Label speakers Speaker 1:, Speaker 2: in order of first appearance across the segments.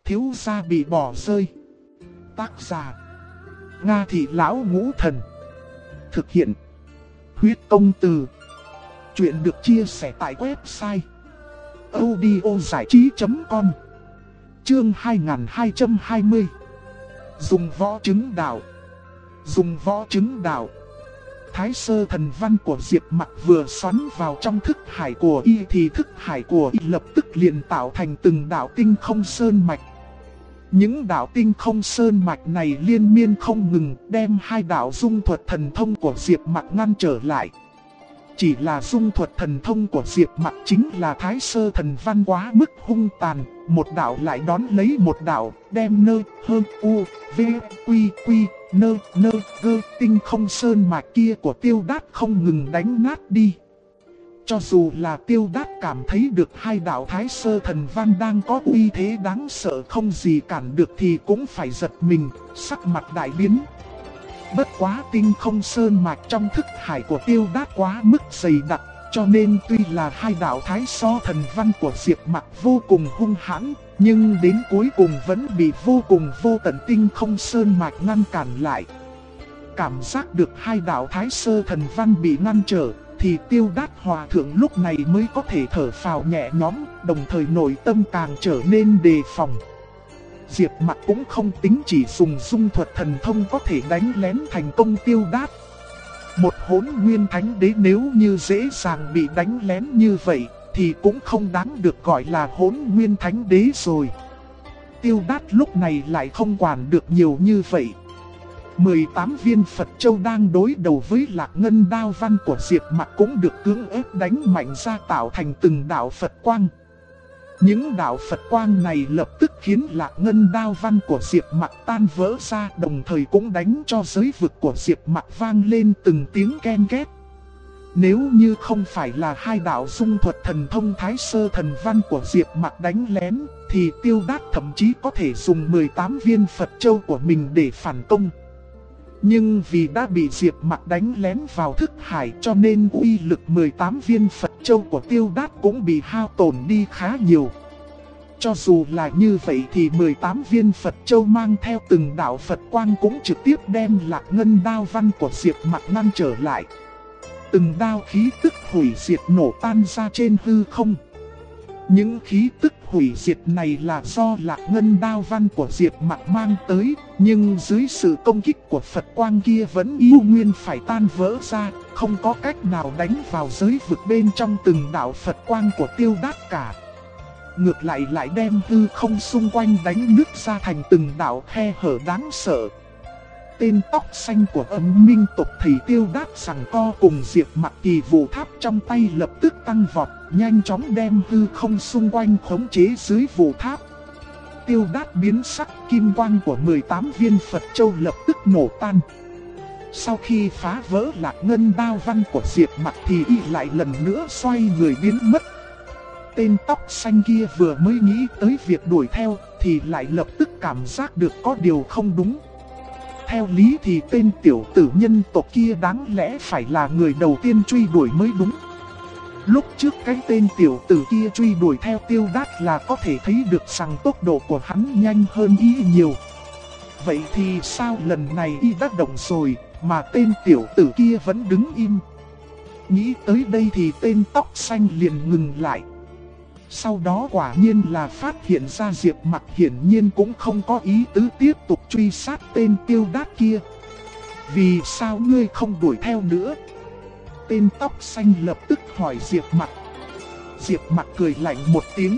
Speaker 1: Thiếu gia bị bỏ rơi. Tác giả Nga Thị Lão Ngũ Thần. Thực hiện Huyết Công Từ. Chuyện được chia sẻ tại website audiozảichí.com. Chương 2220. Dùng võ chứng đạo. Dùng võ chứng đạo. Thái sơ thần văn của Diệp Mặc vừa xoắn vào trong thức hải của y thì thức hải của y lập tức liền tạo thành từng đạo tinh không sơn mạch. Những đạo tinh không sơn mạch này liên miên không ngừng đem hai đạo dung thuật thần thông của Diệp Mặc ngăn trở lại. Chỉ là dung thuật thần thông của Diệp Mặc chính là thái sơ thần văn quá mức hung tàn, một đạo lại đón lấy một đạo, đem nơ, hơ, u, v, quy, quy, nơ, gơ, tinh không sơn mạch kia của Tiêu Đát không ngừng đánh nát đi. Cho dù là Tiêu Đát cảm thấy được hai đạo thái sơ thần văn đang có uy thế đáng sợ không gì cản được thì cũng phải giật mình, sắc mặt đại biến. Bất quá tinh không sơn mạch trong thức hải của Tiêu Đát quá mức dày đặc, cho nên tuy là hai đạo thái sơ thần văn của Diệp Mặc vô cùng hung hãn, nhưng đến cuối cùng vẫn bị vô cùng vô tận tinh không sơn mạch ngăn cản lại. Cảm giác được hai đạo thái sơ thần văn bị ngăn trở, thì Tiêu Đát hòa thượng lúc này mới có thể thở phào nhẹ nhõm, đồng thời nội tâm càng trở nên đề phòng. Diệp Mặc cũng không tính chỉ dùng dung thuật thần thông có thể đánh lén thành công Tiêu Đát. Một Hỗn Nguyên Thánh Đế nếu như dễ dàng bị đánh lén như vậy, thì cũng không đáng được gọi là Hỗn Nguyên Thánh Đế rồi. Tiêu Đát lúc này lại không quản được nhiều như vậy. 18 viên Phật Châu đang đối đầu với Lạc Ngân Đao Văn của Diệp Mặc cũng được cưỡng ép đánh mạnh ra tạo thành từng đạo Phật Quang. Những đạo Phật Quang này lập tức khiến Lạc Ngân Đao Văn của Diệp Mặc tan vỡ ra, đồng thời cũng đánh cho giới vực của Diệp Mặc vang lên từng tiếng ken két. Nếu như không phải là hai đạo dung thuật thần thông thái sơ thần văn của Diệp Mặc đánh lén, thì Tiêu Đát thậm chí có thể dùng 18 viên Phật Châu của mình để phản công. Nhưng vì đã bị Diệp Mặc đánh lén vào thức hải cho nên uy lực 18 viên Phật Châu của Tiêu Đát cũng bị hao tổn đi khá nhiều. Cho dù là như vậy thì 18 viên Phật Châu mang theo từng đạo Phật Quang cũng trực tiếp đem Lạc Ngân Đao Văn của Diệp Mặc ngăn trở lại. Từng đao khí tức hủy diệt nổ tan ra trên hư không. Những khí tức hủy diệt này là do Lạc Ngân Đao Văn của Diệp Mặc mang tới, nhưng dưới sự công kích của Phật Quang kia vẫn yêu nguyên phải tan vỡ ra, không có cách nào đánh vào giới vực bên trong từng đạo Phật Quang của Tiêu Đát cả. Ngược lại lại đem hư không xung quanh đánh nứt ra thành từng đạo khe hở đáng sợ. Tên tóc xanh của Âm Minh tộc thầy Tiêu Đát giằng co cùng Diệp Mặc kỳ vụ tháp trong tay lập tức tăng vọt, nhanh chóng đem hư không xung quanh khống chế dưới vụ tháp. Tiêu Đát biến sắc, kim quang của 18 viên Phật Châu lập tức nổ tan. Sau khi phá vỡ Lạc Ngân Đao Văn của Diệp Mặc thì y lại lần nữa xoay người biến mất. Tên tóc xanh kia vừa mới nghĩ tới việc đuổi theo thì lại lập tức cảm giác được có điều không đúng. Theo lý thì tên tiểu tử nhân tộc kia đáng lẽ phải là người đầu tiên truy đuổi mới đúng. Lúc trước cái tên tiểu tử kia truy đuổi theo Tiêu Đát là có thể thấy được rằng tốc độ của hắn nhanh hơn y nhiều. Vậy thì sao lần này y đã động rồi mà tên tiểu tử kia vẫn đứng im? Nghĩ tới đây thì tên tóc xanh liền ngừng lại. Sau đó quả nhiên là phát hiện ra Diệp Mặc hiển nhiên cũng không có ý tứ tiếp tục truy sát tên Tiêu Đát kia. Vì sao ngươi không đuổi theo nữa? Tên tóc xanh lập tức hỏi Diệp Mặc. Diệp Mặc cười lạnh một tiếng.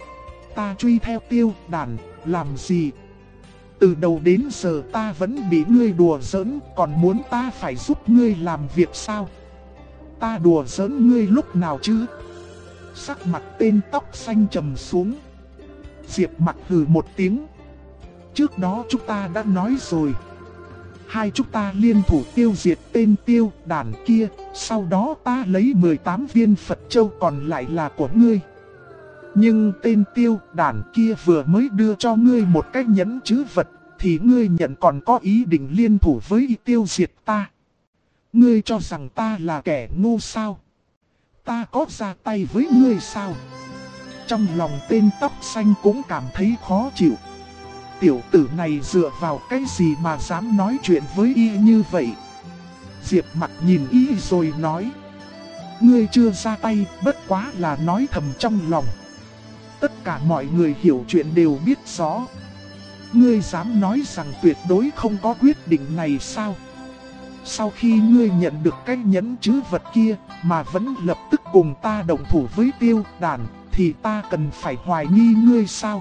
Speaker 1: Ta truy theo Tiêu Đàn, làm gì? Từ đầu đến giờ ta vẫn bị ngươi đùa giỡn, còn muốn ta phải giúp ngươi làm việc sao? Ta đùa giỡn ngươi lúc nào chứ? Sắc mặt tên tóc xanh trầm xuống. Diệp Mặc hừ một tiếng. Trước đó chúng ta đã nói rồi. Hai chúng ta liên thủ tiêu diệt tên Tiêu Đàn kia. Sau đó ta lấy 18 viên Phật Châu còn lại là của ngươi. Nhưng tên Tiêu Đàn kia vừa mới đưa cho ngươi một cái nhẫn trữ vật, thì ngươi nhận còn có ý định liên thủ với tiêu diệt ta. Ngươi cho rằng ta là kẻ ngu sao? Ta có ra tay với ngươi sao? Trong lòng tên tóc xanh cũng cảm thấy khó chịu. tiểu tử này dựa vào cái gì mà dám nói chuyện với y như vậy? Diệp Mặc nhìn y rồi nói. Ngươi chưa ra tay, bất quá là nói thầm trong lòng. Tất cả mọi người hiểu chuyện đều biết rõ. Ngươi dám nói rằng tuyệt đối không có quyết định này sao? Sau khi ngươi nhận được cái nhẫn trữ vật kia mà vẫn lập tức cùng ta đồng thủ với Tiêu Đàn, thì ta cần phải hoài nghi ngươi sao?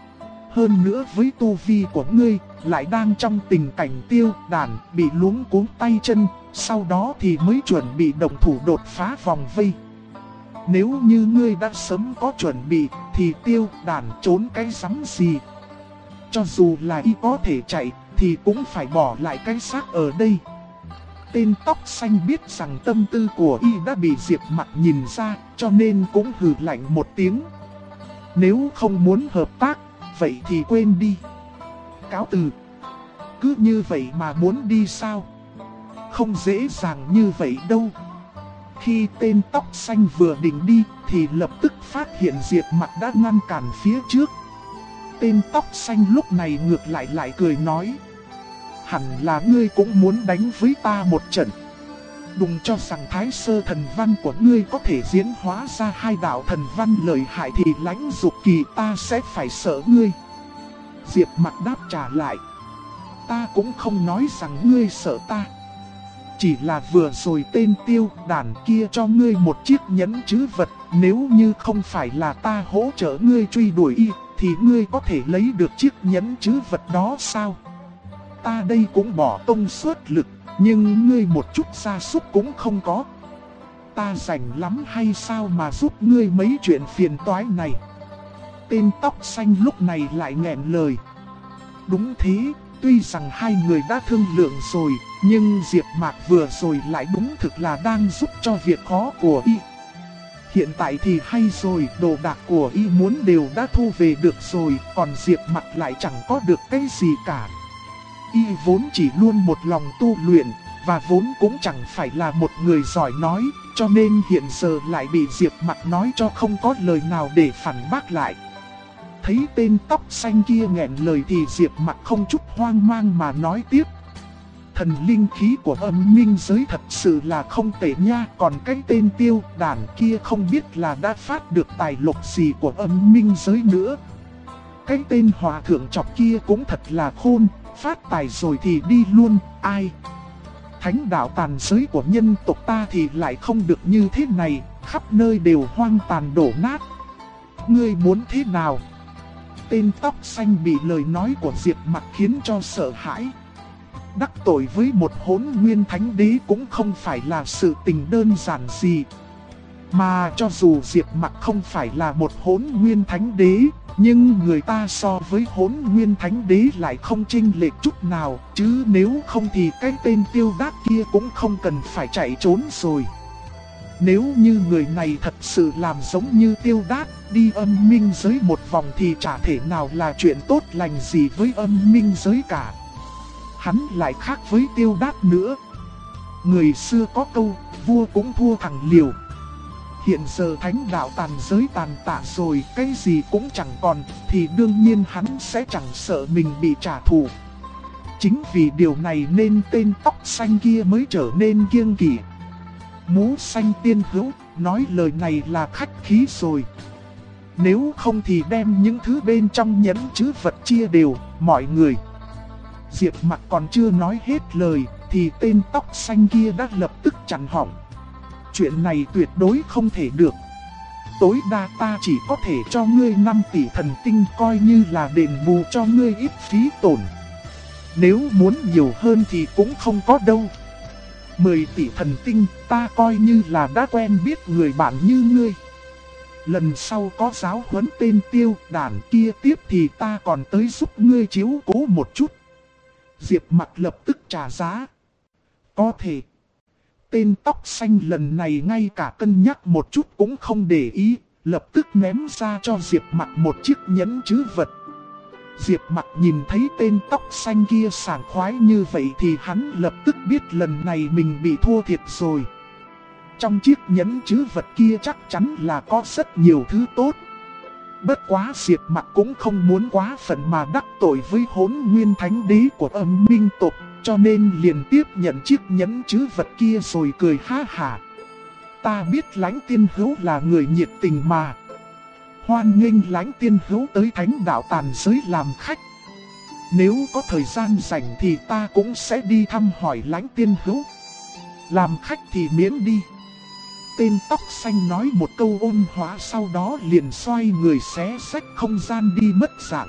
Speaker 1: Hơn nữa với tu vi của ngươi lại đang trong tình cảnh Tiêu Đàn bị luống cuống tay chân, sau đó thì mới chuẩn bị đồng thủ đột phá vòng vây. Nếu như ngươi đã sớm có chuẩn bị thì Tiêu Đàn trốn cái rắm gì? Cho dù là y có thể chạy thì cũng phải bỏ lại cái xác ở đây. Tên tóc xanh biết rằng tâm tư của y đã bị Diệp Mặc nhìn ra, cho nên cũng hừ lạnh một tiếng. Nếu không muốn hợp tác, vậy thì quên đi. Cáo từ. Cứ như vậy mà muốn đi sao? Không dễ dàng như vậy đâu. Khi tên tóc xanh vừa định đi thì lập tức phát hiện Diệp Mặc đã ngăn cản phía trước. Tên tóc xanh lúc này ngược lại cười nói. Hẳn là ngươi cũng muốn đánh với ta một trận. Đừng cho rằng thái sơ thần văn của ngươi có thể diễn hóa ra hai đạo thần văn lợi hại thì Lãnh Dục Kỳ ta sẽ phải sợ ngươi. Diệp Mặc đáp trả lại. Ta cũng không nói rằng ngươi sợ ta. Chỉ là vừa rồi tên Tiêu Đàn kia cho ngươi một chiếc nhẫn trữ vật. Nếu như không phải là ta hỗ trợ ngươi truy đuổi y thì ngươi có thể lấy được chiếc nhẫn trữ vật đó sao? Ta đây cũng bỏ công suất lực, nhưng ngươi một chút gia súc cũng không có. Ta rảnh lắm hay sao mà giúp ngươi mấy chuyện phiền toái này? Tên tóc xanh lúc này lại nghẹn lời. Đúng thế, tuy rằng hai người đã thương lượng rồi, nhưng Diệp Mạc vừa rồi lại đúng thực là đang giúp cho việc khó của y. Hiện tại thì hay rồi, đồ đạc của y muốn đều đã thu về được rồi, còn Diệp Mặc lại chẳng có được cái gì cả. Y vốn chỉ luôn một lòng tu luyện, và vốn cũng chẳng phải là một người giỏi nói, cho nên hiện giờ lại bị Diệp Mặc nói cho không có lời nào để phản bác lại. Thấy tên tóc xanh kia nghẹn lời thì Diệp Mặc không chút hoang mang mà nói tiếp. Thần linh khí của Âm Minh giới thật sự là không tệ nha, còn cái tên Tiêu Đàn kia không biết là đã phát được tài lộc gì của Âm Minh giới nữa. Cái tên hòa thượng chọc kia cũng thật là khôn, phát tài rồi thì đi luôn, ai? Thánh đạo tàn giới của nhân tộc ta thì lại không được như thế này, khắp nơi đều hoang tàn đổ nát. Ngươi muốn thế nào? Tên tóc xanh bị lời nói của Diệp Mặc khiến cho sợ hãi. Đắc tội với một Hỗn Nguyên Thánh Đế cũng không phải là sự tình đơn giản gì. Mà cho dù Diệp Mặc không phải là một Hỗn Nguyên Thánh Đế, nhưng người ta so với Hỗn Nguyên Thánh Đế lại không chênh lệch chút nào, chứ nếu không thì cái tên Tiêu Đát kia cũng không cần phải chạy trốn rồi. Nếu như người này thật sự làm giống như Tiêu Đát, đi Âm Minh giới một vòng thì chả thể nào là chuyện tốt lành gì với Âm Minh giới cả. Hắn lại khác với Tiêu Đát nữa. Người xưa có câu, vua cũng thua thằng liều. Hiện giờ thánh đạo tàn giới tàn tạ rồi, cái gì cũng chẳng còn, thì đương nhiên hắn sẽ chẳng sợ mình bị trả thù. Chính vì điều này nên tên tóc xanh kia mới trở nên kiêng kỵ. Mũ xanh tiên hữu, nói lời này là khách khí rồi. Nếu không thì đem những thứ bên trong nhẫn trữ vật chia đều, mọi người. Diệp Mặc còn chưa nói hết lời, thì tên tóc xanh kia đã lập tức chặn họng. Chuyện này tuyệt đối không thể được. Tối đa ta chỉ có thể cho ngươi 5 tỷ thần tinh coi như là đền bù cho ngươi ít phí tổn. Nếu muốn nhiều hơn thì cũng không có đâu. 10 tỷ thần tinh ta coi như là đã quen biết người bạn như ngươi. Lần sau có giáo huấn tên Tiêu Đàn kia tiếp thì ta còn tới giúp ngươi chiếu cố một chút. Diệp Mặc lập tức trả giá. Có thể. Tên tóc xanh lần này ngay cả cân nhắc một chút cũng không để ý, lập tức ném ra cho Diệp Mặc một chiếc nhẫn trữ vật. Diệp Mặc nhìn thấy tên tóc xanh kia sảng khoái như vậy thì hắn lập tức biết lần này mình bị thua thiệt rồi. Trong chiếc nhẫn trữ vật kia chắc chắn là có rất nhiều thứ tốt. Bất quá Diệp Mặc cũng không muốn quá phận mà đắc tội với Hỗn Nguyên Thánh Đế của Âm Minh tộc, cho nên liền tiếp nhận chiếc nhẫn trữ vật kia rồi cười ha hả. Ta biết Lãnh Tiên Hữu là người nhiệt tình mà. Hoan nghênh Lãnh Tiên Hữu tới Thánh Đạo Tàn Giới làm khách. Nếu có thời gian rảnh thì ta cũng sẽ đi thăm hỏi Lãnh Tiên Hữu. Làm khách thì miễn đi. Tên tóc xanh nói một câu ôn hòa, sau đó liền xoay người xé xách không gian đi mất dạng.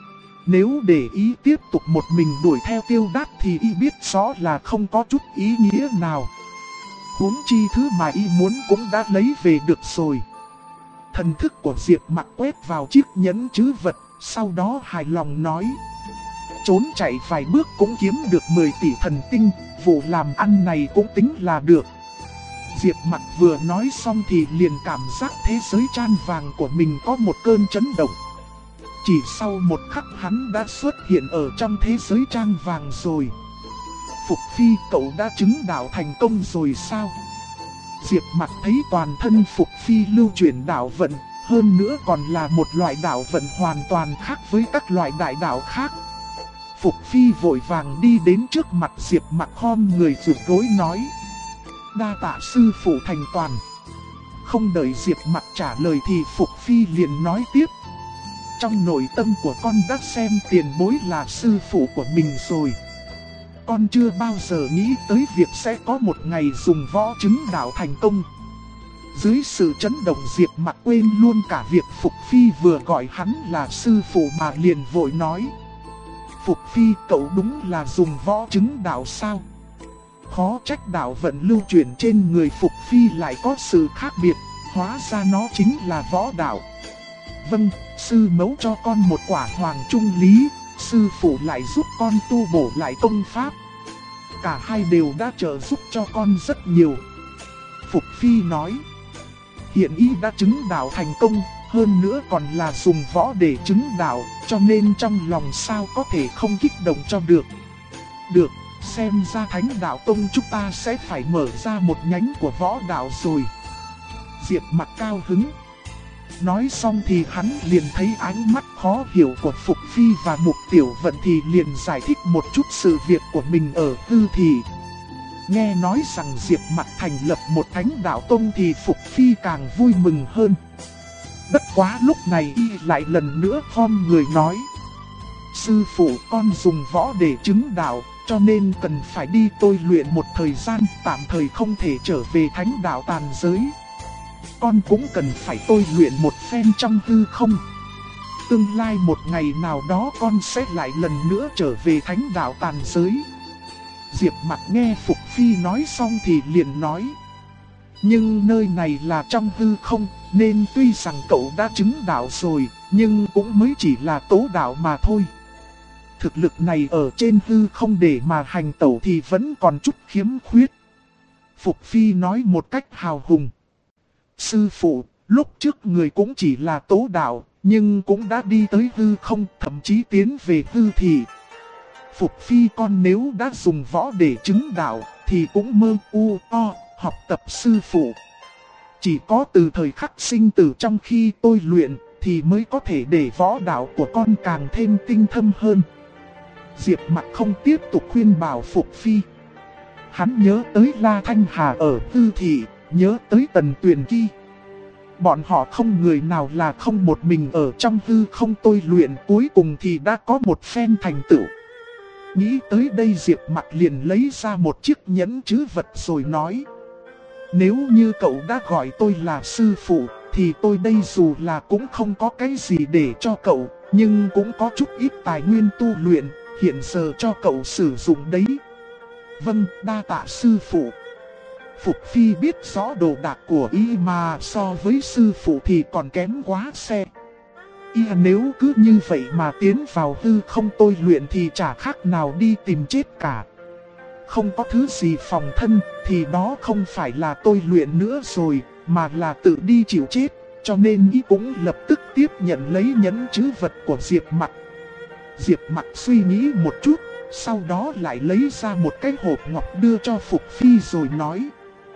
Speaker 1: Nếu để ý tiếp tục một mình đuổi theo Tiêu Đát thì y biết rõ là không có chút ý nghĩa nào. Huống chi thứ mà y muốn cũng đã lấy về được rồi. Thần thức của Diệp Mặc quét vào chiếc nhẫn trữ vật, sau đó hài lòng nói: trốn chạy vài bước cũng kiếm được 10 tỷ thần tinh, vụ làm ăn này cũng tính là được. Diệp Mặc vừa nói xong thì liền cảm giác thế giới tran vàng của mình có một cơn chấn động. Chỉ sau một khắc hắn đã xuất hiện ở trong thế giới tran vàng rồi. Phục Phi, cậu đã chứng đạo thành công rồi sao? Diệp Mặc thấy toàn thân Phục Phi lưu chuyển đạo vận, hơn nữa còn là một loại đạo vận hoàn toàn khác với các loại đại đạo khác. Phục Phi vội vàng đi đến trước mặt Diệp Mặc, khom người rụt gối nói: đa tạ sư phụ thành toàn. Không đợi Diệp Mặc trả lời thì Phục Phi liền nói tiếp: trong nội tâm của con đã xem tiền bối là sư phụ của mình rồi. Con chưa bao giờ nghĩ tới việc sẽ có một ngày dùng võ chứng đạo thành công. Dưới sự chấn động, Diệp Mặc quên luôn cả việc Phục Phi vừa gọi hắn là sư phụ mà liền vội nói: Phục Phi, cậu đúng là dùng võ chứng đạo sao? Khó trách đạo vận lưu chuyển trên người Phục Phi lại có sự khác biệt, hóa ra nó chính là võ đạo. Vâng, sư mẫu cho con một quả hoàng trung lý, sư phụ lại giúp con tu bổ lại công pháp. Cả hai đều đã trợ giúp cho con rất nhiều. Phục Phi nói: hiện y đã chứng đạo thành công, hơn nữa còn là dùng võ để chứng đạo, cho nên trong lòng sao có thể không kích động cho được. Được, xem ra Thánh Đạo Tông chúng ta sẽ phải mở ra một nhánh của võ đạo rồi. Diệp Mặc cao hứng. Nói xong thì hắn liền thấy ánh mắt khó hiểu của Phục Phi và Mục Tiểu Vận thì liền giải thích một chút sự việc của mình ở Hư Thị. Nghe nói rằng Diệp Mặc thành lập một Thánh Đạo Tông thì Phục Phi càng vui mừng hơn. Bất quá lúc này y lại lần nữa khom người nói: sư phụ, con dùng võ để chứng đạo, cho nên cần phải đi tôi luyện một thời gian, tạm thời không thể trở về Thánh Đạo Tàn Giới. Con cũng cần phải tôi luyện một phen trong hư không. Tương lai một ngày nào đó con sẽ lại lần nữa trở về Thánh Đạo Tàn Giới. Diệp Mặc nghe Phục Phi nói xong thì liền nói: nhưng nơi này là trong hư không, nên tuy rằng cậu đã chứng đạo rồi, nhưng cũng mới chỉ là tố đạo mà thôi. Thực lực này ở trên hư không để mà hành tẩu thì vẫn còn chút khiếm khuyết. Phục Phi nói một cách hào hùng: sư phụ, lúc trước người cũng chỉ là tố đạo, nhưng cũng đã đi tới hư không, thậm chí tiến về hư thị. Phục Phi, con nếu đã dùng võ để chứng đạo, thì cũng mơ học tập sư phụ. Chỉ có từ thời khắc sinh tử trong khi tôi luyện, thì mới có thể để võ đạo của con càng thêm tinh thâm hơn. Diệp Mặc không tiếp tục khuyên bảo Phục Phi. Hắn nhớ tới La Thanh Hà ở Hư Thị, nhớ tới Tần Tuyền Kỳ. Bọn họ không người nào là không một mình ở trong hư không tôi luyện, cuối cùng thì đã có một phen thành tựu. Nghĩ tới đây, Diệp Mặc liền lấy ra một chiếc nhẫn trữ vật rồi nói: nếu như cậu đã gọi tôi là sư phụ, thì tôi đây dù là cũng không có cái gì để cho cậu, nhưng cũng có chút ít tài nguyên tu luyện, hiện giờ cho cậu sử dụng đấy. Vâng, đa tạ sư phụ. Phục Phi biết rõ đồ đạc của y mà so với sư phụ thì còn kém quá xe. Y nếu cứ như vậy mà tiến vào hư không tôi luyện thì chả khác nào đi tìm chết cả. Không có thứ gì phòng thân thì đó không phải là tôi luyện nữa rồi, mà là tự đi chịu chết. Cho nên y cũng lập tức tiếp nhận lấy nhẫn trữ vật của Diệp Mặc. Diệp Mặc suy nghĩ một chút, sau đó lại lấy ra một cái hộp ngọc đưa cho Phục Phi rồi nói: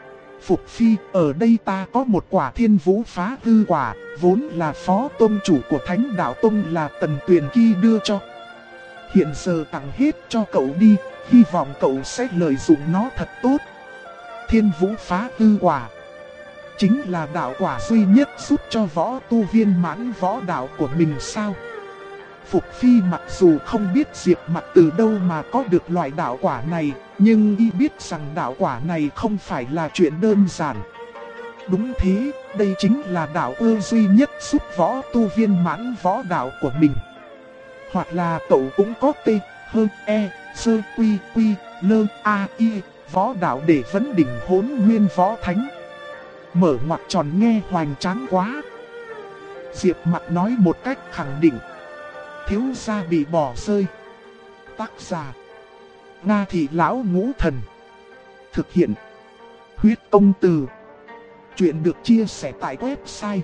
Speaker 1: Phục Phi, ở đây ta có một quả Thiên Vũ Phá Hư Quả, vốn là phó tông chủ của Thánh Đạo Tông là Tần Tuyền Kỳ đưa cho. Hiện giờ tặng hết cho cậu đi, hy vọng cậu sẽ lợi dụng nó thật tốt. Thiên Vũ Phá Hư Quả chính là đạo quả duy nhất giúp cho võ tu viên mãn võ đạo của mình sao? Phục Phi mặc dù không biết Diệp Mặc từ đâu mà có được loại đạo quả này, nhưng y biết rằng đạo quả này không phải là chuyện đơn giản. Đúng thế, đây chính là đạo ưa duy nhất giúp võ tu viên mãn võ đạo của mình. Hoặc là cậu cũng có T, H, E, S, Quy, Quy, L, A, I, võ đạo để vấn đỉnh Hỗn Nguyên Võ Thánh. Mở ngoặc tròn nghe hoành tráng quá. Diệp Mặc nói một cách khẳng định. Thiếu gia bị bỏ rơi. Tác giả Nga Thị Lão Ngũ Thần. Thực hiện Huyết Công Từ. Chuyện được chia sẻ tại website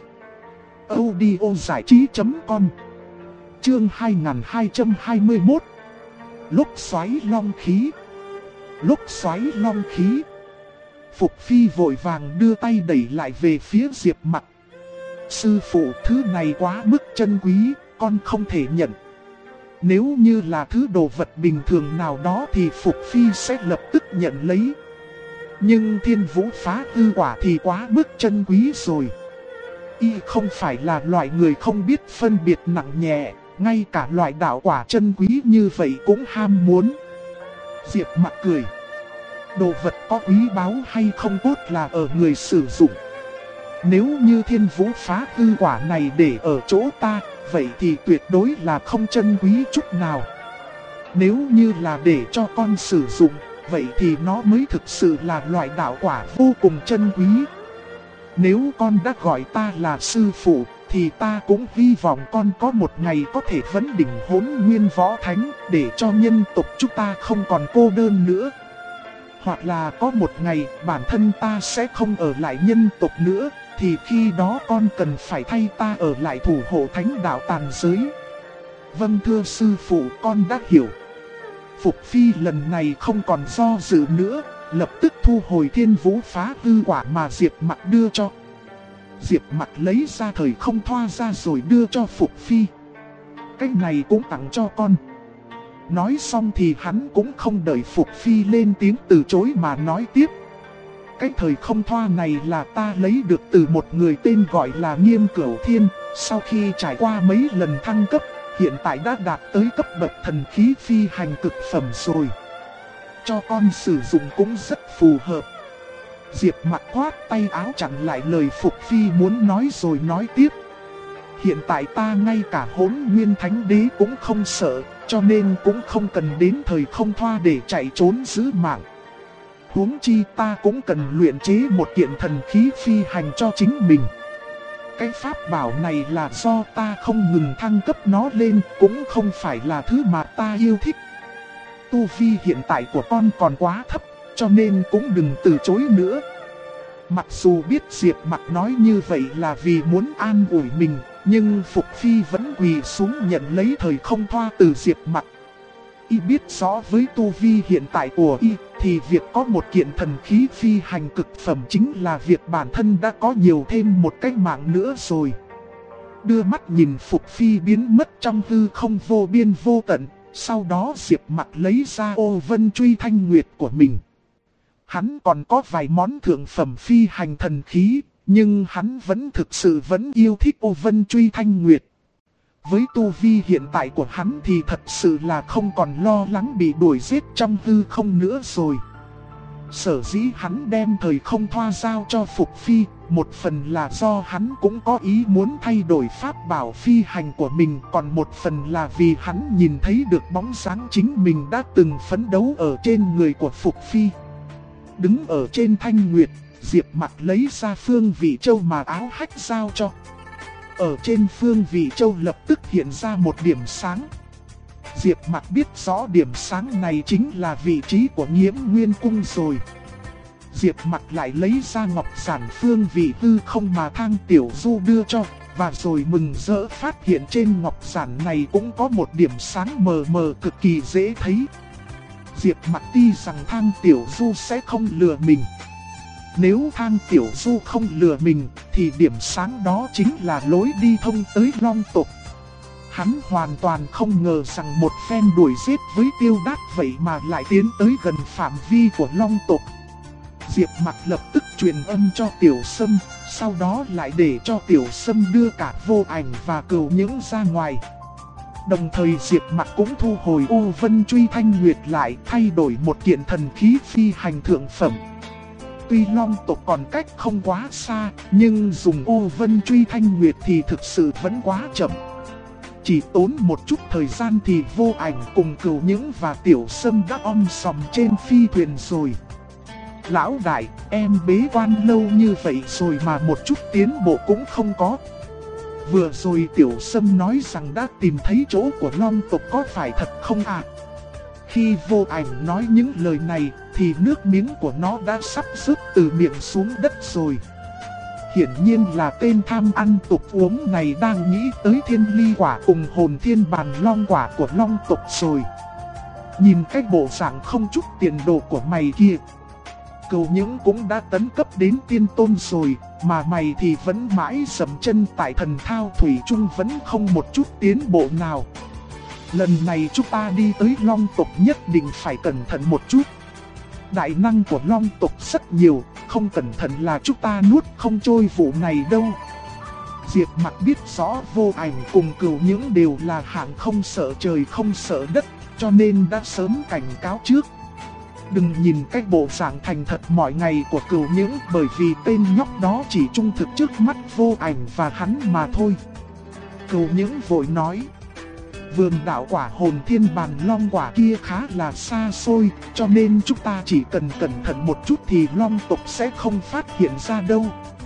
Speaker 1: audiozảichí.com. Chương 2221. Lúc xoáy long khí. Lúc xoáy long khí. Phục Phi vội vàng đưa tay đẩy lại về phía Diệp Mặc. Sư phụ, thứ này quá mức chân quý, con không thể nhận. Nếu như là thứ đồ vật bình thường nào đó thì Phục Phi sẽ lập tức nhận lấy. Nhưng Thiên Vũ Phá Hư Quả thì quá mức chân quý rồi. Y không phải là loại người không biết phân biệt nặng nhẹ, ngay cả loại đạo quả chân quý như vậy cũng ham muốn. Diệp Mặc cười. Đồ vật có quý báu hay không tốt là ở người sử dụng. Nếu như Thiên Vũ Phá Hư Quả này để ở chỗ ta, vậy thì tuyệt đối là không chân quý chút nào. Nếu như là để cho con sử dụng, vậy thì nó mới thực sự là loại đạo quả vô cùng chân quý. Nếu con đã gọi ta là sư phụ, thì ta cũng hy vọng con có một ngày có thể vấn đỉnh Hỗn Nguyên Võ Thánh, để cho nhân tộc chúng ta không còn cô đơn nữa. Hoặc là có một ngày bản thân ta sẽ không ở lại nhân tộc nữa, thì khi đó con cần phải thay ta ở lại thủ hộ Thánh Đạo tàn giới. Vâng thưa sư phụ, con đã hiểu. Phục Phi lần này không còn do dự nữa, lập tức thu hồi Thiên Vũ Phá Hư Quả mà Diệp Mặc đưa cho. Diệp Mặc lấy ra thời không thoa ra rồi đưa cho Phục Phi. Cái này cũng tặng cho con. Nói xong thì hắn cũng không đợi Phục Phi lên tiếng từ chối mà nói tiếp. Cái thời không thoa này là ta lấy được từ một người tên gọi là Nghiêm Cửu Thiên. Sau khi trải qua mấy lần thăng cấp, hiện tại đã đạt tới cấp bậc thần khí phi hành cực phẩm rồi. Cho con sử dụng cũng rất phù hợp. Diệp Mặc khoát tay áo chặn lại lời Phục Phi muốn nói rồi nói tiếp. Hiện tại ta ngay cả Hỗn Nguyên Thánh Đế cũng không sợ, cho nên cũng không cần đến thời không thoa để chạy trốn giữ mạng. Huống chi ta cũng cần luyện chế một kiện thần khí phi hành cho chính mình. Cái pháp bảo này là do ta không ngừng thăng cấp nó lên, cũng không phải là thứ mà ta yêu thích. Tu vi hiện tại của con còn quá thấp, cho nên cũng đừng từ chối nữa. Mặc dù biết Diệp Mặc nói như vậy là vì muốn an ủi mình, nhưng Phục Phi vẫn quỳ xuống nhận lấy thời không thoa từ Diệp Mặc. Y biết rõ với tu vi hiện tại của Y, thì việc có một kiện thần khí phi hành cực phẩm chính là việc bản thân đã có nhiều thêm một cái mạng nữa rồi. Đưa mắt nhìn Phục Phi biến mất trong hư không vô biên vô tận, sau đó Diệp Mặc lấy ra ô vân truy thanh nguyệt của mình. Hắn còn có vài món thượng phẩm phi hành thần khí, nhưng hắn thực sự vẫn yêu thích ô vân truy thanh nguyệt. Với tu vi hiện tại của hắn thì thật sự là không còn lo lắng bị đuổi giết trong hư không nữa rồi. Sở dĩ hắn đem thời không thoa giao cho Phục Phi, một phần là do hắn cũng có ý muốn thay đổi pháp bảo phi hành của mình, còn một phần là vì hắn nhìn thấy được bóng dáng chính mình đã từng phấn đấu ở trên người của Phục Phi. Đứng ở trên thanh nguyệt, Diệp Mặc lấy ra phương vị châu mà áo hách giao cho. Ở trên phương vị châu lập tức hiện ra một điểm sáng. Diệp Mặc biết rõ điểm sáng này chính là vị trí của Nhiễm Nguyên Cung rồi. Diệp Mặc lại lấy ra ngọc giản phương vị hư không mà Thang Tiểu Du đưa cho, và rồi mừng rỡ phát hiện trên ngọc giản này cũng có một điểm sáng mờ mờ cực kỳ dễ thấy. Diệp Mặc tin rằng Thang Tiểu Du sẽ không lừa mình. Nếu Thang Tiểu Du không lừa mình, thì điểm sáng đó chính là lối đi thông tới Long tộc. Hắn hoàn toàn không ngờ rằng một phen đuổi giết với Tiêu Đát vậy mà lại tiến tới gần phạm vi của Long tộc. Diệp Mặc lập tức truyền âm cho Tiểu Sâm, sau đó lại để cho Tiểu Sâm đưa cả Vô Ảnh và Cửu Những ra ngoài. Đồng thời Diệp Mặc cũng thu hồi U Vân Truy Thanh Nguyệt lại, thay đổi một kiện thần khí phi hành thượng phẩm. Tuy Long tộc còn cách không quá xa, nhưng dùng U Vân Truy Thanh Nguyệt thì thực sự vẫn quá chậm. Chỉ tốn một chút thời gian thì Vô Ảnh cùng Cửu Những và Tiểu Sâm đã om sòm trên phi thuyền rồi. Lão đại, em bế quan lâu như vậy rồi mà một chút tiến bộ cũng không có. Vừa rồi Tiểu Sâm nói rằng đã tìm thấy chỗ của Long tộc, có phải thật không ạ? Khi Vô Ảnh nói những lời này thì nước miếng của nó đã sắp rớt từ miệng xuống đất rồi. Hiển nhiên là tên tham ăn tục uống này đang nghĩ tới thiên ly quả cùng hồn thiên bàn long quả của Long tộc rồi. Nhìn cái bộ dạng không chút tiền đồ của mày kia, Cửu Những cũng đã tấn cấp đến tiên tôn rồi, mà mày thì vẫn mãi dậm chân tại thần thao thủy chung, vẫn không một chút tiến bộ nào. Lần này chúng ta đi tới Long tộc nhất định phải cẩn thận một chút. Đại năng của Long tộc rất nhiều, không cẩn thận là chúng ta nuốt không trôi vụ này đâu. Diệp Mặc biết rõ Vô Ảnh cùng Cửu Những đều là hạng không sợ trời không sợ đất, cho nên đã sớm cảnh cáo trước. Đừng nhìn cái bộ dạng thành thật mọi ngày của Cửu Những, bởi vì tên nhóc đó chỉ trung thực trước mắt Vô Ảnh và hắn mà thôi. Cửu Những vội nói, vườn đạo quả hồn thiên bàn long quả kia khá là xa xôi, cho nên chúng ta chỉ cần cẩn thận một chút thì Long tộc sẽ không phát hiện ra đâu.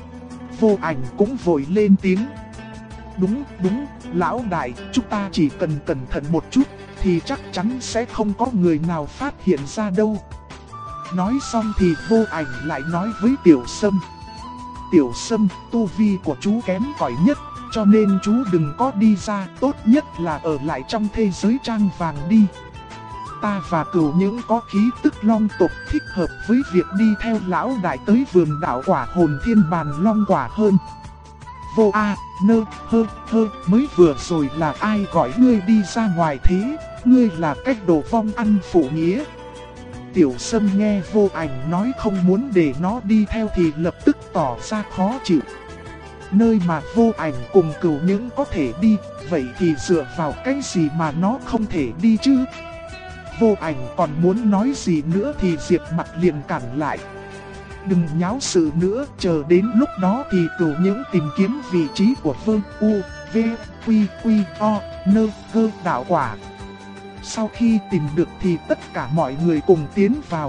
Speaker 1: Vô Ảnh cũng vội lên tiếng, đúng, lão đại, chúng ta chỉ cần cẩn thận một chút thì chắc chắn sẽ không có người nào phát hiện ra đâu. Nói xong thì Vô Ảnh lại nói với Tiểu Sâm, Tiểu Sâm, tu vi của chú kém cỏi nhất, cho nên chú đừng có đi ra, tốt nhất là ở lại trong thế giới trang vàng đi. Ta và Cửu Những có khí tức Long tộc, thích hợp với việc đi theo lão đại tới vườn đạo quả hồn thiên bàn long quả hơn. Vô A, Nơ, Hơ, mới vừa rồi là ai gọi ngươi đi ra ngoài thế, ngươi là cách đồ vong ăn phụ nghĩa. Tiểu Sâm nghe Vô Ảnh nói không muốn để nó đi theo thì lập tức tỏ ra khó chịu. Nơi mà Vô Ảnh cùng Cửu Những có thể đi, vậy thì dựa vào cái gì mà nó không thể đi chứ? Vô Ảnh còn muốn nói gì nữa thì Diệp Mặc liền cản lại. Đừng nháo sự nữa, chờ đến lúc đó thì Cửu Những tìm kiếm vị trí của Vương U, V, Quy, O, Nơ, Gơ đạo quả. Sau khi tìm được thì tất cả mọi người cùng tiến vào.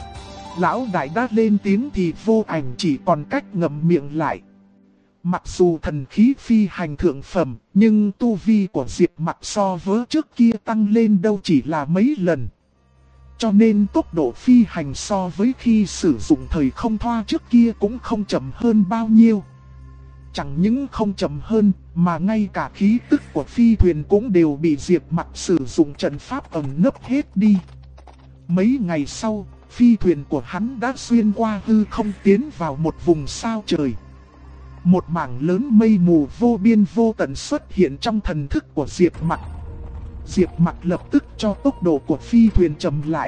Speaker 1: Lão đại đã lên tiếng thì Vô Ảnh chỉ còn cách ngậm miệng lại. Mặc dù thần khí phi hành thượng phẩm, nhưng tu vi của Diệp Mặc so với trước kia tăng lên đâu chỉ là mấy lần. Cho nên tốc độ phi hành so với khi sử dụng thời không thoa trước kia cũng không chậm hơn bao nhiêu. Chẳng những không chậm hơn, mà ngay cả khí tức của phi thuyền cũng đều bị Diệp Mặc sử dụng trận pháp ẩn nấp hết đi. Mấy ngày sau, phi thuyền của hắn đã xuyên qua hư không tiến vào một vùng sao trời. Một mảng lớn mây mù vô biên vô tận xuất hiện trong thần thức của Diệp Mặc. Diệp Mặc lập tức cho tốc độ của phi thuyền chậm lại.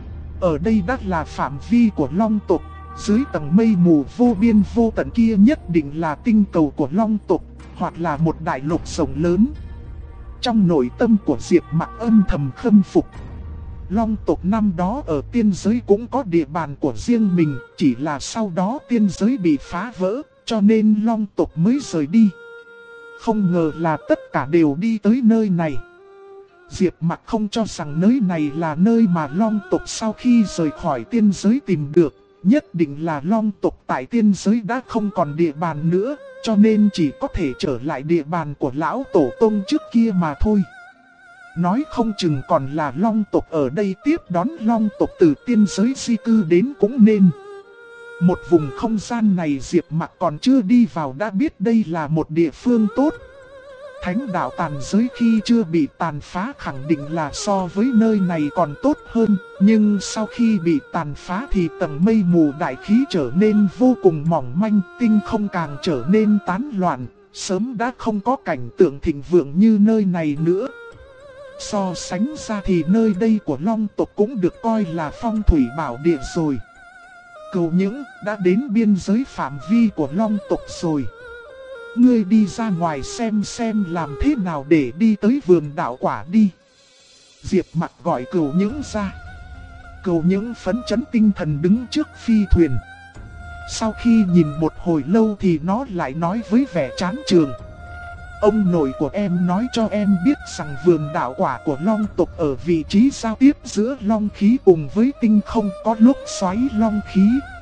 Speaker 1: Ở đây đã là phạm vi của Long tộc, dưới tầng mây mù vô biên vô tận kia nhất định là tinh cầu của Long tộc, hoặc là một đại lục rộng lớn. Trong nội tâm của Diệp Mặc âm thầm khâm phục. Long tộc năm đó ở tiên giới cũng có địa bàn của riêng mình, chỉ là sau đó tiên giới bị phá vỡ, cho nên Long tộc mới rời đi. Không ngờ là tất cả đều đi tới nơi này. Diệp Mặc không cho rằng nơi này là nơi mà Long tộc sau khi rời khỏi tiên giới tìm được. Nhất định là Long tộc tại tiên giới đã không còn địa bàn nữa, cho nên chỉ có thể trở lại địa bàn của lão tổ tông trước kia mà thôi. Nói không chừng còn là Long tộc ở đây tiếp đón Long tộc từ tiên giới di cư đến cũng nên. Một vùng không gian này Diệp Mặc còn chưa đi vào đã biết đây là một địa phương tốt. Thánh đạo tàn giới khi chưa bị tàn phá khẳng định là so với nơi này còn tốt hơn, nhưng sau khi bị tàn phá thì tầng mây mù đại khí trở nên vô cùng mỏng manh, tinh không càng trở nên tán loạn, sớm đã không có cảnh tượng thịnh vượng như nơi này nữa. So sánh ra thì nơi đây của Long tộc cũng được coi là phong thủy bảo địa rồi. Cửu Những đã đến biên giới phạm vi của Long tộc rồi. Ngươi đi ra ngoài xem làm thế nào để đi tới vườn đạo quả đi. Diệp Mặc gọi Cửu Những ra. Cửu Những phấn chấn tinh thần đứng trước phi thuyền. Sau khi nhìn một hồi lâu thì nó lại nói với vẻ chán chường. Ông nội của em nói cho em biết rằng vườn đạo quả của Long tộc ở vị trí giao tiếp giữa long khí cùng với tinh không, có lúc xoáy long khí.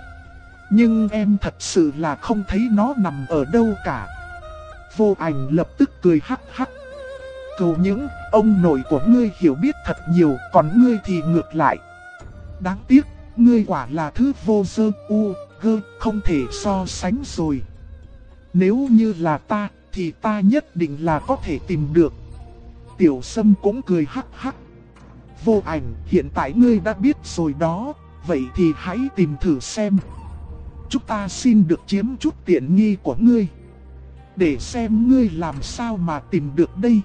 Speaker 1: Nhưng em thật sự là không thấy nó nằm ở đâu cả. Vô Ảnh lập tức cười hắc hắc. Cửu Những, ông nội của ngươi hiểu biết thật nhiều, còn ngươi thì ngược lại. Đáng tiếc, ngươi quả là thứ vô dơ gơ, không thể so sánh rồi. Nếu như là ta, thì ta nhất định là có thể tìm được. Tiểu Sâm cũng cười hắc hắc. Vô Ảnh, hiện tại ngươi đã biết rồi đó, vậy thì hãy tìm thử xem. Chúng ta xin được chiếm chút tiện nghi của ngươi, để xem ngươi làm sao mà tìm được đây.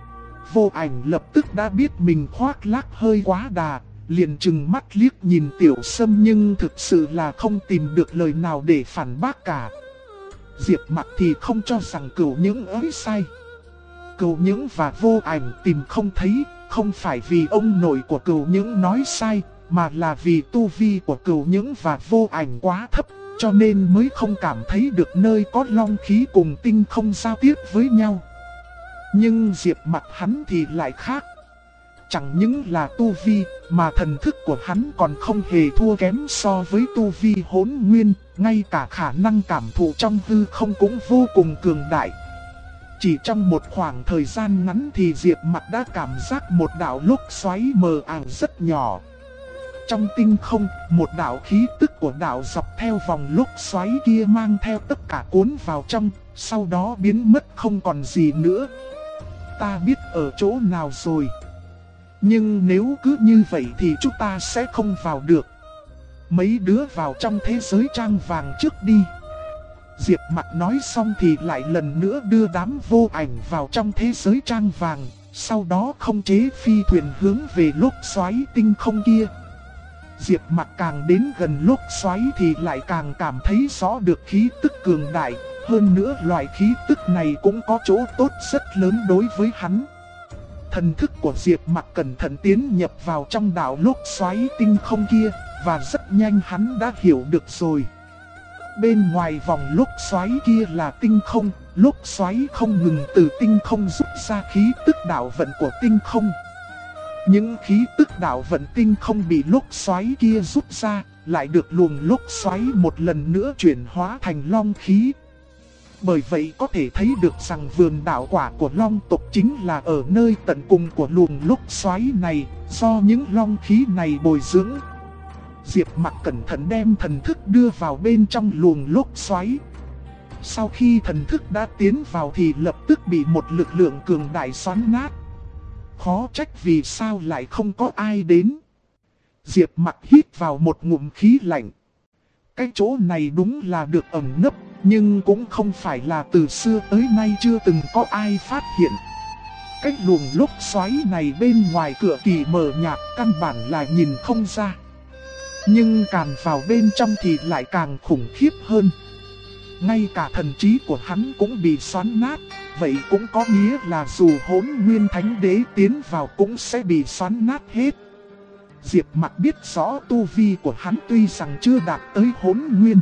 Speaker 1: Vô Ảnh lập tức đã biết mình khoác lác hơi quá đà, liền trừng mắt liếc nhìn Tiểu Sâm nhưng thực sự là không tìm được lời nào để phản bác cả. Diệp Mặc thì không cho rằng Cửu Những ấy sai. Cửu Những và Vô Ảnh tìm không thấy, không phải vì ông nội của Cửu Những nói sai, mà là vì tu vi của Cửu Những và Vô Ảnh quá thấp, cho nên mới không cảm thấy được nơi có long khí cùng tinh không giao tiếp với nhau. Nhưng Diệp Mặc hắn thì lại khác. Chẳng những là tu vi, mà thần thức của hắn còn không hề thua kém so với tu vi Hỗn Nguyên, ngay cả khả năng cảm thụ trong hư không cũng vô cùng cường đại. Chỉ trong một khoảng thời gian ngắn thì Diệp Mặc đã cảm giác một đạo lốc xoáy mờ ảo rất nhỏ. Trong tinh không, một đạo khí tức của đạo dọc theo vòng lốc xoáy kia mang theo tất cả cuốn vào trong, sau đó biến mất không còn gì nữa. Ta biết ở chỗ nào rồi. Nhưng nếu cứ như vậy thì chúng ta sẽ không vào được. Mấy đứa vào trong thế giới trang vàng trước đi. Diệp Mặc nói xong thì lại lần nữa đưa đám Vô Ảnh vào trong thế giới trang vàng, sau đó khống chế phi thuyền hướng về lốc xoáy tinh không kia. Diệp Mặc càng đến gần lốc xoáy thì lại càng cảm thấy rõ được khí tức cường đại, hơn nữa loại khí tức này cũng có chỗ tốt rất lớn đối với hắn. Thần thức của Diệp Mặc cẩn thận tiến nhập vào trong đạo lốc xoáy tinh không kia, và rất nhanh hắn đã hiểu được rồi. Bên ngoài vòng lốc xoáy kia là tinh không, lốc xoáy không ngừng từ tinh không rút ra khí tức đạo vận của tinh không. Những khí tức đạo vận tinh không bị lốc xoáy kia rút ra, lại được luồng lốc xoáy một lần nữa chuyển hóa thành long khí. Bởi vậy có thể thấy được rằng vườn đạo quả của Long tộc chính là ở nơi tận cùng của luồng lốc xoáy này, do những long khí này bồi dưỡng. Diệp Mặc cẩn thận đem thần thức đưa vào bên trong luồng lốc xoáy. Sau khi thần thức đã tiến vào thì lập tức bị một lực lượng cường đại xoắn nát. Khó trách vì sao lại không có ai đến. Diệp Mặc hít vào một ngụm khí lạnh. Cái chỗ này đúng là được ẩn nấp, nhưng cũng không phải là từ xưa tới nay chưa từng có ai phát hiện. Cái luồng lốc xoáy này bên ngoài cửa kỳ mờ nhạt, căn bản là nhìn không ra. Nhưng càng vào bên trong thì lại càng khủng khiếp hơn. Ngay cả thần trí của hắn cũng bị xoắn nát, vậy cũng có nghĩa là dù Hỗn Nguyên Thánh Đế tiến vào cũng sẽ bị xoắn nát hết. Diệp Mặc biết rõ tu vi của hắn tuy rằng chưa đạt tới Hỗn Nguyên,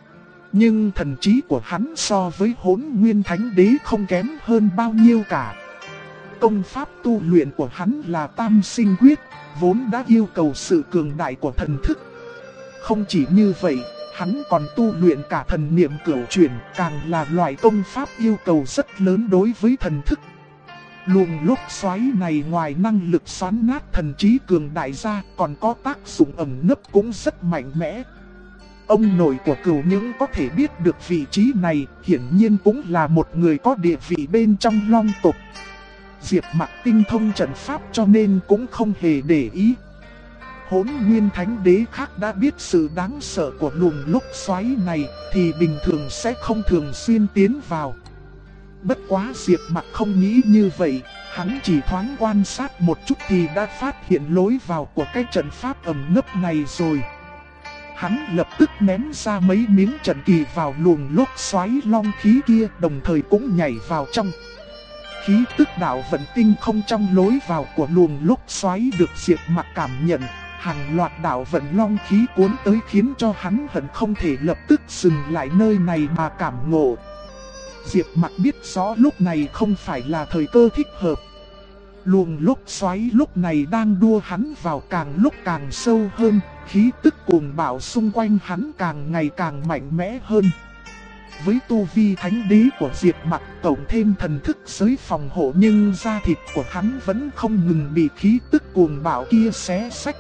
Speaker 1: nhưng thần trí của hắn so với Hỗn Nguyên Thánh Đế không kém hơn bao nhiêu cả. Công pháp tu luyện của hắn là Tam Sinh Quyết, vốn đã yêu cầu sự cường đại của thần thức. Không chỉ như vậy, hắn còn tu luyện cả thần niệm cửu chuyển, càng là loại công pháp yêu cầu rất lớn đối với thần thức. Luồng lốc xoáy này ngoài năng lực xoắn nát thần trí cường đại ra, còn có tác dụng ẩn nấp cũng rất mạnh mẽ. Ông nội của Cửu Những có thể biết được vị trí này, hiển nhiên cũng là một người có địa vị bên trong Long tộc. Diệp Mặc tinh thông trận pháp cho nên cũng không hề để ý. Hỗn Nguyên Thánh Đế khác đã biết sự đáng sợ của luồng lốc xoáy này thì bình thường sẽ không thường xuyên tiến vào. Bất quá Diệp Mặc không nghĩ như vậy, hắn chỉ thoáng quan sát một chút thì đã phát hiện lối vào của cái trận pháp ẩn nấp này rồi. Hắn lập tức ném ra mấy miếng trận kỳ vào luồng lốc xoáy long khí kia, đồng thời cũng nhảy vào trong. Khí tức đạo vận tinh không trong lối vào của luồng lốc xoáy được Diệp Mặc cảm nhận, hàng loạt đạo vận long khí cuốn tới khiến cho hắn hận không thể lập tức dừng lại nơi này mà cảm ngộ. Diệp Mặc biết rõ lúc này không phải là thời cơ thích hợp. Luồng lốc xoáy lúc này đang đua hắn vào càng lúc càng sâu hơn, khí tức cuồng bạo xung quanh hắn càng ngày càng mạnh mẽ hơn. Với tu vi thánh đế của Diệp Mặc cộng thêm thần thức giới phòng hộ, nhưng da thịt của hắn vẫn không ngừng bị khí tức cuồng bạo kia xé xách.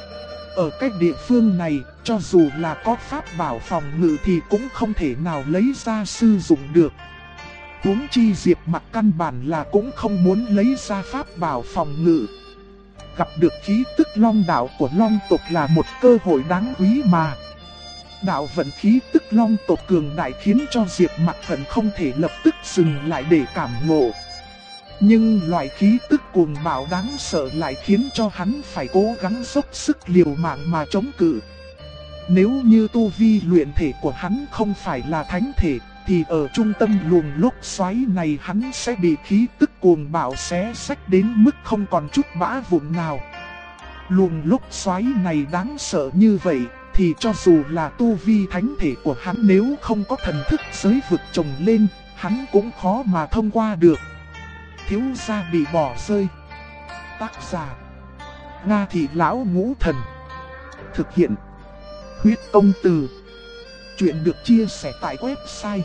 Speaker 1: Ở cái địa phương này, cho dù là có pháp bảo phòng ngự thì cũng không thể nào lấy ra sử dụng được. Huống chi Diệp Mặc căn bản là cũng không muốn lấy ra pháp bảo phòng ngự. Gặp được khí tức long đạo của long tộc là một cơ hội đáng quý mà. Đạo vận khí tức long tộc cường đại khiến cho Diệp Mặc hận không thể lập tức dừng lại để cảm ngộ. Nhưng loại khí tức cuồng bạo đáng sợ lại khiến cho hắn phải cố gắng dốc sức liều mạng mà chống cự. Nếu như tu vi luyện thể của hắn không phải là thánh thể, thì ở trung tâm luồng lốc xoáy này hắn sẽ bị khí tức cuồng bạo xé xách đến mức không còn chút bã vụn nào. Luồng lốc xoáy này đáng sợ như vậy, thì cho dù là tu vi thánh thể của hắn nếu không có thần thức giới vực trồng lên, hắn cũng khó mà thông qua được. Thiếu gia bị bỏ rơi. Tác giả: Nga Thị Lão Ngũ Thần. Thực hiện: Huyết Công Từ. Chuyện được chia sẻ tại website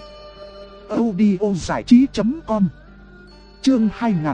Speaker 1: audiozảichí.com. Chương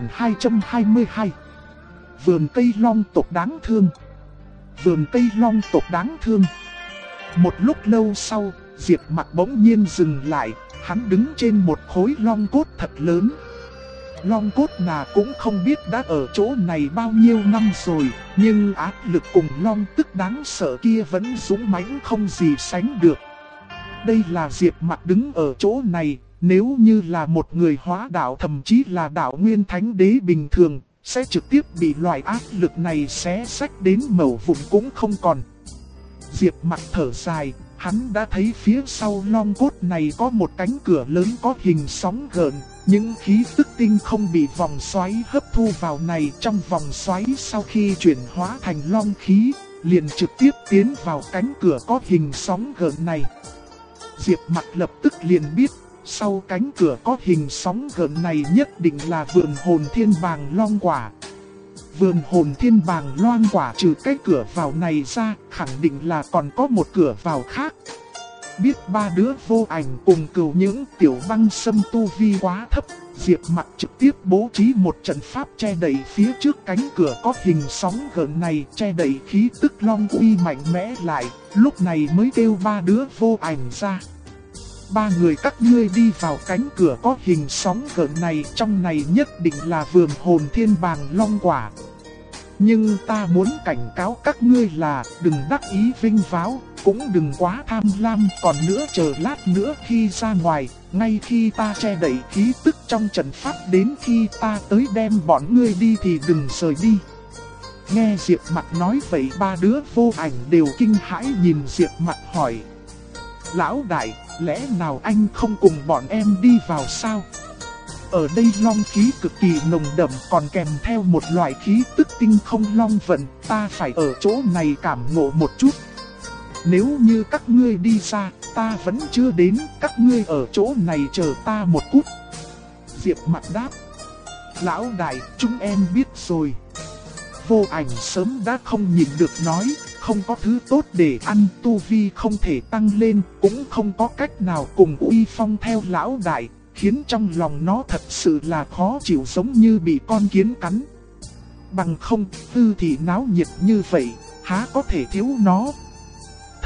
Speaker 1: 2222. Vườn cây long tộc đáng thương. Vườn cây long tộc đáng thương. Một lúc lâu sau, Diệp Mặc bỗng nhiên dừng lại, hắn đứng trên một khối long cốt thật lớn. Long cốt nà cũng không biết đã ở chỗ này bao nhiêu năm rồi, nhưng áp lực cùng long tức đáng sợ kia vẫn dũng mãnh không gì sánh được. Đây là Diệp Mặc đứng ở chỗ này, nếu như là một người hóa đạo thậm chí là đạo nguyên thánh đế bình thường, sẽ trực tiếp bị loại áp lực này xé xách đến mẩu vụn cũng không còn. Diệp Mặc thở dài, hắn đã thấy phía sau long cốt này có một cánh cửa lớn có hình sóng gợn. Những khí tức tinh không bị vòng xoáy hấp thu vào này, trong vòng xoáy sau khi chuyển hóa thành long khí, liền trực tiếp tiến vào cánh cửa có hình sóng gợn này. Diệp Mặc lập tức liền biết, sau cánh cửa có hình sóng gợn này nhất định là vườn hồn thiên bàng long quả. Vườn hồn thiên bàng loan quả trừ cái cửa vào này ra, khẳng định là còn có một cửa vào khác. Biết ba đứa Vô Ảnh cùng Cửu Những, Tiểu Băng Sâm tu vi quá thấp, Diệp Mặc trực tiếp bố trí một trận pháp che đậy phía trước cánh cửa có hình sóng gợn này, che đậy khí tức long uy mạnh mẽ lại, lúc này mới kêu ba đứa Vô Ảnh ra. Ba người các ngươi đi vào cánh cửa có hình sóng gợn này, trong này nhất định là vườn hồn thiên bàng long quả. Nhưng ta muốn cảnh cáo các ngươi là đừng đắc ý vinh váo, cũng đừng quá tham lam, còn nữa chờ lát nữa khi ra ngoài, ngay khi ta che đậy khí tức trong trận pháp, đến khi ta tới đem bọn ngươi đi thì đừng rời đi. Nghe Diệp Mặc nói vậy, ba đứa Vô Ảnh đều kinh hãi nhìn Diệp Mặc hỏi: Lão đại, lẽ nào anh không cùng bọn em đi vào sao? Ở đây long khí cực kỳ nồng đậm, còn kèm theo một loại khí tức tinh không long vận, ta phải ở chỗ này cảm ngộ một chút. Nếu như các ngươi đi ra, ta vẫn chưa đến, các ngươi ở chỗ này chờ ta một chút. Diệp Mặc đáp: Lão đại, chúng em biết rồi. Vô Ảnh sớm đã không nhìn được nói, không có thứ tốt để ăn, tu vi không thể tăng lên, cũng không có cách nào cùng uy phong theo lão đại, khiến trong lòng nó thật sự là khó chịu, giống như bị con kiến cắn. Bằng không, tư thì náo nhiệt như vậy, há có thể thiếu nó.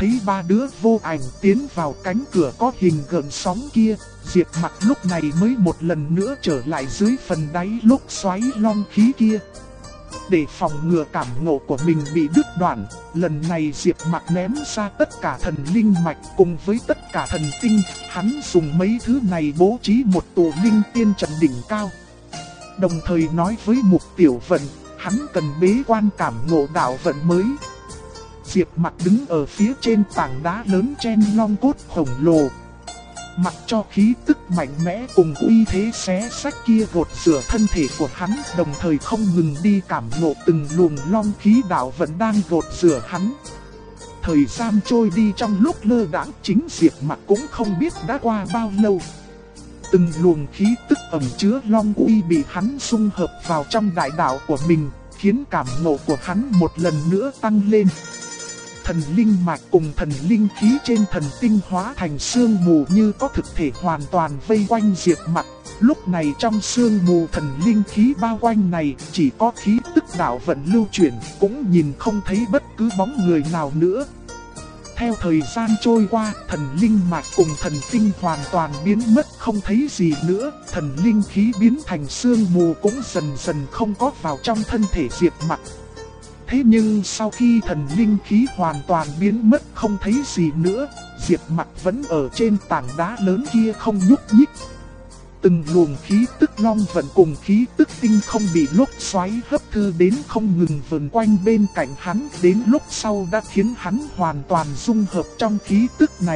Speaker 1: thấy ba đứa Vô Ảnh tiến vào cánh cửa có hình gợn sóng kia, Diệp Mặc lúc này mới một lần nữa trở lại dưới phần đáy lốc xoáy long khí kia. Để phòng ngừa cảm ngộ của mình bị đứt đoạn, lần này Diệp Mặc ném ra tất cả thần linh mạch cùng với tất cả thần tinh, hắn dùng mấy thứ này bố trí một tụ linh tiên trận đỉnh cao. Đồng thời nói với Mục Tiểu Vận, hắn cần bế quan cảm ngộ đạo vận mới. Diệp Mặc đứng ở phía trên tảng đá lớn chen long cốt khổng lồ. Mặc cho khí tức mạnh mẽ cùng uy thế xé sách kia gột rửa thân thể của hắn, đồng thời không ngừng đi cảm ngộ từng luồng long khí đạo vẫn đang gột rửa hắn. Thời gian trôi đi trong lúc lơ đãng, chính Diệp Mặc cũng không biết đã qua bao lâu. Từng luồng khí tức ẩn chứa long uy bị hắn xung hợp vào trong đại đạo của mình, khiến cảm ngộ của hắn một lần nữa tăng lên. Thần linh mạch cùng thần linh khí trên thần tinh hóa thành sương mù như có thực thể hoàn toàn vây quanh Diệp Mặc. Lúc này trong sương mù thần linh khí bao quanh này chỉ có khí tức đạo vận lưu chuyển, cũng nhìn không thấy bất cứ bóng người nào nữa. Theo thời gian trôi qua, thần linh mạch cùng thần tinh hoàn toàn biến mất không thấy gì nữa, thần linh khí biến thành sương mù cũng dần dần không có vào trong thân thể Diệp Mặc. Thế nhưng sau khi thần linh khí hoàn toàn biến mất không thấy gì nữa, Diệp Mặc vẫn ở trên tảng đá lớn kia không nhúc nhích. Từng luồng khí tức long vận cùng khí tức tinh không bị lốc xoáy hấp thu đến không ngừng vần quanh bên cạnh hắn, đến lúc sau đã khiến hắn hoàn toàn dung hợp trong khí tức này.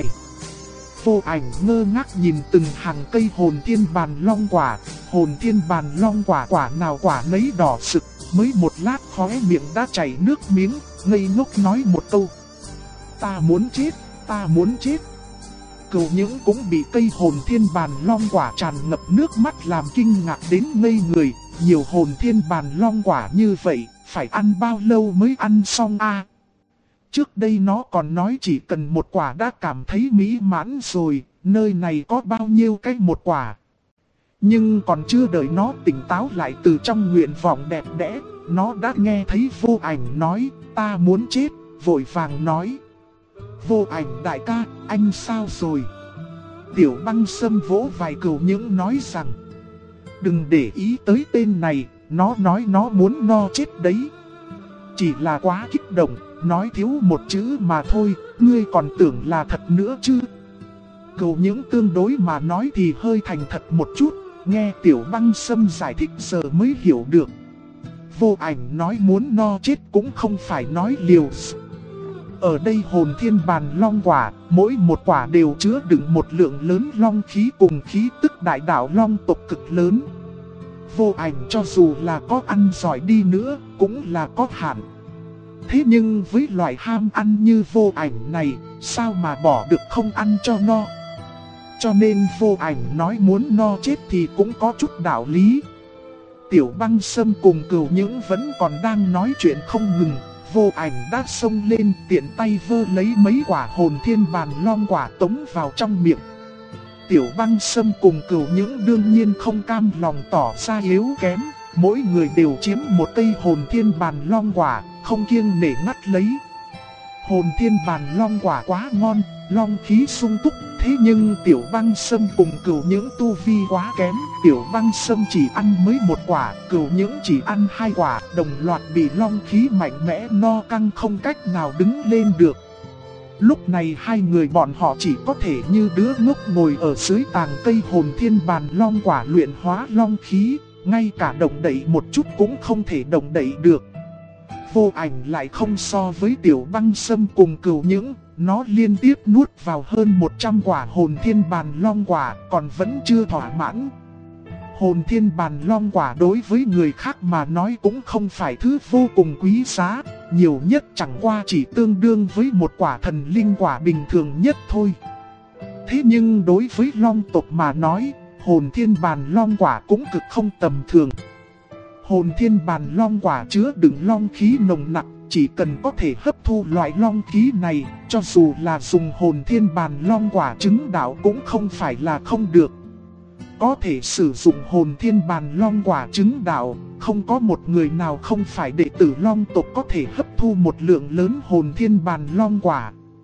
Speaker 1: Vô Ảnh ngơ ngác nhìn từng hàng cây hồn thiên bàn long quả, hồn thiên bàn long quả quả nào quả nấy đỏ sực, mới một lát khóe miệng đã chảy nước miếng, ngây ngốc nói một câu: "Ta muốn chết, ta muốn chết." Cửu Những cũng bị cây hồn thiên bàn long quả tràn ngập nước mắt làm kinh ngạc đến ngây người, nhiều hồn thiên bàn long quả như vậy, phải ăn bao lâu mới ăn xong a? Trước đây nó còn nói chỉ cần một quả đã cảm thấy mỹ mãn rồi, nơi này có bao nhiêu cái một quả. Nhưng còn chưa đợi nó tỉnh táo lại từ trong nguyện vọng đẹp đẽ, nó đã nghe thấy Vô Ảnh nói: "Ta muốn chết", vội vàng nói: "Vô Ảnh đại ca, anh sao rồi?" Tiểu Băng Sâm vỗ vai Cửu Những nói rằng: "Đừng để ý tới tên này, nó nói nó muốn no chết đấy. Chỉ là quá kích động, nói thiếu một chữ mà thôi, ngươi còn tưởng là thật nữa chứ." Cửu Những tương đối mà nói thì hơi thành thật một chút, nghe Tiểu Băng Sâm giải thích giờ mới hiểu được. Vô Ảnh nói muốn no chết cũng không phải nói liều. Ở đây hồn thiên bàn long quả, mỗi một quả đều chứa đựng một lượng lớn long khí cùng khí tức đại đạo long tộc cực lớn. Vô Ảnh cho dù là có ăn giỏi đi nữa, cũng là có hạn. Thế nhưng với loại ham ăn như Vô Ảnh này, sao mà bỏ được không ăn cho no? Cho nên Vô Ảnh nói muốn no chết thì cũng có chút đạo lý. Tiểu Băng Sâm cùng Cửu Những vẫn còn đang nói chuyện không ngừng, Vô Ảnh đã xông lên tiện tay vơ lấy mấy quả hồn thiên bàn long quả tống vào trong miệng. Tiểu Băng Sâm cùng Cửu Những đương nhiên không cam lòng tỏ ra yếu kém, mỗi người đều chiếm một cây hồn thiên bàn long quả, không kiêng nể ngắt lấy. Hồn thiên bàn long quả quá ngon, long khí sung túc, thế nhưng Tiểu Băng Sâm cùng Cửu Những tu vi quá kém, Tiểu Băng Sâm chỉ ăn mới một quả, Cửu Những chỉ ăn hai quả, đồng loạt bị long khí mạnh mẽ no căng không cách nào đứng lên được. Lúc này hai người bọn họ chỉ có thể như đứa ngốc ngồi ở dưới tàng cây hồn thiên bàn long quả luyện hóa long khí, ngay cả động đậy một chút cũng không thể động đậy được. Vô Ảnh lại không so với Tiểu Băng Sâm cùng Cửu Những, nó liên tiếp nuốt vào hơn 100 quả hồn thiên bàn long quả, còn vẫn chưa thỏa mãn. Hồn thiên bàn long quả đối với người khác mà nói cũng không phải thứ vô cùng quý giá, nhiều nhất chẳng qua chỉ tương đương với một quả thần linh quả bình thường nhất thôi. Thế nhưng đối với long tộc mà nói, hồn thiên bàn long quả cũng cực không tầm thường. Hồn thiên bàn long quả chứa đựng long khí nồng nặc, chỉ cần có thể hấp thu loại long khí này, cho dù là dùng hồn thiên bàn long quả chứng đạo cũng không phải là không được. Có thể sử dụng hồn thiên bàn long quả chứng đạo, không có một người nào không phải đệ tử long tộc có thể hấp thu một lượng lớn hồn thiên bàn long quả.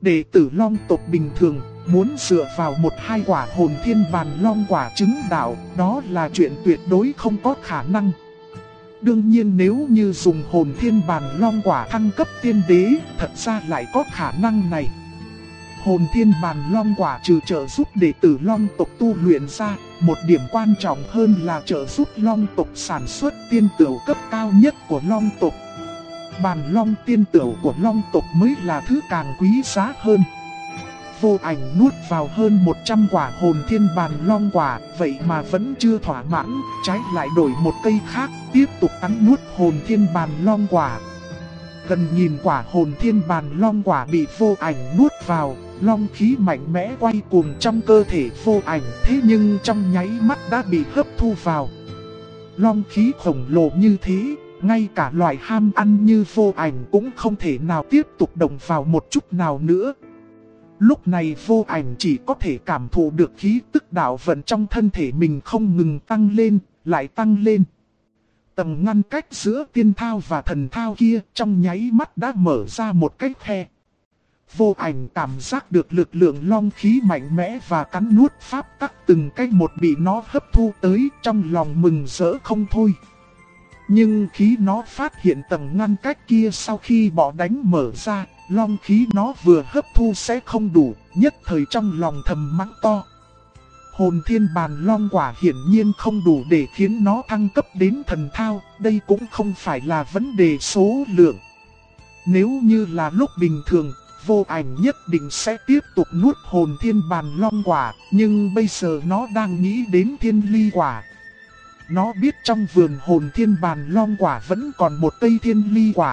Speaker 1: Đệ tử Long tộc bình thường, muốn dựa vào 1-2 quả hồn thiên bàn long quả chứng đạo, đó là chuyện tuyệt đối không có khả năng. Đương nhiên nếu như dùng hồn thiên bàn long quả thăng cấp tiên đế, thật ra lại có khả năng này. Hồn thiên bàn long quả trừ trợ giúp đệ tử long tộc tu luyện ra, một điểm quan trọng hơn là trợ giúp long tộc sản xuất tiên tửu cấp cao nhất của long tộc. Bàn long tiên tửu của long tộc mới là thứ càng quý giá hơn. Vô Ảnh nuốt vào hơn 100 quả hồn thiên bàn long quả, vậy mà vẫn chưa thỏa mãn, trái lại đổi một cây khác, tiếp tục cắn nuốt hồn thiên bàn long quả. Gần nhìn quả hồn thiên bàn long quả bị Vô Ảnh nuốt vào, long khí mạnh mẽ quay cuồng trong cơ thể Vô Ảnh, thế nhưng trong nháy mắt đã bị hấp thu vào. Long khí khổng lồ như thế, ngay cả loại ham ăn như Vô Ảnh cũng không thể nào tiếp tục động vào một chút nào nữa. Lúc này Vô Ảnh chỉ có thể cảm thụ được khí tức đạo vận trong thân thể mình không ngừng tăng lên, lại tăng lên. Tầng ngăn cách giữa tiên thao và thần thao kia trong nháy mắt đã mở ra một cái khe. Vô Ảnh cảm giác được lực lượng long khí mạnh mẽ và cắn nuốt pháp tắc từng cái một bị nó hấp thu tới, trong lòng mừng rỡ không thôi. Nhưng khi nó phát hiện tầng ngăn cách kia sau khi bỏ đánh mở ra, long khí nó vừa hấp thu sẽ không đủ, nhất thời trong lòng thầm mắng to. Hồn thiên bàn long quả hiển nhiên không đủ để khiến nó thăng cấp đến thần thao, đây cũng không phải là vấn đề số lượng. Nếu như là lúc bình thường, Vô Ảnh nhất định sẽ tiếp tục nuốt hồn thiên bàn long quả, nhưng bây giờ nó đang nghĩ đến thiên ly quả. Nó biết trong vườn hồn thiên bàn long quả vẫn còn một cây thiên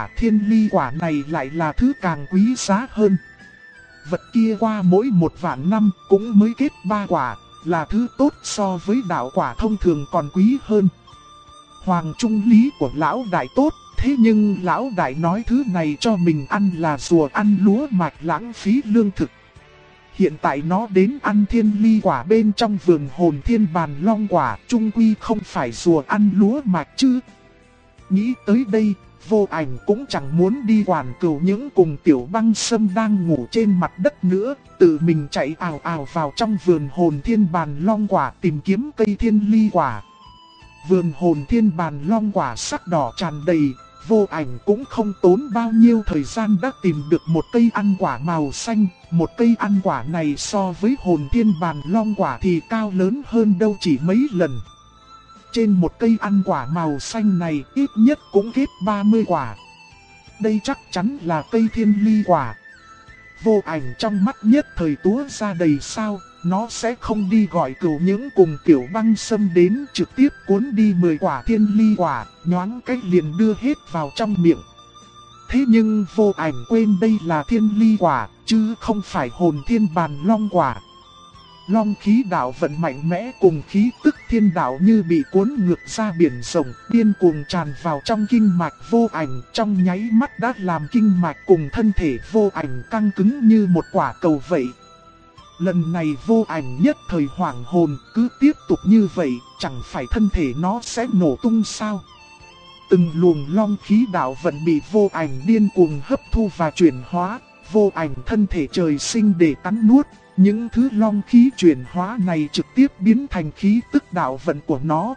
Speaker 1: ly quả này lại là thứ càng quý giá hơn. Vật kia qua mỗi 1.000 năm cũng mới kết 3 quả, là thứ tốt so với đạo quả thông thường còn quý hơn. Hoàng trung lý của lão đại tốt, thế nhưng lão đại nói thứ này cho mình ăn là rùa ăn lúa mạch lãng phí lương thực. Hiện tại nó đến ăn thiên ly quả bên trong vườn hồn thiên bàn long quả, trung quy không phải rùa ăn lúa mạch chứ. Nghĩ tới đây, Vô Ảnh cũng chẳng muốn đi quản cừu những cùng Tiểu Băng Sâm đang ngủ trên mặt đất nữa, tự mình chạy ào ào vào trong vườn hồn thiên bàn long quả tìm kiếm cây thiên ly quả. Vườn hồn thiên bàn long quả sắc đỏ tràn đầy, Vô Ảnh cũng không tốn bao nhiêu thời gian đã tìm được một cây ăn quả màu xanh. Một cây ăn quả này so với hồn thiên bàn long quả thì cao lớn hơn đâu chỉ mấy lần. Trên một cây ăn quả màu xanh này ít nhất cũng kết 30 quả. Đây chắc chắn là cây thiên ly quả. Vô Ảnh trong mắt nhất thời túa ra đầy sao, nó sẽ không đi gọi cừu những cùng Tiểu Băng Sâm đến trực tiếp cuốn đi 10 quả thiên ly quả, nhoáng cách liền đưa hết vào trong miệng. Thế nhưng Vô Ảnh quên đây là thiên ly quả, chứ không phải hồn thiên bàn long quả. Long khí đạo vận mạnh mẽ cùng khí tức thiên đạo như bị cuốn ngược ra biển rộng, điên cuồng tràn vào trong kinh mạch Vô Ảnh, trong nháy mắt đã làm kinh mạch cùng thân thể Vô Ảnh căng cứng như một quả cầu vậy. Lần này Vô Ảnh nhất thời hoảng hồn, cứ tiếp tục như vậy, chẳng phải thân thể nó sẽ nổ tung sao? Từng luồng long khí đạo vận bị Vô Ảnh điên cuồng hấp thu và chuyển hóa, Vô Ảnh thân thể trời sinh để cắn nuốt. Những thứ long khí chuyển hóa này trực tiếp biến thành khí tức đạo vận của nó.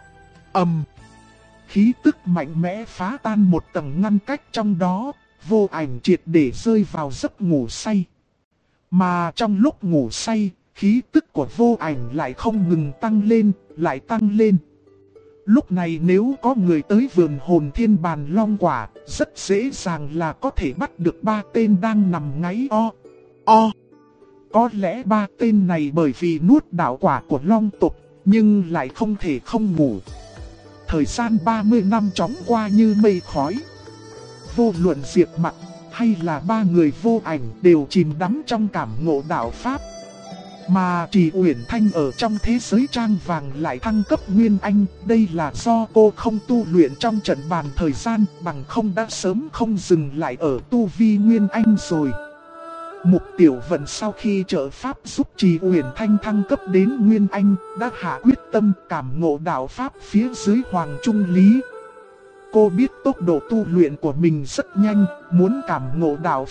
Speaker 1: Khí tức mạnh mẽ phá tan một tầng ngăn cách trong đó, Vô Ảnh triệt để rơi vào giấc ngủ say. Mà trong lúc ngủ say, khí tức của Vô Ảnh lại không ngừng tăng lên, lại tăng lên. Lúc này nếu có người tới vườn hồn thiên bàn long quả, rất dễ dàng là có thể bắt được 3 tên đang nằm ngáy o. Có lẽ 3 tên này bởi vì nuốt đạo quả của long tộc, nhưng lại không thể không ngủ. Thời gian 30 năm chóng qua như mây khói. Vô luận Diệp Mặc hay là 3 người Vô Ảnh đều chìm đắm trong cảm ngộ đạo pháp. Mà Trì Uyển Thanh ở trong thế giới trang vàng lại thăng cấp Nguyên Anh, đây là do cô không tu luyện trong trận bàn thời gian, bằng không đã sớm không dừng lại ở tu vi Nguyên Anh rồi. Mục Tiểu Vận sau khi trợ pháp giúp Trì Uyển Thanh thăng cấp đến Nguyên Anh, đã hạ quyết tâm cảm ngộ đạo pháp phía dưới Hoàng Trung Lý. Cô biết tốc độ tu luyện của mình rất nhanh, muốn cảm ngộ đạo pháp,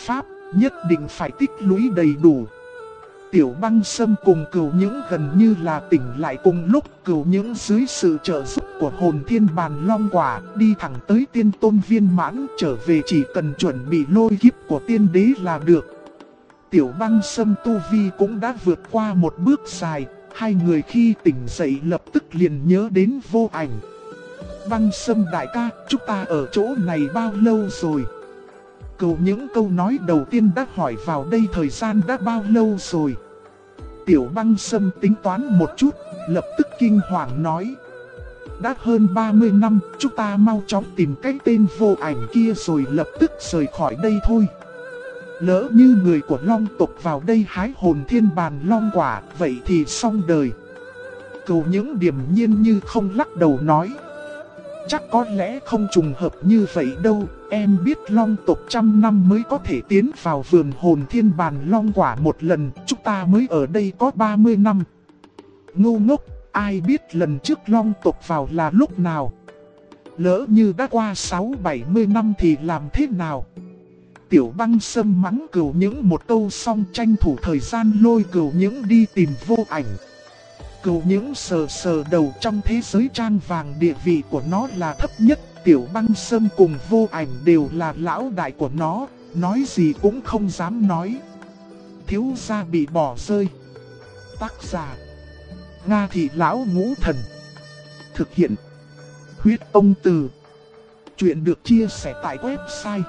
Speaker 1: nhất định phải tích lũy đầy đủ. Tiểu Băng Sâm cùng Cửu Những gần như là tỉnh lại cùng lúc. Cửu Những dưới sự trợ giúp của hồn thiên bàn long quả đi thẳng tới tiên tôn viên mãn, trở về chỉ cần chuẩn bị lôi kiếp của tiên đế là được. Tiểu Băng Sâm tu vi cũng đã vượt qua một bước dài. Hai người khi tỉnh dậy lập tức liền nhớ đến Vô Ảnh. Băng Sâm đại ca, chúng ta ở chỗ này bao lâu rồi? Cửu Những câu nói đầu tiên đã hỏi vào đây thời gian đã bao lâu rồi. Tiểu Băng Sâm tính toán một chút, lập tức kinh hoàng nói. Đã hơn 30 năm, chúng ta mau chóng tìm cái tên Vô Ảnh kia rồi lập tức rời khỏi đây thôi. Lỡ như người của Long tộc vào đây hái hồn thiên bàn long quả, vậy thì xong đời. Cửu Những điềm nhiên như không lắc đầu nói. Chắc có lẽ không trùng hợp như vậy đâu, em biết Long tộc 100 năm mới có thể tiến vào vườn hồn thiên bàn long quả một lần, chúng ta mới ở đây có 30 năm. Ngu ngốc, ai biết lần trước Long tộc vào là lúc nào? Lỡ như đã qua 60-70 năm thì làm thế nào? Tiểu Băng Sâm mắng Cửu Những một câu xong tranh thủ thời gian lôi Cửu Những đi tìm Vô Ảnh. Cửu Những sờ sờ đầu, trong thế giới trang vàng địa vị của nó là thấp nhất. Tiểu Băng Sâm cùng Vô Ảnh đều là lão đại của nó, nói gì cũng không dám nói. Thiếu gia bị bỏ rơi. Tác giả: Nga Thị Lão Ngũ Thần. Thực hiện: Huyết Ông Từ. Chuyện được chia sẻ tại website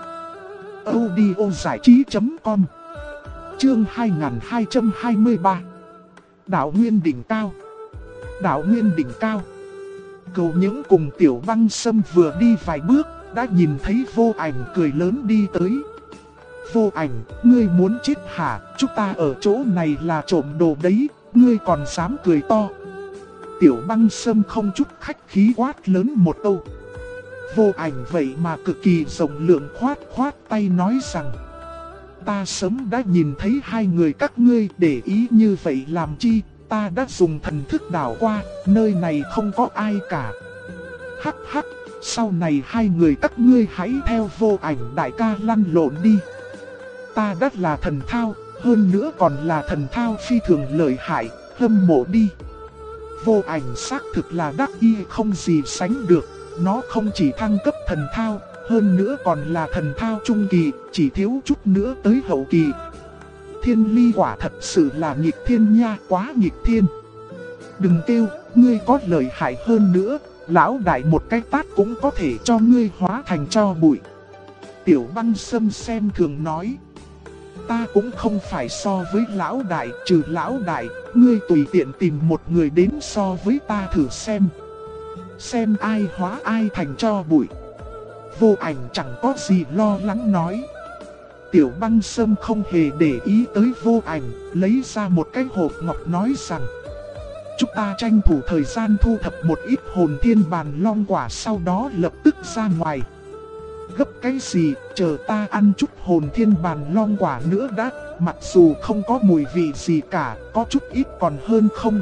Speaker 1: audiozảichí.com. Chương 2223. Đạo Nguyên Đỉnh Cao. Đạo Nguyên Đỉnh Cao. Cửu Những cùng Tiểu Băng Sâm vừa đi vài bước, đã nhìn thấy Vô Ảnh cười lớn đi tới. Vô Ảnh, ngươi muốn chết hả? Chúng ta ở chỗ này là trộm đồ đấy, ngươi còn dám cười to. Tiểu Băng Sâm không chút khách khí quát lớn một câu. Vô Ảnh vậy mà cực kỳ rộng lượng khoát tay nói rằng. Ta sớm đã nhìn thấy hai người các ngươi, để ý như vậy làm chi? Ta đã dùng thần thức đảo qua, nơi này không có ai cả. Hắc hắc, sau này hai người các ngươi hãy theo Vô Ảnh đại ca lăn lộn đi. Ta đã là thần thao, hơn nữa còn là thần thao phi thường lợi hại, hâm mộ đi. Vô Ảnh xác thực là đắc ý không gì sánh được, nó không chỉ thăng cấp thần thao, hơn nữa còn là thần thao trung kỳ, chỉ thiếu chút nữa tới hậu kỳ. Thiên ly quả thật sự là nghịch thiên nha, quá nghịch thiên. Đừng kêu, ngươi có lợi hại hơn nữa, lão đại một cái tát cũng có thể cho ngươi hóa thành tro bụi. Tiểu Băng Sâm xem thường nói. Ta cũng không phải so với lão đại, trừ lão đại, ngươi tùy tiện tìm một người đến so với ta thử xem. Xem ai hóa ai thành tro bụi. Vô Ảnh chẳng có gì lo lắng nói. Tiểu Băng Sâm không hề để ý tới Vô Ảnh, lấy ra một cái hộp ngọc nói rằng. Chúng ta tranh thủ thời gian thu thập một ít hồn thiên bàn long quả, sau đó lập tức ra ngoài. Gấp cái gì, chờ ta ăn chút hồn thiên bàn long quả nữa đã, mặc dù không có mùi vị gì cả, có chút ít còn hơn không.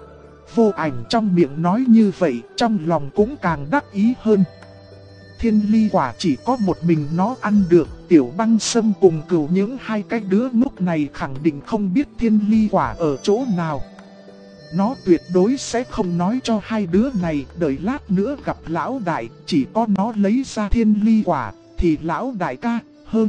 Speaker 1: Vô Ảnh trong miệng nói như vậy, trong lòng cũng càng đắc ý hơn. Thiên ly quả chỉ có một mình nó ăn được, Tiểu Băng Sâm cùng Cửu Những hai cái đứa ngốc này khẳng định không biết thiên ly quả ở chỗ nào. Nó tuyệt đối sẽ không nói cho hai đứa này, đợi lát nữa gặp lão đại, chỉ có nó lấy ra thiên ly quả, thì lão đại ca, hơn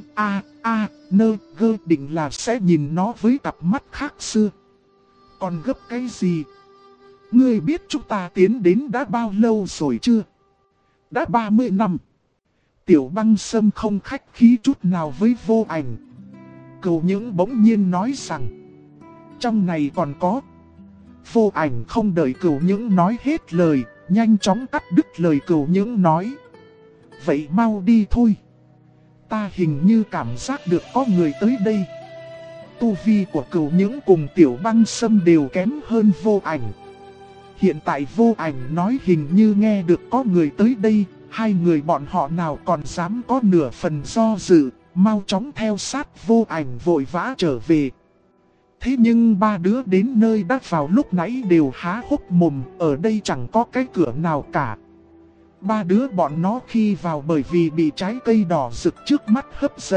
Speaker 1: gơ định là sẽ nhìn nó với cặp mắt khác xưa. Còn gấp cái gì? Ngươi biết chúng ta tiến đến đã bao lâu rồi chưa? Đã 30 năm. Tiểu Băng Sâm không khách khí chút nào với Vô Ảnh. Cửu Những bỗng nhiên nói rằng. Trong này còn có. Vô Ảnh không đợi Cửu Những nói hết lời, nhanh chóng cắt đứt lời Cửu Những nói. Vậy mau đi thôi. Ta hình như cảm giác được có người tới đây. Tu vi của Cửu Những cùng Tiểu Băng Sâm đều kém hơn Vô Ảnh. Hiện tại Vô Ảnh nói hình như nghe được có người tới đây, hai người bọn họ nào còn dám có nửa phần do dự, mau chóng theo sát Vô Ảnh vội vã trở về. Thế nhưng ba đứa đến nơi đã vào lúc nãy đều há hốc mồm, ở đây chẳng có cái cửa nào cả. Ba đứa bọn nó khi vào bởi vì bị trái cây đỏ rực trước mắt hấp dẫn,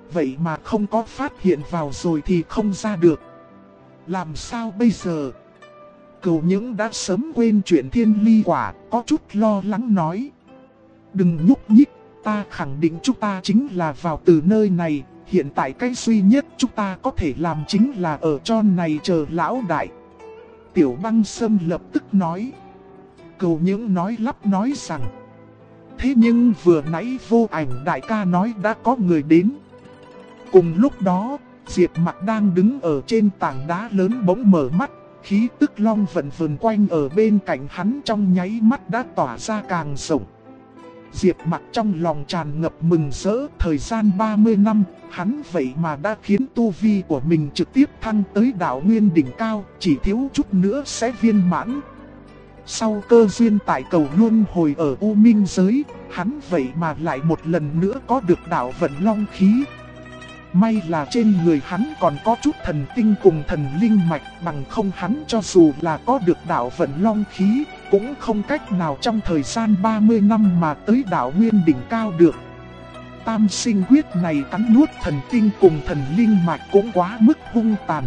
Speaker 1: vậy mà không có phát hiện vào rồi thì không ra được. Làm sao bây giờ? Cửu Những đã sớm quên chuyện thiên ly quả, có chút lo lắng nói. Đừng nhúc nhích, ta khẳng định chúng ta chính là vào từ nơi này. Hiện tại cái duy nhất chúng ta có thể làm chính là ở tròn này chờ lão đại. Tiểu Băng Sâm lập tức nói. Cửu Những nói lắp nói rằng. Thế nhưng vừa nãy Vô Ảnh đại ca nói đã có người đến. Cùng lúc đó, Diệp Mặc đang đứng ở trên tảng đá lớn bỗng mở mắt. Khí tức long vận vần quanh ở bên cạnh hắn trong nháy mắt đã tỏa ra càng rộng. Diệp Mặc trong lòng tràn ngập mừng rỡ. Thời gian 30 năm, hắn vậy mà đã khiến tu vi của mình trực tiếp thăng tới đạo nguyên đỉnh cao, chỉ thiếu chút nữa sẽ viên mãn. Sau cơ duyên tại cầu luân hồi ở U Minh giới, hắn vậy mà lại một lần nữa có được đạo vận long khí. May là trên người hắn còn có chút thần tinh cùng thần linh mạch, bằng không hắn cho dù là có được đạo vận long khí, cũng không cách nào trong thời gian 30 năm mà tới đạo nguyên đỉnh cao được. Tam sinh huyết này cắn nuốt thần tinh cùng thần linh mạch cũng quá mức hung tàn.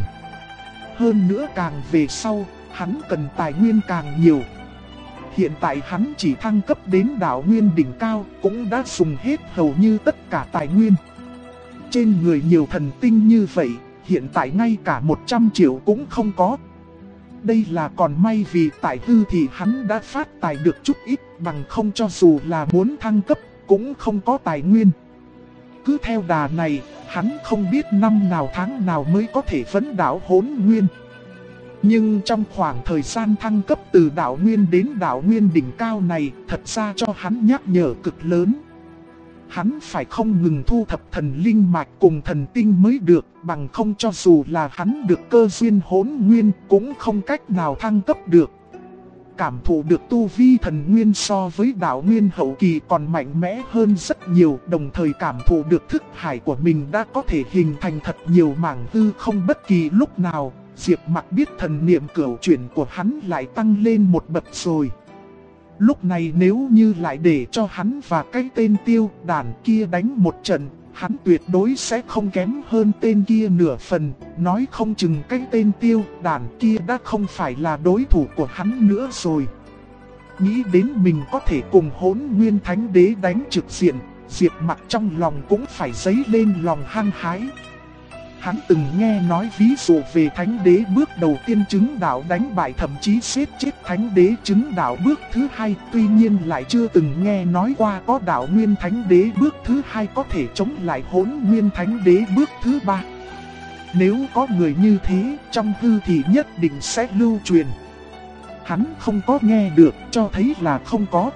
Speaker 1: Hơn nữa càng về sau, hắn cần tài nguyên càng nhiều. Hiện tại hắn chỉ thăng cấp đến đạo nguyên đỉnh cao, cũng đã dùng hết hầu như tất cả tài nguyên. Trên người nhiều thần tinh như vậy, hiện tại ngay cả 100 triệu cũng không có. Đây là còn may vì tại hư thì hắn đã phát tài được chút ít, bằng không cho dù là muốn thăng cấp cũng không có tài nguyên. Cứ theo đà này, hắn không biết năm nào tháng nào mới có thể vấn đảo Hỗn Nguyên. Nhưng trong khoảng thời gian thăng cấp từ đạo nguyên đến đạo nguyên đỉnh cao này, thật ra cho hắn nhắc nhở cực lớn. Hắn phải không ngừng thu thập thần linh mạch cùng thần tinh mới được, bằng không cho dù là hắn được cơ duyên Hỗn Nguyên cũng không cách nào thăng cấp được. Cảm thụ được tu vi thần nguyên so với đạo nguyên hậu kỳ còn mạnh mẽ hơn rất nhiều, đồng thời cảm thụ được thức hải của mình đã có thể hình thành thật nhiều mảng hư không bất kỳ lúc nào. Diệp Mặc biết thần niệm cửu chuyển của hắn lại tăng lên một bậc rồi. Lúc này nếu như lại để cho hắn và cái tên Tiêu Đản kia đánh một trận, hắn tuyệt đối sẽ không kém hơn tên kia nửa phần. Nói không chừng cái tên Tiêu Đản kia đã không phải là đối thủ của hắn nữa rồi. Nghĩ đến mình có thể cùng Hỗn Nguyên Thánh Đế đánh trực diện, Diệp Mặc trong lòng cũng phải dấy lên lòng hăng hái. Hắn từng nghe nói ví dụ về Thánh Đế bước đầu tiên chứng đạo đánh bại thậm chí giết chết Thánh Đế chứng đạo bước thứ hai, tuy nhiên lại chưa từng nghe nói qua có đạo Nguyên Thánh Đế bước thứ hai có thể chống lại Hỗn Nguyên Thánh Đế bước thứ ba. Nếu có người như thế, trong hư thì nhất định sẽ lưu truyền. Hắn không có nghe được, cho thấy là không có.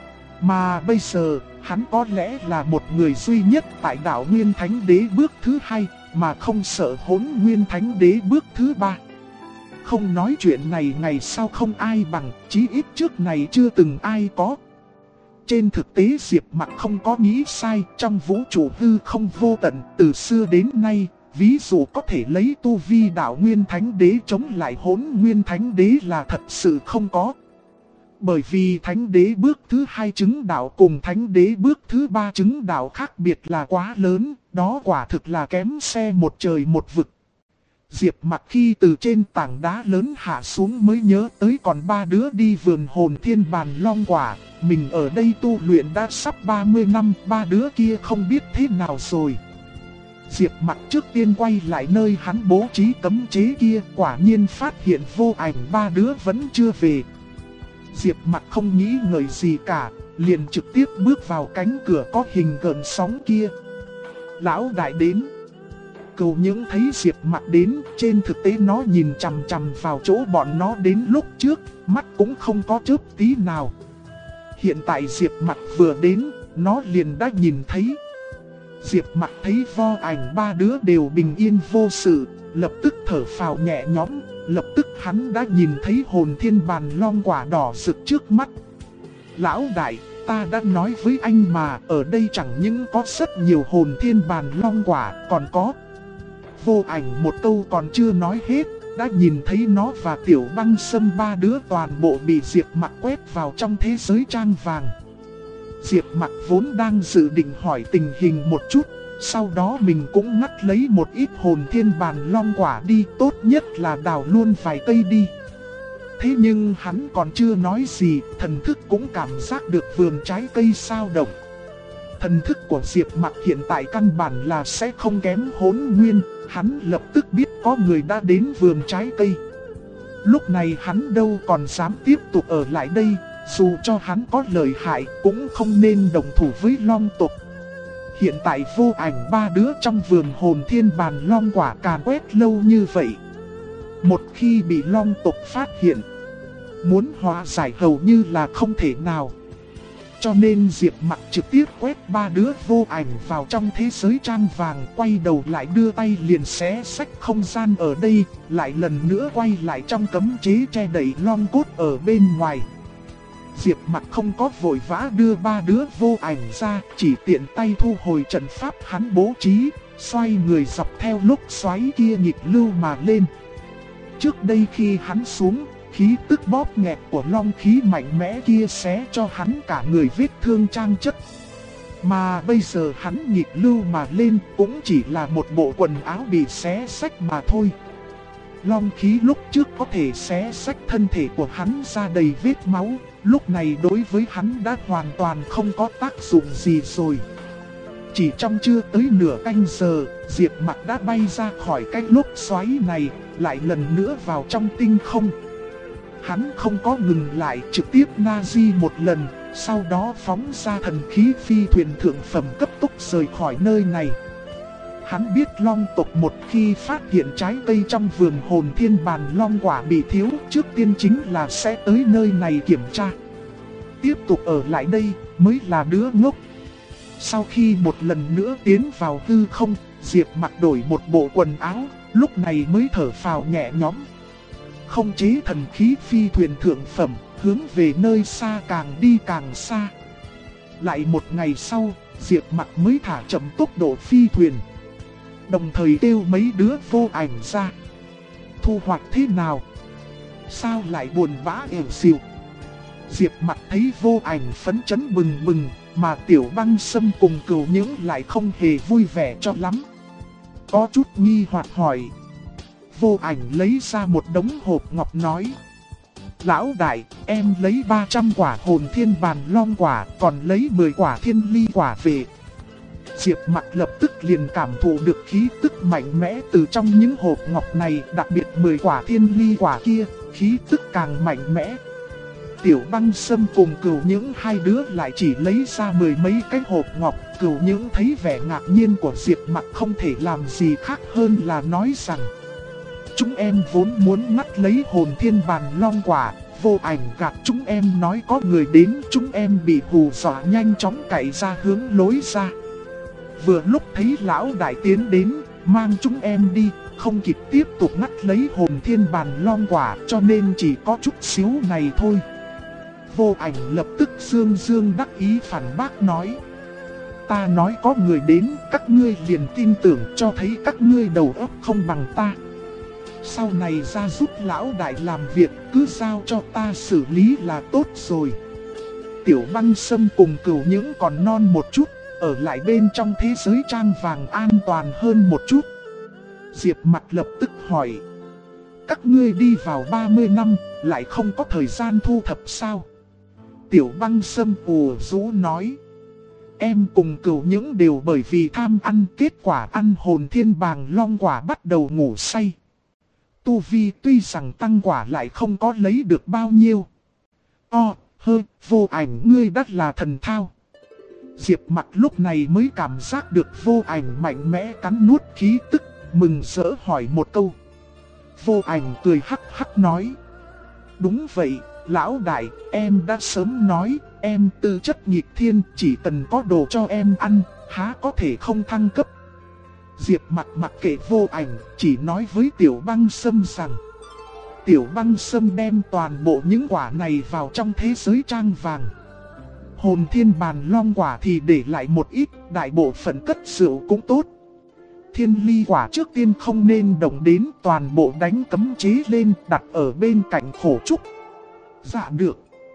Speaker 1: Mà bây giờ, hắn có lẽ là một người duy nhất tại đạo Nguyên Thánh Đế bước thứ hai, mà không sợ Hỗn Nguyên Thánh Đế bước thứ ba. Không nói chuyện này ngày sau không ai bằng, chí ít trước này chưa từng ai có. Trên thực tế Diệp Mặc không có nghĩ sai, trong vũ trụ hư không vô tận từ xưa đến nay, ví dụ có thể lấy tu vi đạo Nguyên Thánh Đế chống lại Hỗn Nguyên Thánh Đế là thật sự không có. Bởi vì Thánh Đế bước thứ hai chứng đạo cùng Thánh Đế bước thứ ba chứng đạo khác biệt là quá lớn, đó quả thực là kém xe một trời một vực. Diệp Mặc khi từ trên tảng đá lớn hạ xuống mới nhớ tới còn ba đứa đi vườn hồn thiên bàn long quả, mình ở đây tu luyện đã sắp 30 năm, ba đứa kia không biết thế nào rồi. Diệp Mặc trước tiên quay lại nơi hắn bố trí cấm chế kia, quả nhiên phát hiện Vô Ảnh ba đứa vẫn chưa về. Diệp Mặc không nghĩ ngợi gì cả, liền trực tiếp bước vào cánh cửa có hình gợn sóng kia. Lão đại đến. Cửu Những thấy Diệp Mặc đến, trên thực tế nó nhìn chằm chằm vào chỗ bọn nó đến lúc trước, mắt cũng không có chớp tí nào. Hiện tại Diệp Mặc vừa đến, nó liền đã nhìn thấy. Diệp Mặc thấy Vô Ảnh ba đứa đều bình yên vô sự, lập tức thở phào nhẹ nhõm. Lập tức hắn đã nhìn thấy hồn thiên bàn long quả đỏ rực trước mắt. Lão đại, ta đã nói với anh mà, ở đây chẳng những có rất nhiều hồn thiên bàn long quả, còn có. Vô Ảnh một câu còn chưa nói hết, đã nhìn thấy nó và Tiểu Băng Sâm ba đứa toàn bộ bị Diệp Mặc quét vào trong thế giới trang vàng. Diệp Mặc vốn đang dự định hỏi tình hình một chút, Sau đó mình cũng ngắt lấy một ít hồn thiên bàn long quả đi, tốt nhất là đào luôn vài cây đi. Thế nhưng hắn còn chưa nói gì, thần thức cũng cảm giác được vườn trái cây sao động. Thần thức của Diệp Mặc hiện tại căn bản là sẽ không kém Hỗn Nguyên, hắn lập tức biết có người đã đến vườn trái cây. Lúc này hắn đâu còn dám tiếp tục ở lại đây, dù cho hắn có lợi hại cũng không nên đồng thủ với Long tộc. Hiện tại Vô Ảnh ba đứa trong vườn hồn thiên bàn long quả càn quét lâu như vậy. Một khi bị Long tộc phát hiện, muốn hóa giải hầu như là không thể nào. Cho nên Diệp Mặc trực tiếp quét ba đứa Vô Ảnh vào trong thế giới trang vàng, quay đầu lại đưa tay liền xé xách không gian ở đây, lại lần nữa quay lại trong cấm chế che đậy long cốt ở bên ngoài. Diệp Mặc không có vội vã đưa ba đứa Vô Ảnh ra, chỉ tiện tay thu hồi trận pháp hắn bố trí, xoay người dọc theo lúc xoáy kia nghịch lưu mà lên. Trước đây khi hắn xuống, khí tức bóp nghẹt của long khí mạnh mẽ kia xé cho hắn cả người vết thương trang chất. Mà bây giờ hắn nghịch lưu mà lên cũng chỉ là một bộ quần áo bị xé xách mà thôi. Long khí lúc trước có thể xé xách thân thể của hắn ra đầy vết máu, lúc này đối với hắn đã hoàn toàn không có tác dụng gì rồi. Chỉ trong chưa tới nửa canh giờ, Diệp Mặc đã bay ra khỏi cái lốc xoáy này, lại lần nữa vào trong tinh không. Hắn không có ngừng lại, trực tiếp Nazi một lần, sau đó phóng ra thần khí phi thuyền thượng phẩm cấp tốc rời khỏi nơi này. Hắn biết Long tộc một khi phát hiện trái cây trong vườn hồn thiên bàn long quả bị thiếu, trước tiên chính là sẽ tới nơi này kiểm tra. Tiếp tục ở lại đây mới là đứa ngốc. Sau khi một lần nữa tiến vào hư không, Diệp Mặc đổi một bộ quần áo, lúc này mới thở phào nhẹ nhõm. Không chế thần khí phi thuyền thượng phẩm, hướng về nơi xa càng đi càng xa. Lại một ngày sau, Diệp Mặc mới thả chậm tốc độ phi thuyền, đồng thời kêu mấy đứa Vô Ảnh ra. Thu hoạch thế nào? Sao lại buồn bã ẻo xìu? Diệp Mặc thấy Vô Ảnh phấn chấn bừng bừng, mà Tiểu Băng Sâm cùng Cửu Những lại không hề vui vẻ cho lắm. Có chút nghi hoặc hỏi. Vô Ảnh lấy ra một đống hộp ngọc nói: Lão đại, em lấy 300 quả hồn thiên bàn long quả, còn lấy 10 quả thiên ly quả về. Diệp Mặc lập tức liền cảm thụ được khí tức mạnh mẽ từ trong những hộp ngọc này, đặc biệt 10 quả thiên ly quả kia, khí tức càng mạnh mẽ. Tiểu Băng Sâm cùng Cửu Những hai đứa lại chỉ lấy ra 10 mấy cái hộp ngọc. Cửu Những thấy vẻ ngạc nhiên của Diệp Mặc không thể làm gì khác hơn là nói rằng: Chúng em vốn muốn ngắt lấy hồn thiên bàn long quả, Vô Ảnh gạt chúng em nói có người đến, chúng em bị hù dọa nhanh chóng chạy ra hướng lối ra. Vừa lúc thấy lão đại tiến đến, mang chúng em đi, không kịp tiếp tục ngắt lấy hồn thiên bàn long quả, cho nên chỉ có chút xíu này thôi. Vô Ảnh lập tức dương dương đắc ý phản bác nói: Ta nói có người đến, các ngươi liền tin tưởng, cho thấy các ngươi đầu óc không bằng ta. Sau này ra giúp lão đại làm việc, cứ giao cho ta xử lý là tốt rồi. Tiểu Băng Sâm cùng Cửu Những còn non một chút, ở lại bên trong thế giới trang vàng an toàn hơn một chút. Diệp Mặc lập tức hỏi: Các ngươi đi vào 30 năm, lại không có thời gian thu thập sao? Tiểu Băng Sâm ù rũ nói: Em cùng Cửu Những đều bởi vì tham ăn, kết quả ăn hồn thiên bàng long quả bắt đầu ngủ say. Tu vi tuy rằng tăng quả lại không có lấy được bao nhiêu. Vô Ảnh ngươi đắt là thần thao. Diệp Mặc lúc này mới cảm giác được Vô Ảnh mạnh mẽ cắn nuốt khí tức, mừng rỡ hỏi một câu. Vô Ảnh cười hắc hắc nói: Đúng vậy, lão đại, em đã sớm nói, em tư chất nghịch thiên, chỉ cần có đồ cho em ăn, há có thể không thăng cấp. Diệp Mặc mặc kệ Vô Ảnh, chỉ nói với Tiểu Băng Sâm rằng: Tiểu Băng Sâm đem toàn bộ những quả này vào trong thế giới trang vàng. Hồn thiên bàn long quả thì để lại một ít, đại bộ phận cất rượu cũng tốt. Thiên ly quả trước tiên không nên động đến, toàn bộ đánh cấm chế lên, đặt ở bên cạnh khổ trúc. Dạ được.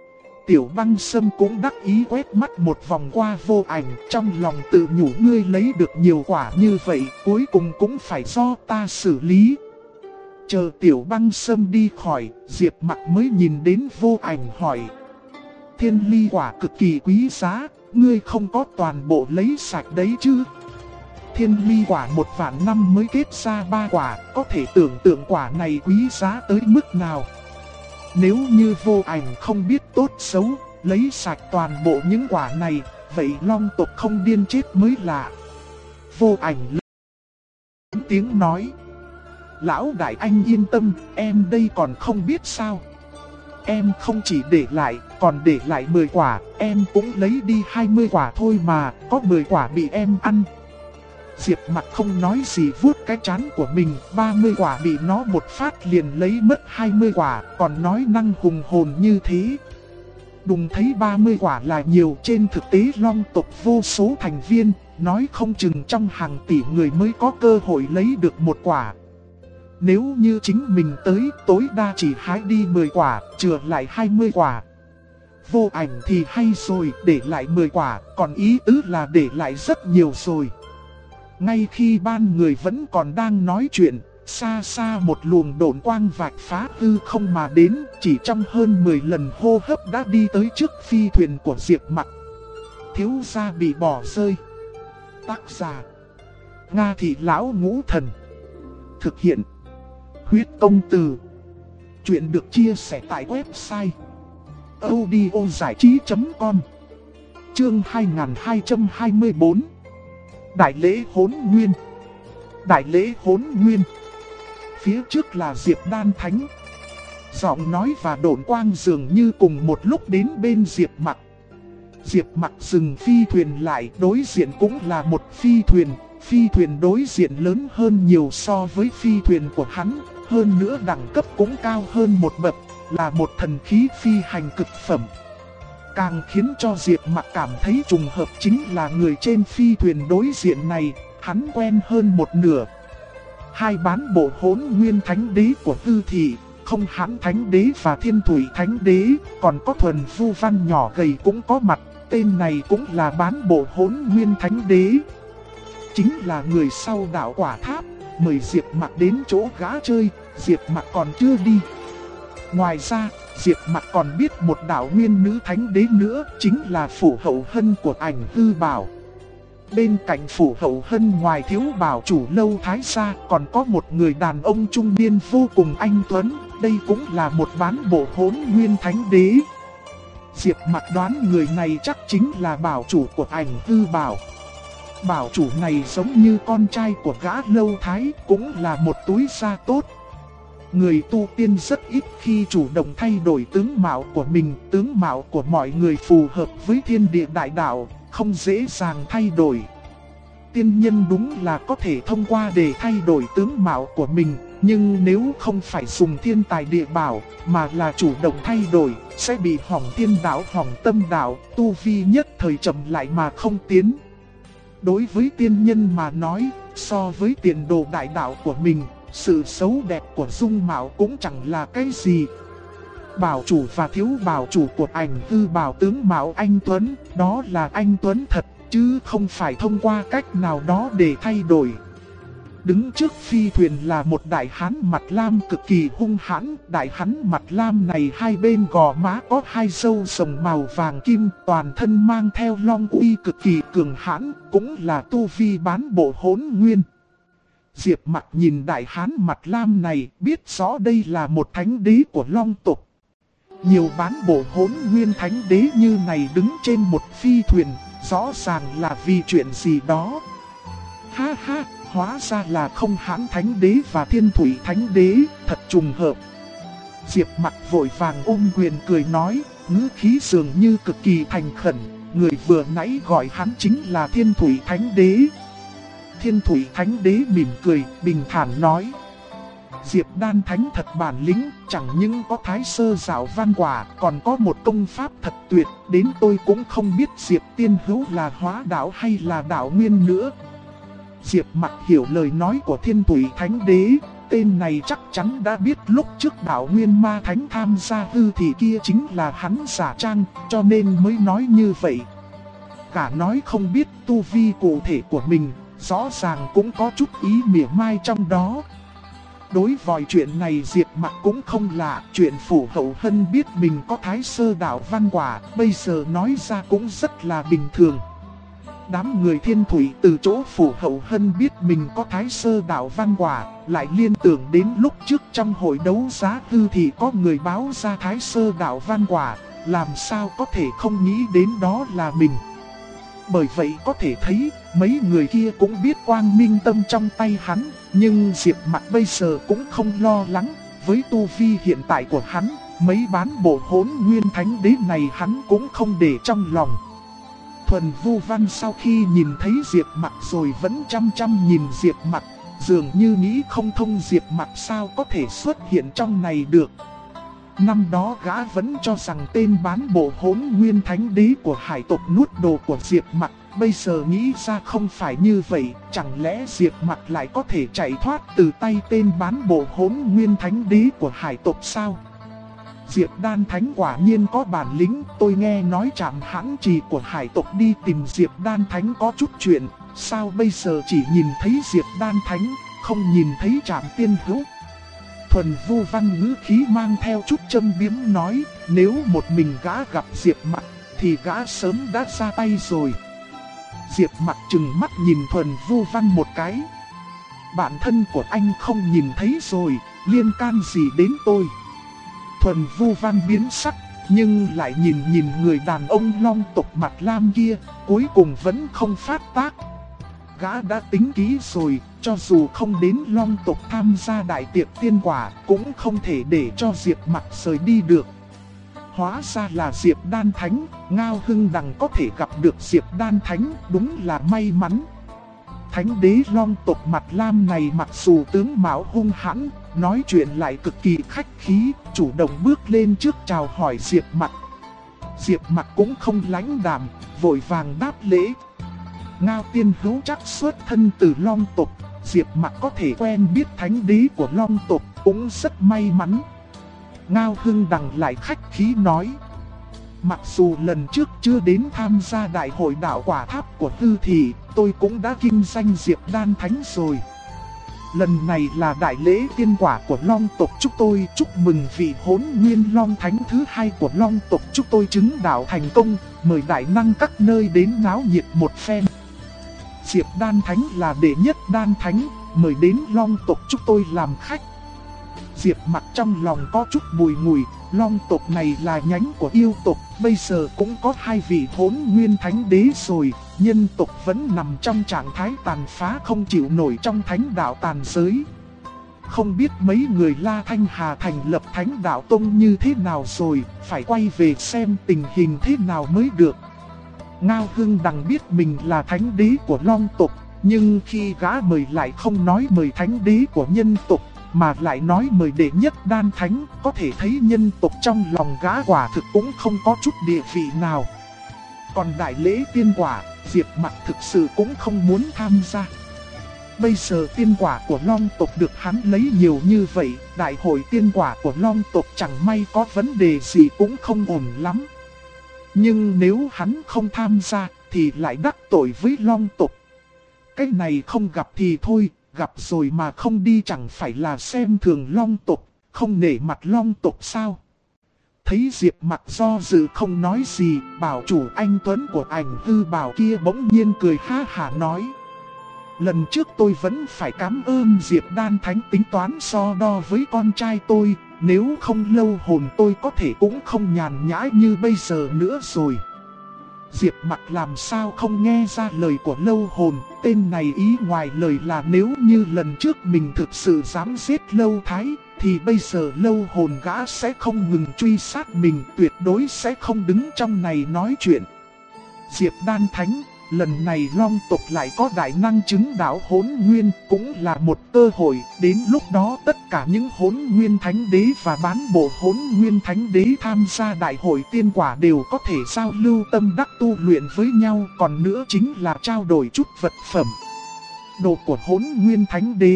Speaker 1: Tiểu Băng Sâm cũng đắc ý quét mắt một vòng qua Vô Ảnh, trong lòng tự nhủ ngươi lấy được nhiều quả như vậy, cuối cùng cũng phải do ta xử lý. Chờ Tiểu Băng Sâm đi khỏi, Diệp Mặc mới nhìn đến Vô Ảnh hỏi. Thiên ly quả cực kỳ quý giá, ngươi không có toàn bộ lấy sạch đấy chứ? Thiên ly quả 1 vạn năm mới kết ra 3 quả, có thể tưởng tượng quả này quý giá tới mức nào. Nếu như Vô Ảnh không biết tốt xấu, lấy sạch toàn bộ những quả này, vậy Long tộc không điên chết mới lạ. Vô Ảnh lớn tiếng nói. Lão đại anh yên tâm, em đây còn không biết sao. Em không chỉ để lại, còn để lại 10 quả, em cũng lấy đi 20 quả thôi mà, có 10 quả bị em ăn. Diệp Mặc không nói gì vuốt cái trán của mình, 30 quả bị nó một phát liền lấy mất 20 quả, còn nói năng hùng hồn như thế. Đùng thấy 30 quả là nhiều, trên thực tế Long tộc vô số thành viên, nói không chừng trong hàng tỷ người mới có cơ hội lấy được 1 quả. Nếu như chính mình tới, tối đa chỉ hái đi 10 quả, chừa lại 20 quả. Vô Ảnh thì hay rồi, để lại 10 quả, còn ý tứ là để lại rất nhiều rồi. Ngay khi ban người vẫn còn đang nói chuyện, xa xa một luồng độn quang vạch phá hư không mà đến, chỉ trong hơn 10 lần hô hấp đã đi tới trước phi thuyền của Diệp Mặc. Thiếu gia bị bỏ rơi. Tác giả: Nga Thị Lão Ngũ Thần. Thực hiện: Huyết Công Từ. Chuyện được chia sẻ tại website audiozảichí.com. Chương 2224. Đại lễ Hỗn Nguyên. Đại lễ Hỗn Nguyên. Phía trước là Diệp Đan Thánh. Giọng nói và độn quang dường như cùng một lúc đến bên Diệp Mặc. Diệp Mặc dừng phi thuyền lại, đối diện cũng là một phi thuyền. Phi thuyền đối diện lớn hơn nhiều so với phi thuyền của hắn, hơn nữa đẳng cấp cũng cao hơn một bậc, là một thần khí phi hành cực phẩm. Càng khiến cho Diệp Mặc cảm thấy trùng hợp chính là người trên phi thuyền đối diện này, hắn quen hơn một nửa. 2 bán bộ Hỗn Nguyên Thánh Đế của Tư Thị, Không Hãn Thánh Đế và Thiên Thủy Thánh Đế, còn có Thuần Vu Văn nhỏ gầy cũng có mặt, tên này cũng là bán bộ Hỗn Nguyên Thánh Đế. Chính là người sau đạo Quả Tháp, mời Diệp Mặc đến chỗ gã chơi, Diệp Mặc còn chưa đi. Ngoài ra, Diệp Mặc còn biết một đạo nguyên nữ thánh đế nữa, chính là Phủ Hậu Hân của Ảnh Hư Bảo. Bên cạnh Phủ Hậu Hân ngoài thiếu bảo chủ Lâu Thái Gia, còn có một người đàn ông trung niên vô cùng anh tuấn, đây cũng là một bán bộ Hỗn Nguyên Thánh Đế. Diệp Mặc đoán người này chắc chính là bảo chủ của Ảnh Hư Bảo. Bảo chủ này giống như con trai của gã Lâu Thái, cũng là một túi da tốt. Người tu tiên rất ít khi chủ động thay đổi tướng mạo của mình, tướng mạo của mọi người phù hợp với thiên địa đại đạo, không dễ dàng thay đổi. Tiên nhân đúng là có thể thông qua để thay đổi tướng mạo của mình, nhưng nếu không phải dùng thiên tài địa bảo, mà là chủ động thay đổi, sẽ bị hỏng thiên đạo hỏng tâm đạo, tu vi nhất thời chậm lại mà không tiến. Đối với tiên nhân mà nói, so với tiền đồ đại đạo của mình, sự xấu đẹp của dung mạo cũng chẳng là cái gì. Bảo chủ và thiếu bảo chủ của Ảnh Hư Bảo tướng mạo anh tuấn, đó là anh tuấn thật, chứ không phải thông qua cách nào đó để thay đổi. Đứng trước phi thuyền là một đại hán mặt lam cực kỳ hung hãn. Đại hán mặt lam này hai bên gò má có 2 râu rồng màu vàng kim, toàn thân mang theo long uy cực kỳ cường hãn, cũng là tu vi bán bộ Hỗn Nguyên. Diệp Mặc nhìn đại hán mặt lam này, biết rõ đây là một thánh đế của Long tộc. Nhiều bán bộ Hỗn Nguyên thánh đế như này đứng trên một phi thuyền, rõ ràng là vì chuyện gì đó. Ha ha, hóa ra là Không Hãn Thánh Đế và Thiên Thủy Thánh Đế, thật trùng hợp. Diệp Mặc vội vàng ôm quyền cười nói, ngữ khí dường như cực kỳ thành khẩn, người vừa nãy gọi hắn chính là Thiên Thủy Thánh Đế. Thiên Thủy Thánh Đế mỉm cười, bình thản nói, Diệp Đan Thánh thật bản lĩnh, chẳng những có thái sơ dạo văn quả, còn có một công pháp thật tuyệt, đến tôi cũng không biết Diệp Tiên Hữu là hóa đạo hay là đạo nguyên nữa. Diệp Mặc hiểu lời nói của Thiên Thủy Thánh Đế, tên này chắc chắn đã biết lúc trước Đạo Nguyên Ma Thánh tham gia hư thì kia chính là hắn giả trang, cho nên mới nói như vậy. Cả nói không biết tu vi cụ thể của mình, rõ ràng cũng có chút ý mỉa mai trong đó. Đối với chuyện này Diệp Mặc cũng không lạ, chuyện Phủ Hậu Hân biết mình có Thái Sơ Đạo Văn Quả, bây giờ nói ra cũng rất là bình thường. Đám người Thiên Thủy từ chỗ Phủ Hậu Hân biết mình có Thái Sơ Đạo Văn Quả, lại liên tưởng đến lúc trước trong hội đấu giá hư thì có người báo ra Thái Sơ Đạo Văn Quả, làm sao có thể không nghĩ đến đó là mình. Bởi vậy có thể thấy, mấy người kia cũng biết quang minh tâm trong tay hắn, nhưng Diệp Mặc bây giờ cũng không lo lắng, với tu vi hiện tại của hắn, mấy bán bộ Hỗn Nguyên Thánh Đế này hắn cũng không để trong lòng. Thuần Vu Văn sau khi nhìn thấy Diệp Mặc rồi vẫn chăm chăm nhìn Diệp Mặc, dường như nghĩ không thông Diệp Mặc sao có thể xuất hiện trong này được. Năm đó gã vẫn cho rằng tên bán bộ Hỗn Nguyên Thánh Đế của hải tộc nuốt đồ của Diệp Mặc, bây giờ nghĩ ra không phải như vậy, chẳng lẽ Diệp Mặc lại có thể chạy thoát từ tay tên bán bộ Hỗn Nguyên Thánh Đế của hải tộc sao? Diệp Đan Thánh quả nhiên có bản lĩnh, tôi nghe nói Trảm Hãn Trì của hải tộc đi tìm Diệp Đan Thánh có chút chuyện, sao bây giờ chỉ nhìn thấy Diệp Đan Thánh, không nhìn thấy Trảm Tiên Hữu? Thuần Vu Văn ngữ khí mang theo chút châm biếm nói, nếu một mình gã gặp Diệp Mặc, thì gã sớm đã ra tay rồi. Diệp Mặc trừng mắt nhìn Thuần Vu Văn một cái. Bản thân của anh không nhìn thấy rồi, liên can gì đến tôi? Thuần Vu Văn biến sắc, nhưng lại nhìn người đàn ông Long tộc mặt lam kia, cuối cùng vẫn không phát tác. Gã đã tính kỹ rồi, cho dù không đến Long tộc tham gia đại tiệc tiên quả, cũng không thể để cho Diệp Mặc rời đi được. Hóa ra là Diệp Đan Thánh, Ngao Hưng Đằng có thể gặp được Diệp Đan Thánh, đúng là may mắn. Thánh đế Long tộc mặt lam này mặc dù tướng mạo hung hãn, nói chuyện lại cực kỳ khách khí, chủ động bước lên trước chào hỏi Diệp Mặc. Diệp Mặc cũng không lãnh đạm, vội vàng đáp lễ. Ngao tiên hữu chắc xuất thân từ Long tộc, Diệp Mặc có thể quen biết thánh đế của Long tộc cũng rất may mắn. Ngao Hưng Đằng lại khách khí nói. Mặc dù lần trước chưa đến tham gia đại hội đạo quả tháp của Tư Thị, tôi cũng đã kinh danh Diệp Đan Thánh rồi. Lần này là đại lễ tiên quả của Long tộc, chúc tôi chúc mừng vị Hỗn Nguyên Long Thánh thứ hai của Long tộc, chúc tôi chứng đạo thành công, mời đại năng các nơi đến náo nhiệt một phen. Diệp Đan Thánh là đệ nhất Đan Thánh, mời đến Long tộc chúc tôi làm khách. Diệp Mặc trong lòng có chút bùi ngùi, Long tộc này là nhánh của yêu tộc, bây giờ cũng có hai vị Hỗn Nguyên Thánh Đế rồi, nhân tộc vẫn nằm trong trạng thái tàn phá không chịu nổi trong thánh đạo tàn giới. Không biết mấy người La Thanh Hà thành lập thánh đạo tông như thế nào rồi, phải quay về xem tình hình thế nào mới được. Ngao Hưng Đằng biết mình là thánh đế của Long tộc, nhưng khi gã mời lại không nói mời thánh đế của nhân tộc, mà lại nói mời đệ nhất Đan Thánh, có thể thấy nhân tộc trong lòng gã quả thực cũng không có chút địa vị nào. Còn đại lễ tiên quả, Diệp Mặc thực sự cũng không muốn tham gia. Bây giờ tiên quả của Long tộc được hắn lấy nhiều như vậy, đại hội tiên quả của Long tộc chẳng may có vấn đề gì cũng không ổn lắm. Nhưng nếu hắn không tham gia thì lại đắc tội với Long tộc. Cái này không gặp thì thôi, gặp rồi mà không đi chẳng phải là xem thường Long tộc, không nể mặt Long tộc sao? Thấy Diệp Mặc do dự không nói gì, bảo chủ anh Tuấn của Ảnh Hư Bảo kia bỗng nhiên cười ha hả nói. Lần trước tôi vẫn phải cảm ơn Diệp Đan Thánh tính toán so đo với con trai tôi, nếu không lâu hồn tôi có thể cũng không nhàn nhã như bây giờ nữa rồi. Diệp Mặc làm sao không nghe ra lời của lâu hồn, tên này ý ngoài lời là nếu như lần trước mình thực sự dám giết lâu thái, thì bây giờ lâu hồn gã sẽ không ngừng truy sát mình, tuyệt đối sẽ không đứng trong này nói chuyện. Diệp Đan Thánh, lần này Long tộc lại có đại năng chứng đạo Hỗn Nguyên, cũng là một cơ hội, đến lúc đó tất cả những Hỗn Nguyên Thánh Đế và bán bộ Hỗn Nguyên Thánh Đế tham gia đại hội tiên quả đều có thể giao lưu tâm đắc tu luyện với nhau, còn nữa chính là trao đổi chút vật phẩm. Đồ của Hỗn Nguyên Thánh Đế,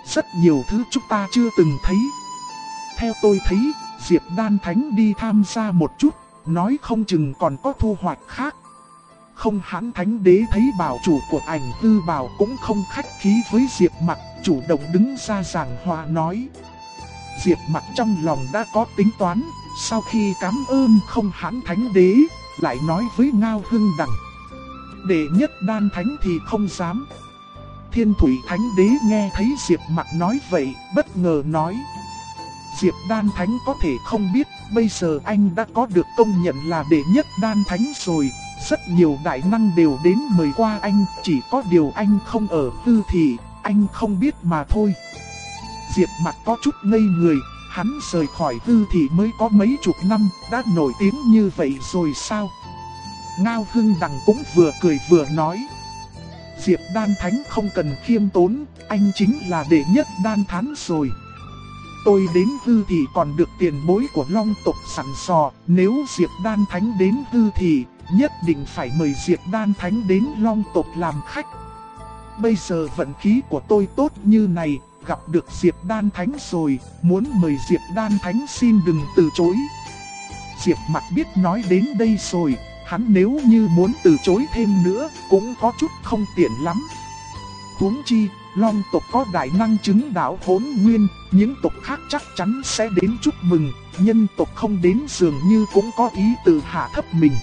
Speaker 1: rất nhiều thứ chúng ta chưa từng thấy. Theo tôi thấy, Diệp Đan Thánh đi tham gia một chút, nói không chừng còn có thu hoạch khác. Không hãn Thánh Đế thấy bảo chủ của Ảnh Hư Bảo cũng không khách khí với Diệp Mặc, chủ động đứng ra giảng hòa nói. Diệp Mặc trong lòng đã có tính toán, sau khi cảm ơn không hãn Thánh Đế, lại nói với Ngao Hưng Đằng. Đệ nhất Đan Thánh thì không dám. Thiên Thủy Thánh Đế nghe thấy Diệp Mặc nói vậy, bất ngờ nói. Diệp Đan Thánh có thể không biết, bây giờ anh đã có được công nhận là đệ nhất Đan Thánh rồi. Rất nhiều đại năng đều đến mời qua anh, chỉ có điều anh không ở Hư Thị, anh không biết mà thôi. Diệp Mặc có chút ngây người, hắn rời khỏi Hư Thị mới có mấy chục năm, đã nổi tiếng như vậy rồi sao? Ngao Hưng Đằng cũng vừa cười vừa nói. Diệp Đan Thánh không cần khiêm tốn, anh chính là đệ nhất Đan Thánh rồi. Tôi đến Hư Thị còn được tiền bối của Long tộc sẵn sò, nếu Diệp Đan Thánh đến Hư Thị, nhất định phải mời Diệp Đan Thánh đến Long tộc làm khách. Bây giờ vận khí của tôi tốt như này, gặp được Diệp Đan Thánh rồi, muốn mời Diệp Đan Thánh xin đừng từ chối. Diệp Mặc biết nói đến đây rồi, hắn nếu như muốn từ chối thêm nữa, cũng có chút không tiện lắm. Huống chi, Long tộc có đại năng chứng đạo Hỗn Nguyên, những tộc khác chắc chắn sẽ đến chúc mừng, nhân tộc không đến dường như cũng có ý từ hạ thấp mình.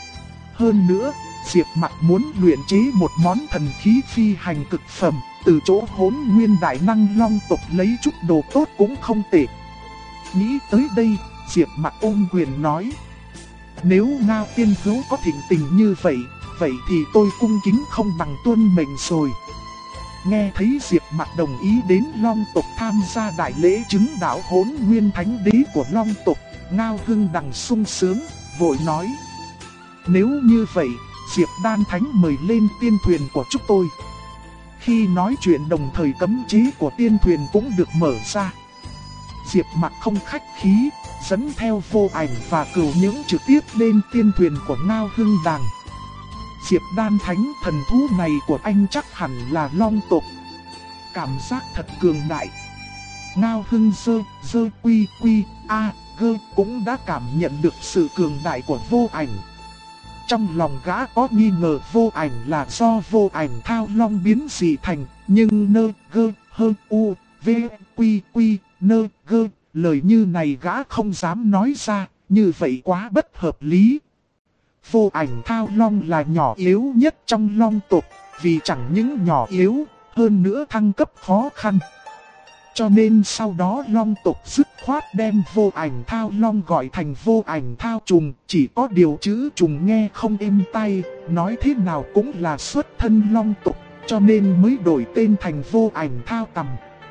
Speaker 1: Hơn nữa, Diệp Mặc muốn luyện chế một món thần khí phi hành cực phẩm, từ chỗ Hỗn Nguyên đại năng Long tộc lấy chút đồ tốt cũng không tệ. Nghĩ tới đây, Diệp Mặc ôm quyền nói. Nếu Ngao Tiên Hữu có thịnh tình như vậy, vậy thì tôi cung kính không bằng tuân mệnh rồi. Nghe thấy Diệp Mặc đồng ý đến Long tộc tham gia đại lễ chứng đạo Hỗn Nguyên Thánh Đế của Long tộc, Ngao Hưng Đằng sung sướng, vội nói. Nếu như vậy, Diệp Đan Thánh mời lên tiên thuyền của chúng tôi. Khi nói chuyện đồng thời cấm chế của tiên thuyền cũng được mở ra. Diệp Mặc không khách khí, dẫn theo Vô Ảnh và Cửu Những trực tiếp lên tiên thuyền của Ngao Hưng Đằng. Diệp Đan Thánh, thần thú này của anh chắc hẳn là Long tộc. Cảm giác thật cường đại. Ngao Hưng dơ quy a gơ cũng đã cảm nhận được sự cường đại của Vô Ảnh. Trong lòng gã có nghi ngờ Vô Ảnh là do Vô Ảnh Thao Long biến dị thành, nhưng nơ gơ hơ u v quy nơ gơ, lời như này gã không dám nói ra, như vậy quá bất hợp lý. Vô Ảnh Thao Long là nhỏ yếu nhất trong Long tộc, vì chẳng những nhỏ yếu, hơn nữa thăng cấp khó khăn. Cho nên sau đó Long tộc dứt khoát đem Vô Ảnh Thao Long gọi thành Vô Ảnh Thao Trùng, chỉ có điều chữ trùng nghe không êm tai, nói thế nào cũng là xuất thân Long tộc, cho nên mới đổi tên thành Vô Ảnh Thao Tầm.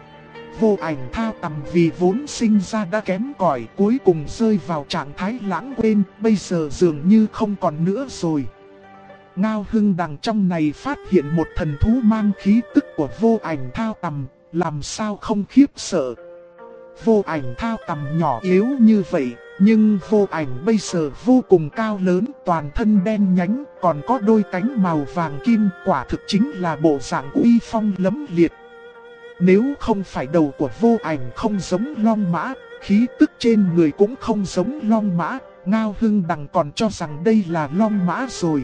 Speaker 1: Vô Ảnh Thao Tầm vì vốn sinh ra đã kém cỏi, cuối cùng rơi vào trạng thái lãng quên, bây giờ dường như không còn nữa rồi. Ngao Hưng Đằng trong này phát hiện một thần thú mang khí tức của Vô Ảnh Thao Tầm, làm sao không khiếp sợ. Vô Ảnh Thao Tầm nhỏ yếu như vậy, nhưng Vô Ảnh bây giờ vô cùng cao lớn, toàn thân đen nhánh, còn có đôi cánh màu vàng kim, quả thực chính là bộ dạng uy phong lẫm liệt. Nếu không phải đầu của Vô Ảnh không giống long mã, khí tức trên người cũng không giống long mã, Ngao Hưng Đằng còn cho rằng đây là long mã rồi.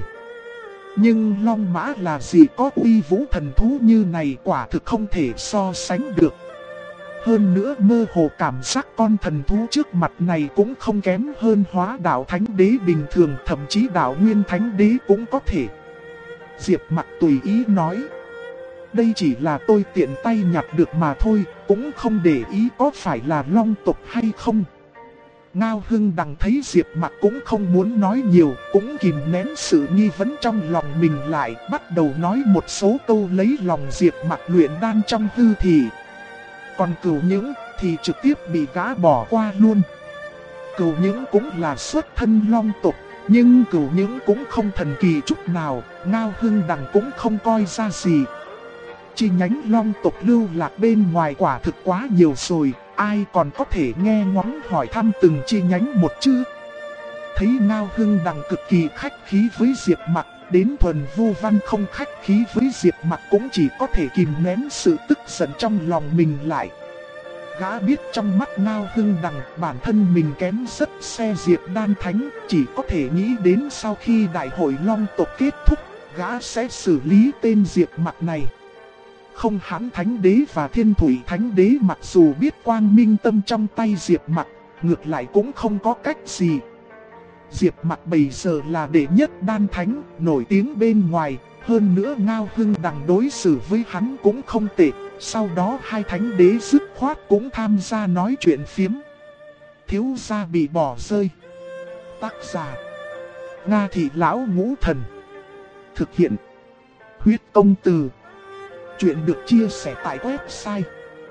Speaker 1: Nhưng long mã là gì có uy vũ thần thú như này, quả thực không thể so sánh được. Hơn nữa mơ hồ cảm giác con thần thú trước mặt này cũng không kém hơn Hóa Đạo Thánh Đế bình thường, thậm chí Đạo Nguyên Thánh Đế cũng có thể. Diệp Mặc tùy ý nói. Đây chỉ là tôi tiện tay nhặt được mà thôi, cũng không để ý có phải là Long tộc hay không. Ngao Hưng Đằng thấy Diệp Mặc cũng không muốn nói nhiều, cũng kìm nén sự nghi vấn trong lòng mình lại, bắt đầu nói một số câu lấy lòng Diệp Mặc luyện đan trong Hư Thị. Còn Cửu Những thì trực tiếp bị gã bỏ qua luôn. Cửu Những cũng là xuất thân Long tộc, nhưng Cửu Những cũng không thần kỳ chút nào, Ngao Hưng Đằng cũng không coi ra gì. Chi nhánh Long tộc lưu lạc bên ngoài quả thực quá nhiều rồi, ai còn có thể nghe ngóng hỏi thăm từng chi nhánh một chứ. Thấy Ngao Hưng Đằng cực kỳ khách khí với Diệp Mặc, đến Thuần Vu Văn không khách khí với Diệp Mặc cũng chỉ có thể kìm nén sự tức giận trong lòng mình lại. Gã biết trong mắt Ngao Hưng Đằng bản thân mình kém rất xe Diệp Đan Thánh, chỉ có thể nghĩ đến sau khi đại hội Long tộc kết thúc, gã sẽ xử lý tên Diệp Mặc này. Không Hán Thánh Đế và Thiên Thủy Thánh Đế mặc dù biết quang minh tâm trong tay Diệp Mặc, ngược lại cũng không có cách gì. Diệp Mặc bây giờ là đệ nhất đan thánh, nổi tiếng bên ngoài, hơn nữa Ngao Hưng Đằng đối xử với hắn cũng không tệ. Sau đó hai thánh đế dứt khoát cũng tham gia nói chuyện phiếm. Thiếu gia bị bỏ rơi. Tác giả: Nga Thị Lão Ngũ Thần. Thực hiện: Huyết Công Từ. Chuyện được chia sẻ tại website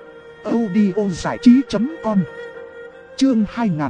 Speaker 1: audiozảichí.com. Chương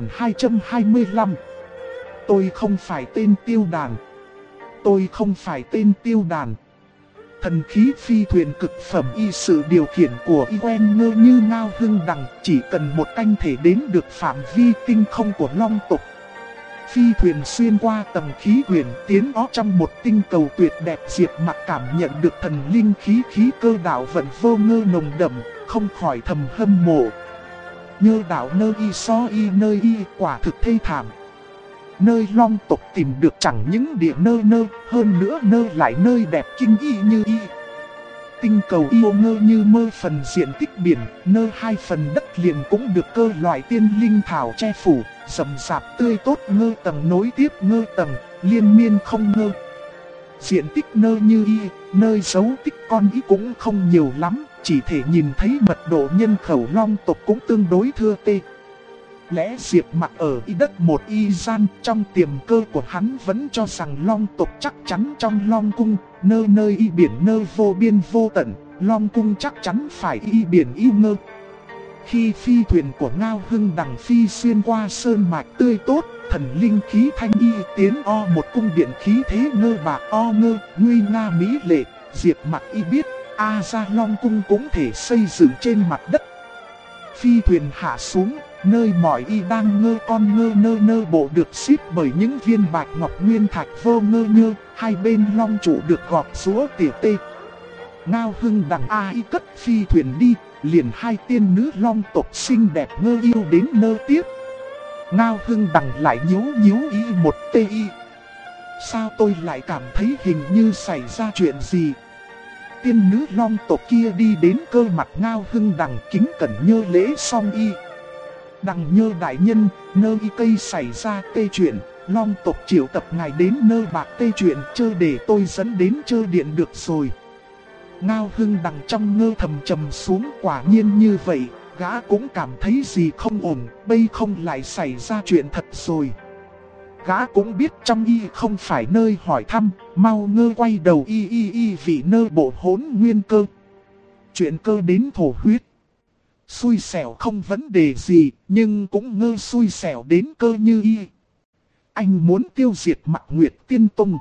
Speaker 1: 2225. Tôi không phải tên Tiêu Đàn. Tôi không phải tên Tiêu Đàn. Thần khí phi thuyền cực phẩm y sự điều khiển của y quen ngơ như Ngao Hưng Đằng, chỉ cần một canh thể đến được phạm vi tinh không của Long tộc. Phi thuyền xuyên qua tầng khí quyển tiến ó trong một tinh cầu tuyệt đẹp. Diệp Mặc cảm nhận được thần linh khí cơ đạo vận vô ngơ nồng đậm, không khỏi thầm hâm mộ. Nhơ đạo nơi y so y nơi y quả thực thê thảm. Nơi Long tộc tìm được chẳng những địa nơ, hơn nữa nơ lại nơi đẹp kinh y như y. Tinh cầu yêu ngơ như mơ, phần diện tích biển, nơ hai phần đất liền cũng được cơ loại tiên linh thảo che phủ, rậm rạp tươi tốt ngơ tầng nối tiếp ngơ tầng, liên miên không ngơ. Diện tích nơ như y, nơi dấu tích con y cũng không nhiều lắm, chỉ thể nhìn thấy mật độ nhân khẩu Long tộc cũng tương đối thưa tê. Lẽ Diệp Mặc ở y đất một y gian, trong tiềm cơ của hắn vẫn cho rằng Long tộc chắc chắn trong Long cung, nơi y biển nơi vô biên vô tận, Long cung chắc chắn phải y biển y ngơ. Khi phi thuyền của Ngao Hưng Đằng phi xuyên qua sơn mạch tươi tốt, thần linh khí thanh y tiến o một cung điện khí thế ngơ bạc o ngơ, nguy nga mỹ lệ. Diệp Mặc y biết, ra Long cung cũng thể xây dựng trên mặt đất. Phi thuyền hạ xuống, nơi mọi y đang ngơ con ngơ nơ bộ được xếp bởi những viên bạch ngọc nguyên thạch vô ngơ nhơ, hai bên long trụ được gọt rúa tỉa tê. Ngao Hưng Đằng y cất phi thuyền đi, liền hai tiên nữ Long tộc xinh đẹp ngơ yêu đến nơ tiếp. Ngao Hưng Đằng lại nhíu y một tê y. Sao tôi lại cảm thấy hình như xảy ra chuyện gì? Tiên nữ Long tộc kia đi đến cơ mặt Ngao Hưng Đằng kính cẩn nhơ lễ xong y. Đằng nhơ đại nhân, nơ y cây xảy ra tê chuyện, Long tộc triệu tập ngài đến nơ bạc tê chuyện chơ để tôi dẫn đến chơ điện được rồi. Ngao Hưng Đằng trong ngơ thầm trầm xuống, quả nhiên như vậy, gã cũng cảm thấy gì không ổn, bây không lại xảy ra chuyện thật rồi. Gã cũng biết trong y không phải nơi hỏi thăm, mau ngơ quay đầu y vì nơ bộ hỗn nguyên cơ. Chuyện cơ đến thổ huyết. Xui xẻo không vấn đề gì, nhưng cũng ngơ xui xẻo đến cơ như y. Anh muốn tiêu diệt Mạc Nguyệt Tiên Tông.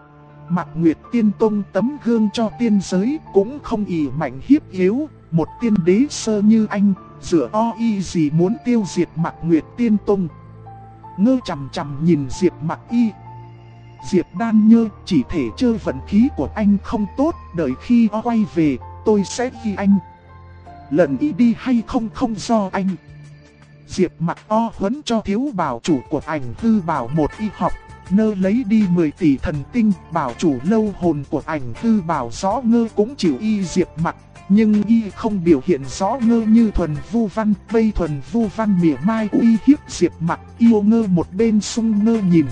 Speaker 1: Mạc Nguyệt Tiên Tông tấm gương cho tiên giới, cũng không ỷ mạnh hiếp yếu. Một tiên đế sơ như anh, dựa y gì muốn tiêu diệt Mạc Nguyệt Tiên Tông. Ngơ chằm chằm nhìn Diệp Mặc y. Diệp Đan Nhơ, chỉ thể chơi vận khí của anh không tốt, đợi khi quay về, tôi sẽ ghi anh. Lần y đi hay không do anh. Diệp Mặc huấn cho thiếu bảo chủ của ảnh hư bảo một y học, nơ lấy đi 10 tỷ thần tinh. Bảo chủ lâu hồn của ảnh hư bảo rõ ngơ cũng chịu y Diệp Mặc, nhưng y không biểu hiện rõ ngơ như Thuần Vu Văn. Bây Thuần Vu Văn mỉa mai uy hiếp Diệp Mặc, yêu ngơ một bên sung ngơ nhìn.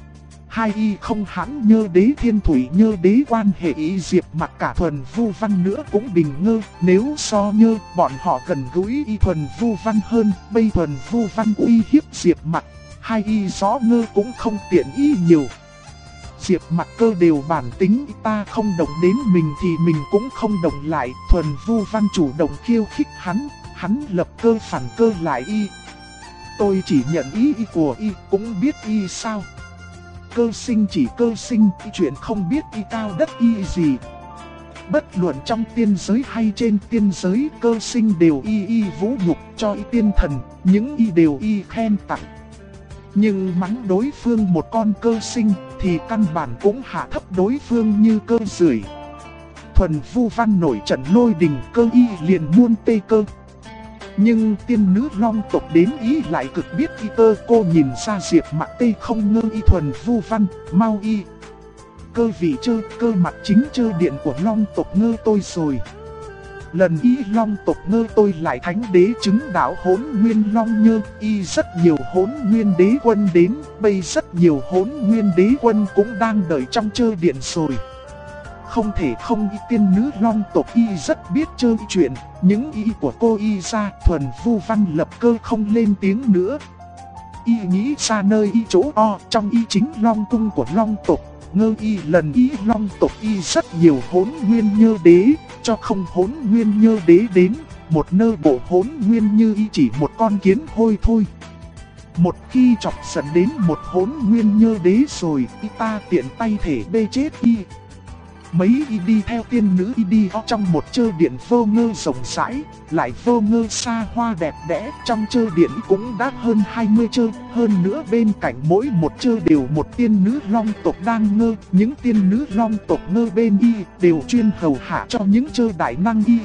Speaker 1: Hai y không hãn nhơ đế Thiên Thủy nhơ đế quan hệ y Diệp Mặc cả Thuần Vu Văn nữa cũng bình ngơ. Nếu so nhơ, bọn họ gần gũi y Thuần Vu Văn hơn. Bây Thuần Vu Văn uy hiếp Diệp Mặc, hai y rõ ngơ cũng không tiện y nhiều. Diệp Mặc cơ đều bản tính, ta không động đến mình thì mình cũng không động lại. Thuần Vu Văn chủ động khiêu khích hắn lập cơ phản cơ lại y. Tôi chỉ nhận ý của y, cũng biết y sao. Cơ sinh chỉ cơ sinh, chuyện không biết y cao đất y gì. Bất luận trong tiên giới hay trên tiên giới, cơ sinh đều y vũ nhục cho y tiên thần, những y đều y khen tặng. Nhưng mắng đối phương một con cơ sinh thì căn bản cũng hạ thấp đối phương như cơ rưởi. Thuần Vu Văn nổi trận lôi đình, cơ y liền muôn tê cơ. Nhưng tiên nữ long tộc đến ý lại cực biết y cơ. Cô nhìn ra Diệp Mặc tê không ngơ y Thuần Vu Văn, mau y. Cơ vị chơi, cơ mặt chính chơi điện của long tộc ngơ tôi rồi. Lần y long tộc ngơ tôi lại thánh đế chứng đạo hỗn nguyên long nhơ. Y rất nhiều hỗn nguyên đế quân đến, bây rất nhiều hỗn nguyên đế quân cũng đang đợi trong chơi điện rồi. Không thể không y tiên nữ long tộc y rất biết chơi chuyện. Những y của cô y ra, Thuần Vu Văn lập cơ không lên tiếng nữa. Y nghĩ ra nơi y chỗ o, trong y chính long cung của long tộc. Ngơ y lần y long tộc y rất nhiều hỗn nguyên nhơ đế, cho không hỗn nguyên nhơ đế đến, một nơ bộ hỗn nguyên như y chỉ một con kiến hôi thôi. Một khi chọc giận đến một hỗn nguyên nhơ đế rồi, y ta tiện tay thể bê chết y. Mấy y đi theo tiên nữ y đi trong một chơ điện vô ngơ rộng rãi, lại vô ngơ xa hoa đẹp đẽ. Trong chơ điện cũng đã hơn 20 chơ, hơn nữa bên cạnh mỗi một chơ đều một tiên nữ long tộc đang ngơ. Những tiên nữ long tộc ngơ bên y đều chuyên hầu hạ cho những chơ đại năng y.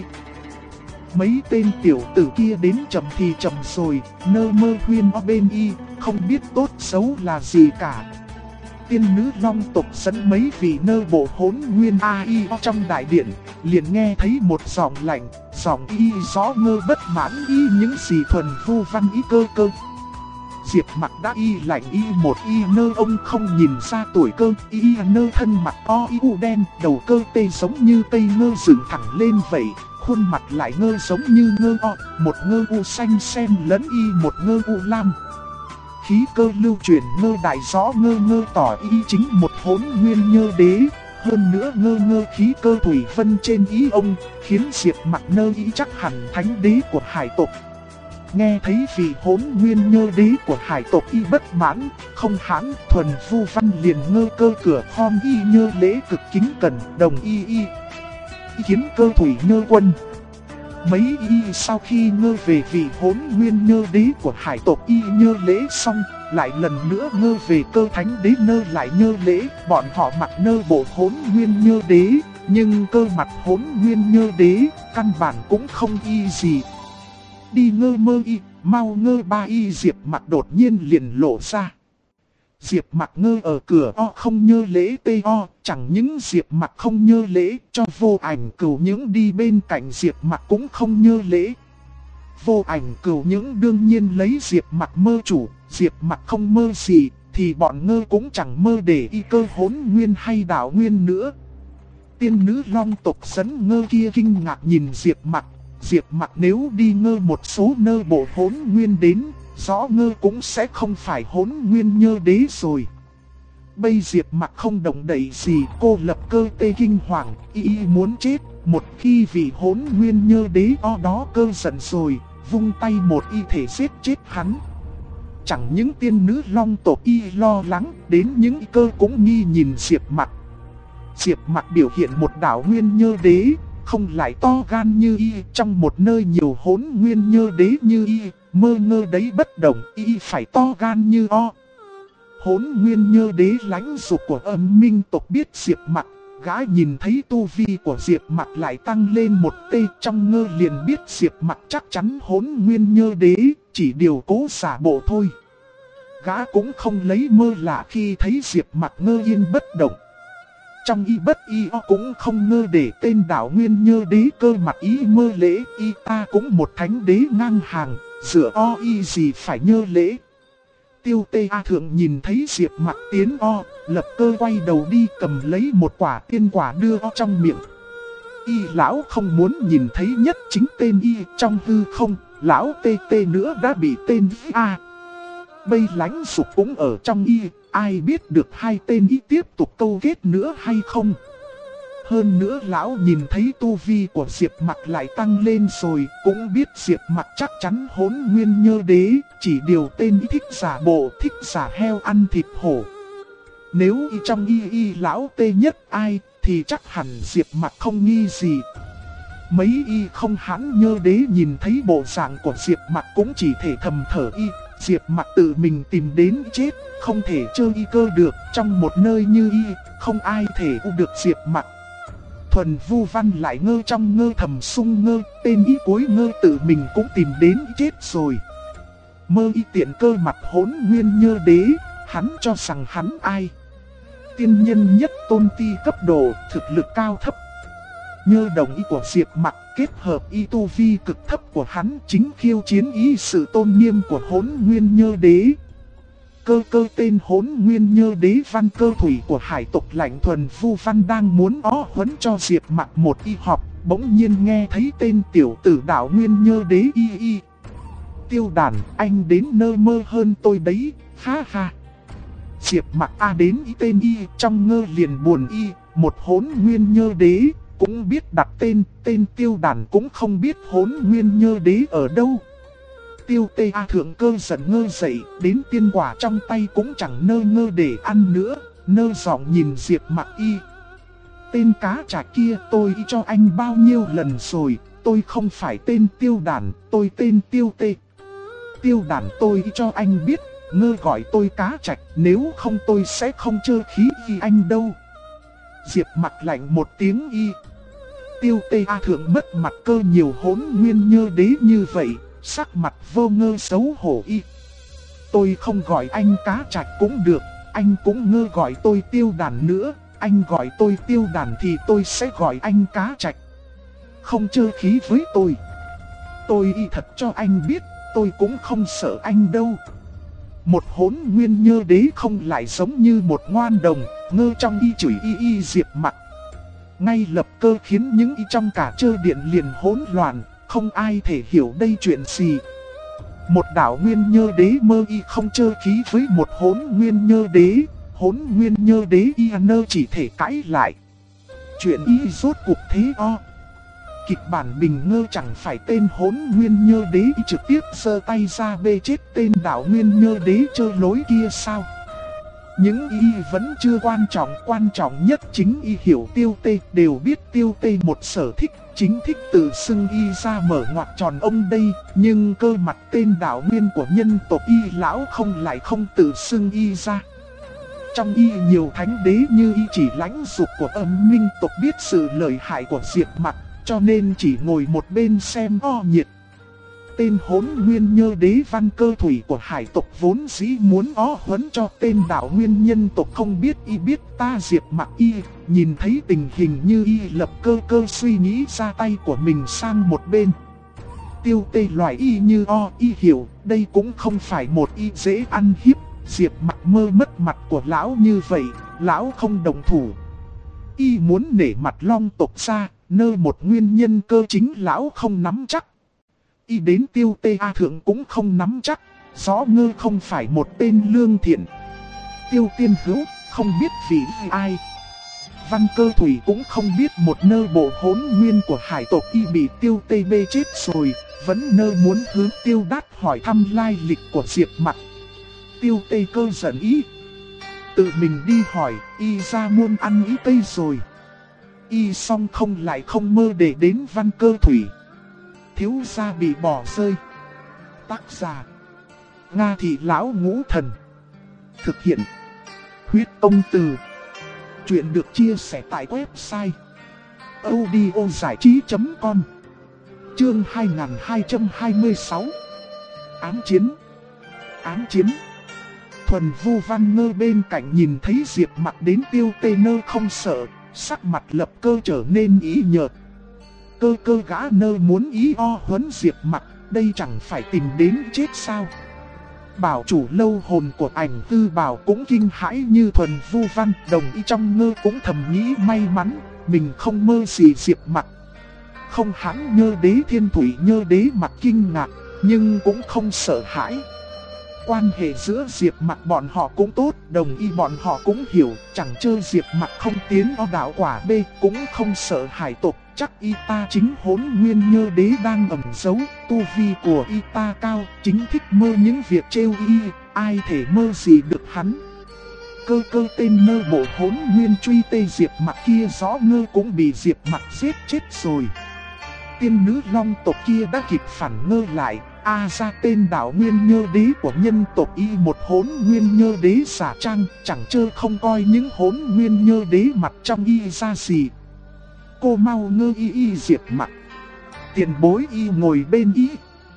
Speaker 1: Mấy tên tiểu tử kia đến chậm thì chậm rồi, nơ mơ huyên ở bên y, không biết tốt xấu là gì cả. Tiên nữ long tộc dẫn mấy vị nơ bộ hỗn nguyên AI trong đại điện, liền nghe thấy một giọng lạnh, giọng y rõ ngơ bất mãn y những gì Thuần Vu Văn y cơ cơ. Diệp Mặc đã y lạnh y một y nơ ông không nhìn ra tuổi cơ, y nơ thân mặt o y u đen, đầu cơ tê giống như cây ngơ dựng thẳng lên vậy, khuôn mặt lại ngơ giống như ngơ o, một ngơ u xanh xen lẫn y một ngơ u lam. Khí cơ lưu chuyển ngơ đại rõ ngơ ngơ tỏ y chính một hỗn nguyên nhơ đế, hơn nữa ngơ ngơ khí cơ thủy vân trên ý ông, khiến Diệp Mặc nơ y chắc hẳn thánh đế của hải tộc. Nghe thấy vị hỗn nguyên nhơ đế của hải tộc y bất mãn, không hãn, Thuần Vu Văn liền ngơ cơ cửa khom y nhơ lễ cực kính cẩn, đồng y kiến cơ thủy nhơ quân. Mấy y sau khi ngơ về vị hỗn nguyên nhơ đế của hải tộc y nhơ lễ xong, lại lần nữa ngơ về cơ thánh đế nơ lại nhơ lễ. Bọn họ mặc nơ bộ hỗn nguyên nhơ đế, nhưng cơ mặt hỗn nguyên nhơ đế, căn bản cũng không y gì. Đi ngơ mơ y, mau ngơ ba y Diệp Mặc đột nhiên liền lộ ra. Diệp Mặc ngơ ở cửa o không nhơ lễ tê o, chẳng những Diệp Mặc không nhơ lễ, cho Vô Ảnh Cửu những đi bên cạnh Diệp Mặc cũng không nhơ lễ. Vô Ảnh Cửu những đương nhiên lấy Diệp Mặc mơ chủ, Diệp Mặc không mơ gì, thì bọn ngơ cũng chẳng mơ để y cơ hỗn nguyên hay đạo nguyên nữa. Tiên nữ long tộc dẫn ngơ kia kinh ngạc nhìn Diệp Mặc nếu đi ngơ một số nơ bộ hỗn nguyên đến, rõ ngơ cũng sẽ không phải hỗn nguyên nhơ đế rồi. Bây Diệp Mặc không động đậy gì, cô lập cơ tê kinh hoàng, y muốn chết. Một khi vị hỗn nguyên nhơ đế o đó cơ giận rồi, vung tay một y thể giết chết hắn. Chẳng những tiên nữ long tộc y lo lắng, đến những cơ cũng nghi nhìn Diệp Mặc. Diệp Mặc biểu hiện một đạo nguyên nhơ đế, không lại to gan như y, trong một nơi nhiều hỗn nguyên nhơ đế như y, mơ ngơ đấy bất động, y phải to gan như o. Hỗn nguyên nhơ đế lãnh dục của Âm Minh tộc biết Diệp Mặc, gã nhìn thấy tu vi của Diệp Mặc lại tăng lên một tê, trong ngơ liền biết Diệp Mặc chắc chắn hỗn nguyên nhơ đế, chỉ điều cố giả bộ thôi. Gã cũng không lấy mơ lạ khi thấy Diệp Mặc ngơ yên bất động. Trong y bất y o cũng không ngơ để tên đạo nguyên nhơ đế cơ mặt y mơ lễ, y ta cũng một thánh đế ngang hàng, dựa o y gì phải nhơ lễ. Tiêu tê A thượng nhìn thấy Diệp Mặc tiến o, lập cơ quay đầu đi cầm lấy một quả tiên quả đưa o trong miệng. Y lão không muốn nhìn thấy nhất chính tên y trong hư không, lão tê tê nữa đã bị tên A. Bây lãnh dục cũng ở trong y, ai biết được hai tên y tiếp tục câu kết nữa hay không. Hơn nữa lão nhìn thấy tu vi của Diệp Mặc lại tăng lên rồi, cũng biết Diệp Mặc chắc chắn hỗn nguyên nhơ đế, chỉ điều tên y thích giả bộ, thích giả heo ăn thịt hổ. Nếu y trong y lão tê nhất ai, thì chắc hẳn Diệp Mặc không nghi gì. Mấy y không hãn nhơ đế nhìn thấy bộ dạng của Diệp Mặc cũng chỉ thể thầm thở y, Diệp Mặc tự mình tìm đến chết, không thể chơi y cơ được. Trong một nơi như y, không ai thể u được Diệp Mặc. Thuần Vu Văn lại ngơ trong ngơ thầm sung ngơ, tên y cuối ngơ tự mình cũng tìm đến chết rồi. Mơ y tiện cơ mặt Hỗn Nguyên Nhơ Đế, hắn cho rằng hắn ai? Tiên nhân nhất tôn ti cấp độ, thực lực cao thấp. Nhơ đồng y của Diệp Mặc kết hợp y tu vi cực thấp của hắn chính khiêu chiến ý sự tôn nghiêm của Hỗn Nguyên Nhơ Đế. Cơ tên Hỗn Nguyên Nhơ Đế văn cơ thủy của hải tộc Lạnh Thuần Vu Văn đang muốn huấn cho Diệp Mặc một y học, bỗng nhiên nghe thấy tên tiểu tử đạo Nguyên Nhơ Đế y. Tiêu Đàn, anh đến nơi mơ hơn tôi đấy, ha ha. Diệp Mặc đến ý tên y, trong ngơ liền buồn y, một Hỗn Nguyên Nhơ Đế, cũng biết đặt tên Tiêu Đàn cũng không biết Hỗn Nguyên Nhơ Đế ở đâu. Tiêu Tê A thượng cơ giận ngơ dậy, đến tiên quả trong tay cũng chẳng nơ ngơ để ăn nữa, nơ giọng nhìn Diệp Mặc y. Tên cá trạch kia tôi cho anh bao nhiêu lần rồi, tôi không phải tên Tiêu Đàn, tôi tên Tiêu Tê. Tiêu Đàn tôi cho anh biết, ngơ gọi tôi cá trạch, nếu không tôi sẽ không chơi khí y anh đâu. Diệp Mặc lạnh một tiếng y. Tiêu Tê A thượng mất mặt cơ nhiều Hỗn Nguyên Nhơ Đế như vậy, sắc mặt vô ngơ xấu hổ y. Tôi không gọi anh cá trạch cũng được, anh cũng ngơ gọi tôi Tiêu Đàn nữa, anh gọi tôi Tiêu Đàn thì tôi sẽ gọi anh cá trạch. Không chơi khí với tôi. Tôi y thật cho anh biết, tôi cũng không sợ anh đâu. Một Hỗn Nguyên Nhơ Đế không lại giống như một ngoan đồng, ngơ trong y chửi y Diệp Mặc. Ngay lập cơ khiến những y trong cả chơ điện liền hỗn loạn, không ai thể hiểu đây chuyện gì. Một đạo Nguyên Nhơ Đế mơ y không chơi khí với một Hỗn Nguyên Nhơ Đế, Hỗn Nguyên Nhơ Đế y nơ chỉ thể cãi lại. Chuyện y rốt cuộc thế o. Kịch bản bình ngơ chẳng phải tên Hỗn Nguyên Nhơ Đế y trực tiếp giơ tay ra bê chết tên đạo Nguyên Nhơ Đế chơi lối kia sao? Những y vẫn chưa quan trọng nhất chính y hiểu Tiêu Tê, đều biết Tiêu Tê một sở thích, chính thích tự xưng y ra mở ngoặc tròn ông đây, nhưng cơ mặt tên đạo nguyên của nhân tộc y lão không tự xưng y ra. Trong y nhiều thánh đế như y chỉ lãnh dục của âm minh tộc biết sự lợi hại của Diệp Mặc, cho nên chỉ ngồi một bên xem nhiệt. Tên Hỗn Nguyên Nhơ Đế văn cơ thủy của hải tộc vốn dĩ muốn huấn cho tên đạo nguyên nhân tộc không biết y biết ta Diệp Mặc y, nhìn thấy tình hình như y lập cơ suy nghĩ ra tay của mình sang một bên. Tiêu Tê loại y như y hiểu, đây cũng không phải một y dễ ăn hiếp, Diệp Mặc mơ mất mặt của lão như vậy, lão không đồng thủ. Y muốn nể mặt Long tộc ra, nơ một nguyên nhân cơ chính lão không nắm chắc. Y đến Tiêu Tê A thượng cũng không nắm chắc, rõ ngơ không phải một tên lương thiện. Tiêu Tiên Hữu không biết vì ai. Văn Cơ Thủy cũng không biết một nơ bộ Hỗn Nguyên của hải tộc y bị Tiêu Tê bê chết rồi, vẫn nơ muốn hướng Tiêu Đát hỏi thăm lai lịch của Diệp Mặc. Tiêu Tê cơ giận y. Tự mình đi hỏi, y ra muôn ăn ý tây rồi. Y xong không mơ để đến Văn Cơ Thủy. Thiếu gia bị bỏ rơi. Tác giả Nga Thị Lão Ngũ Thần. Thực hiện Huyết Tông Từ. Chuyện được chia sẻ tại website audiozảichí.com. Chương 2226. Ám chiến. Thuần Vu Văn ngơ bên cạnh nhìn thấy Diệp Mặc đến Tiêu Tê nơ không sợ, sắc mặt lập cơ trở nên ý nhợt. Cơ gã nơ muốn ý huấn Diệp Mặc, đây chẳng phải tìm đến chết sao? Bảo chủ lâu hồn của Ảnh Tư Bảo cũng kinh hãi như Thuần Vu Văn, đồng ý trong ngơ cũng thầm nghĩ may mắn, mình không mơ gì Diệp Mặc. Không hắn Nhơ Đế Thiên Thủy Nhơ Đế mặt kinh ngạc, nhưng cũng không sợ hãi. Quan hệ giữa Diệp Mặc bọn họ cũng tốt, đồng ý bọn họ cũng hiểu, chẳng chơ Diệp Mặc không tiến đạo quả B, cũng không sợ hải tộc, chắc y ta chính Hỗn Nguyên Nhơ Đế đang ẩn giấu, tu vi của y ta cao, chính thích mơ những việc trêu y, ai thể mơ gì được hắn. Cơ tên nơ bộ Hỗn Nguyên truy tê Diệp Mặc kia rõ ngơ cũng bị Diệp Mặc giết chết rồi. tiên nữ long tộc kia đã kịp phản ngơ lại. Ra tên đạo nguyên nhơ đế của nhân tộc y một hỗn nguyên nhơ đế giả trang, chẳng chơ không coi những hỗn nguyên nhơ đế mặt trong y ra gì. Cô mau ngơ y Diệp Mặc. Tiền bối y ngồi bên y.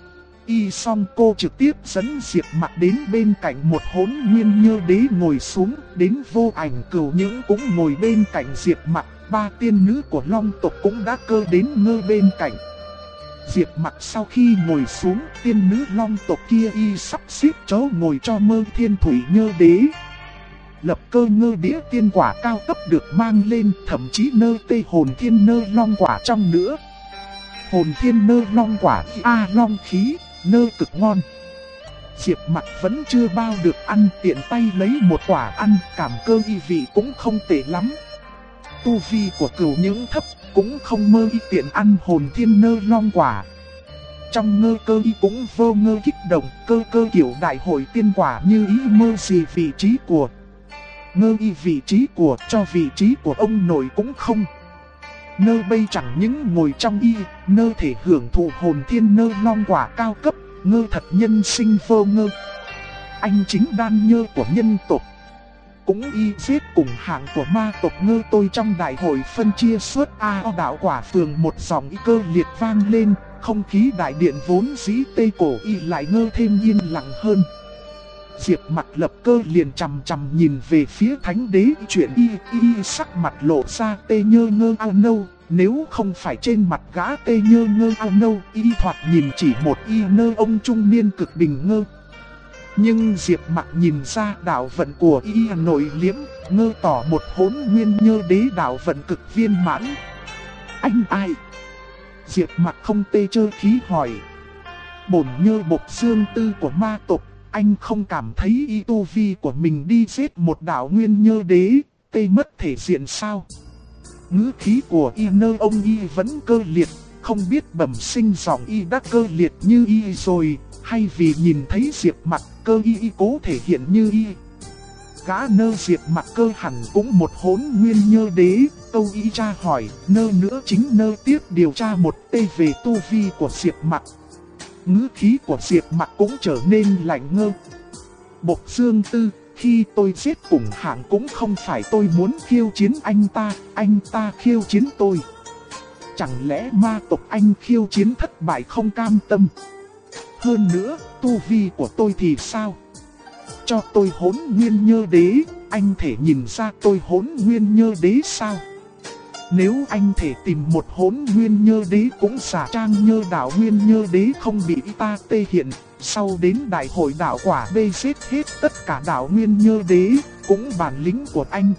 Speaker 1: Y xong cô trực tiếp dẫn Diệp Mặc đến bên cạnh một hỗn nguyên nhơ đế ngồi xuống, đến Vô Ảnh Cửu Những cũng ngồi bên cạnh Diệp Mặc, ba tiên nữ của long tộc cũng đã cơ đến ngơ bên cạnh. Diệp Mặc sau khi ngồi xuống, tiên nữ long tộc kia y sắp xếp chỗ ngồi cho Mơ Thiên Thủy Nhơ Đế. Lập cơ ngơ đĩa tiên quả cao cấp được mang lên, thậm chí nơ tê hồn thiên nơ long quả trong nữa. Hồn thiên nơ long quả long khí, nơ cực ngon. Diệp Mặc vẫn chưa bao được ăn, tiện tay lấy một quả ăn, cảm cơ y vị cũng không tệ lắm. Tu vi của Cửu Những thấp, cũng không mơ y tiện ăn hồn thiên nơ long quả. Trong ngơ cơ y cũng vô ngơ kích động, cơ kiểu đại hội tiên quả như ý mơ gì vị trí của. Ngơ y vị trí của, cho vị trí của ông nội cũng không. Nơ bây chẳng những ngồi trong y, nơ thể hưởng thụ hồn thiên nơ long quả cao cấp, ngơ thật nhân sinh vô ngơ. Anh chính đan nhơ của nhân tộc. Cũng y giết cùng hạng của ma tộc ngơ tôi trong đại hội phân chia suốt đạo quả phường một dòng y cơ liệt vang lên, không khí đại điện vốn dĩ tê cổ y lại ngơ thêm yên lặng hơn. Diệp Mặc lập cơ liền chằm chằm nhìn về phía thánh đế chuyện y sắc mặt lộ ra tê nhơ ngơ ao nâu, nếu không phải trên mặt gã tê nhơ ngơ ao nâu, y thoạt nhìn chỉ một y nơ ông trung niên cực bình ngơ. Nhưng Diệp Mặc nhìn ra đạo vận của y nội liễm, ngơ tỏ một hỗn nguyên nhơ đế đạo vận cực viên mãn. Anh ai? Diệp Mặc không tê chơ khí hỏi. Bổn nhơ Bộc Dương Tư của ma tộc, anh không cảm thấy y tu vi của mình đi giết một đạo nguyên nhơ đế, tê mất thể diện sao? Ngữ khí của y nơ ông y vẫn cơ liệt, không biết bẩm sinh giọng y đã cơ liệt như y rồi, hay vì nhìn thấy Diệp Mặc cơ y cố thể hiện như y. Gã nơ Diệp Mặc cơ hẳn cũng một hỗn nguyên nhơ đế, câu y tra hỏi, nơ nữa chính nơ tiếp điều tra một tê về tu vi của Diệp Mặc. Ngữ khí của Diệp Mặc cũng trở nên lạnh ngơ. Bộc Dương Tư, khi tôi giết cùng hạng cũng không phải tôi muốn khiêu chiến anh ta khiêu chiến tôi. Chẳng lẽ ma tộc anh khiêu chiến thất bại không cam tâm? Hơn nữa, tu vi của tôi thì sao? Cho tôi hỗn nguyên nhơ đế, anh thể nhìn ra tôi hỗn nguyên nhơ đế sao? Nếu anh thể tìm một hỗn nguyên nhơ đế cũng giả trang nhơ đạo nguyên nhơ đế không bị ta tê hiện, sau đến đại hội đạo quả bê giết hết tất cả đạo nguyên nhơ đế, cũng bản lĩnh của anh.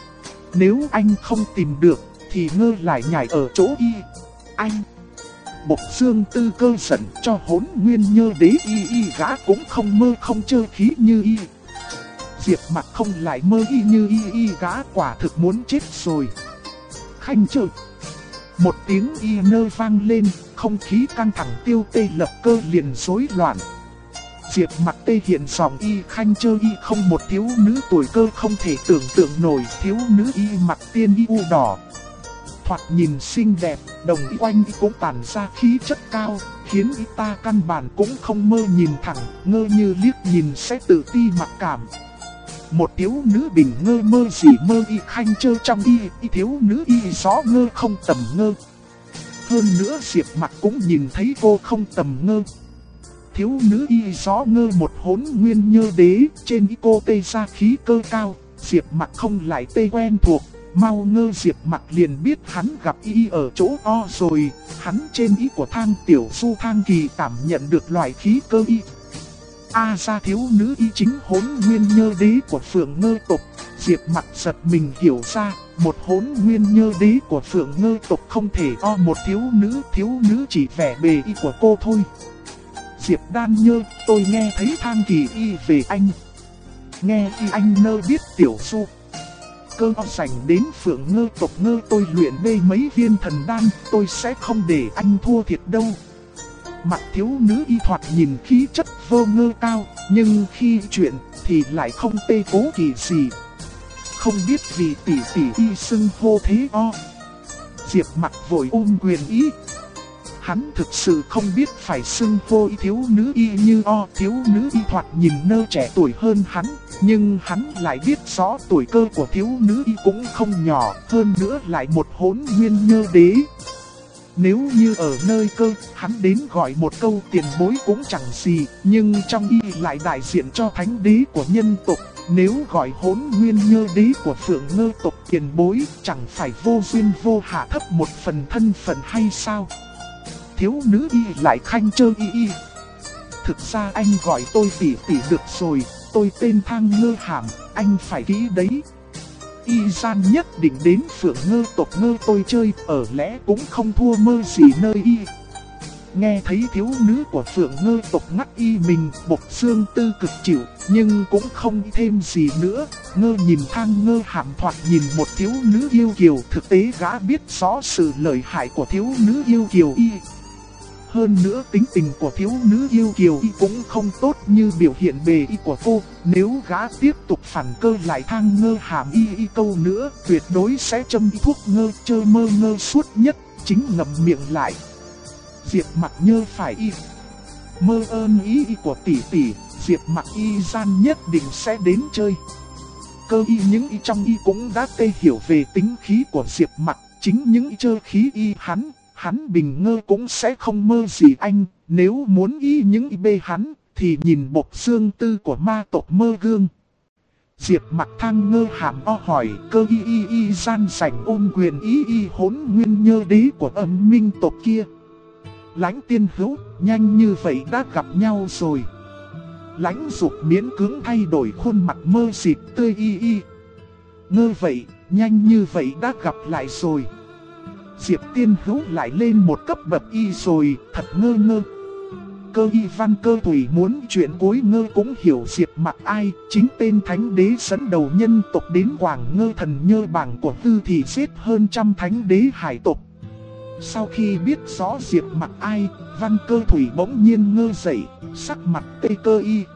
Speaker 1: Nếu anh không tìm được, thì ngơ lại nhảy ở chỗ y. Anh! Bộc Dương Tư cơ giận cho hỗn nguyên nhơ đế y gã cũng không mơ không chơ khí như y. Diệp Mặc không lại mơ y như y gã quả thực muốn chết rồi. Khanh chợt một tiếng y nơ vang lên, không khí căng thẳng tiêu tê lập cơ liền rối loạn. Diệp Mặc tê hiện dòng y khanh chơ y không một thiếu nữ tuổi cơ không thể tưởng tượng nổi, thiếu nữ y mặc tiên y u đỏ. Thoạt nhìn xinh đẹp, đồng y quanh y cũng tản ra khí chất cao, khiến y ta căn bản cũng không mơ nhìn thẳng, ngơ như liếc nhìn sẽ tự ti mặc cảm. Một thiếu nữ bình ngơ mơ gì mơ y khanh chơ trong y thiếu nữ y gió ngơ không tầm ngơ. Hơn nữa Diệp Mặc cũng nhìn thấy cô không tầm ngơ. Thiếu nữ y gió ngơ một hỗn nguyên nhơ đế, trên y cô tê ra khí cơ cao, Diệp Mặc không lại tê quen thuộc. Mau ngơ Diệp Mặc liền biết hắn gặp y ở chỗ o rồi, hắn trên y của Thang Tiểu Du Thang Kỳ cảm nhận được loại khí cơ y. Ra thiếu nữ y chính hỗn nguyên nhơ đế của Phượng Ngơ tộc. Diệp Mặc giật mình hiểu ra, một hỗn nguyên nhơ đế của Phượng Ngơ tộc không thể o một thiếu nữ chỉ vẻ bề y của cô thôi. Diệp Đan Nhơ, tôi nghe thấy Thang Kỳ y về anh. Nghe y anh nơ biết Tiểu Du cơ dành đến Phượng Ngơ tộc ngơ tôi luyện bê mấy viên thần đan, tôi sẽ không để anh thua thiệt đâu. Mặt thiếu nữ y thoạt nhìn khí chất vô ngơ cao, nhưng khi chuyện thì lại không tê cố kỳ gì. Không biết vì tỷ y xưng hô thế o. Diệp Mặc vội ôm quyền ý. Hắn thực sự không biết phải xưng hô thiếu nữ y như thiếu nữ y thoạt nhìn nơ trẻ tuổi hơn hắn, nhưng hắn lại biết rõ tuổi cơ của thiếu nữ y cũng không nhỏ, hơn nữa lại một Hỗn Nguyên Nhơ Đế. Nếu như ở nơi cơ, hắn đến gọi một câu tiền bối cũng chẳng gì, nhưng trong y lại đại diện cho thánh đế của nhân tộc. Nếu gọi Hỗn Nguyên Nhơ Đế của Phượng Ngơ tộc tiền bối, chẳng phải vô duyên vô hạ thấp một phần thân phận hay sao? Thiếu nữ y lại khanh chơ y. Thực ra anh gọi tôi tỷ tỷ được rồi, tôi tên Thang Ngơ Hàm, anh phải kỹ đấy. Y gian nhất định đến Phượng Ngơ tộc Ngơ tôi chơi, ở lẽ cũng không thua mơ gì nơi y. Nghe thấy thiếu nữ của Phượng Ngơ tộc ngắt y mình, Bộc Dương Tư cực chịu, nhưng cũng không thêm gì nữa. Ngơ nhìn Thang Ngơ Hàm thoạt nhìn một thiếu nữ yêu kiều, thực tế gã biết rõ sự lợi hại của thiếu nữ yêu kiều y. Hơn nữa tính tình của thiếu nữ yêu kiều y cũng không tốt như biểu hiện bề y của cô. Nếu gã tiếp tục phản cơ lại Thang Ngơ Hàm y câu nữa, tuyệt đối sẽ châm thuốc ngơ chơ mơ ngơ suốt nhất, chính ngậm miệng lại. Diệp Mặc nhơ phải y. Mơ ơn ý của tỷ tỷ, Diệp Mặc y gian nhất định sẽ đến chơi. Cơ y những y trong y cũng đã tê hiểu về tính khí của Diệp Mặc, chính những chơ khí y hắn bình ngơ cũng sẽ không mơ gì anh. Nếu muốn y những y bê hắn, thì nhìn Bộc Dương Tư của ma tộc Mơ Gương. Diệp Mặc Thang Ngơ Hàm hỏi cơ y gian sảnh ôn quyền y Hỗn Nguyên Nhơ Đế của Âm Minh tộc kia. Lãnh tiên hữu, nhanh như vậy đã gặp nhau rồi. Lãnh Dục miễn cưỡng thay đổi khuôn mặt mơ dịp tươi y. Ngơ vậy, nhanh như vậy đã gặp lại rồi. Diệp tiên hữu lại lên một cấp bậc y rồi, thật ngơ ngơ. Cơ y Văn Cơ Thủy muốn chuyện cuối ngơ cũng hiểu Diệp Mặc ai, chính tên thánh đế dẫn đầu nhân tộc đến Quảng Ngơ Thần Nhơ Bảng của Tư thì giết hơn 100 thánh đế hải tộc. Sau khi biết rõ Diệp Mặc ai, Văn Cơ Thủy bỗng nhiên ngơ dậy, sắc mặt tê cơ y.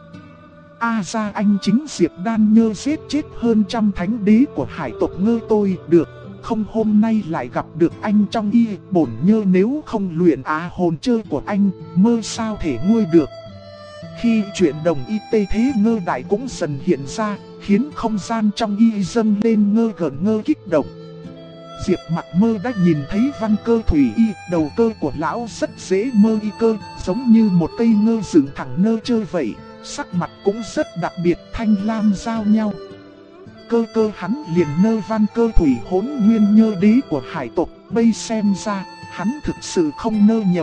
Speaker 1: Ra anh chính Diệp Đan Nhơ giết chết hơn 100 thánh đế của hải tộc Ngơ tôi được. Không hôm nay lại gặp được anh trong y, bổn Nhơ nếu không luyện hồn chơi của anh, mơ sao thể nguôi được. Khi chuyện đồng y tê thế Ngơ đại cũng dần hiện ra, khiến không gian trong y dâng lên ngơ gợn ngơ kích động. Diệp Mặc mơ đã nhìn thấy Văn Cơ Thủy y, đầu cơ của lão rất dễ mơ y cơ, giống như một cây ngơ dựng thẳng nơ chơi vậy, sắc mặt cũng rất đặc biệt thanh lam giao nhau. Cơ hắn liền nơ Văn Cơ Thủy Hỗn Nguyên Nhơ Đế của hải tộc, bây xem ra, hắn thực sự không nơ nhầm.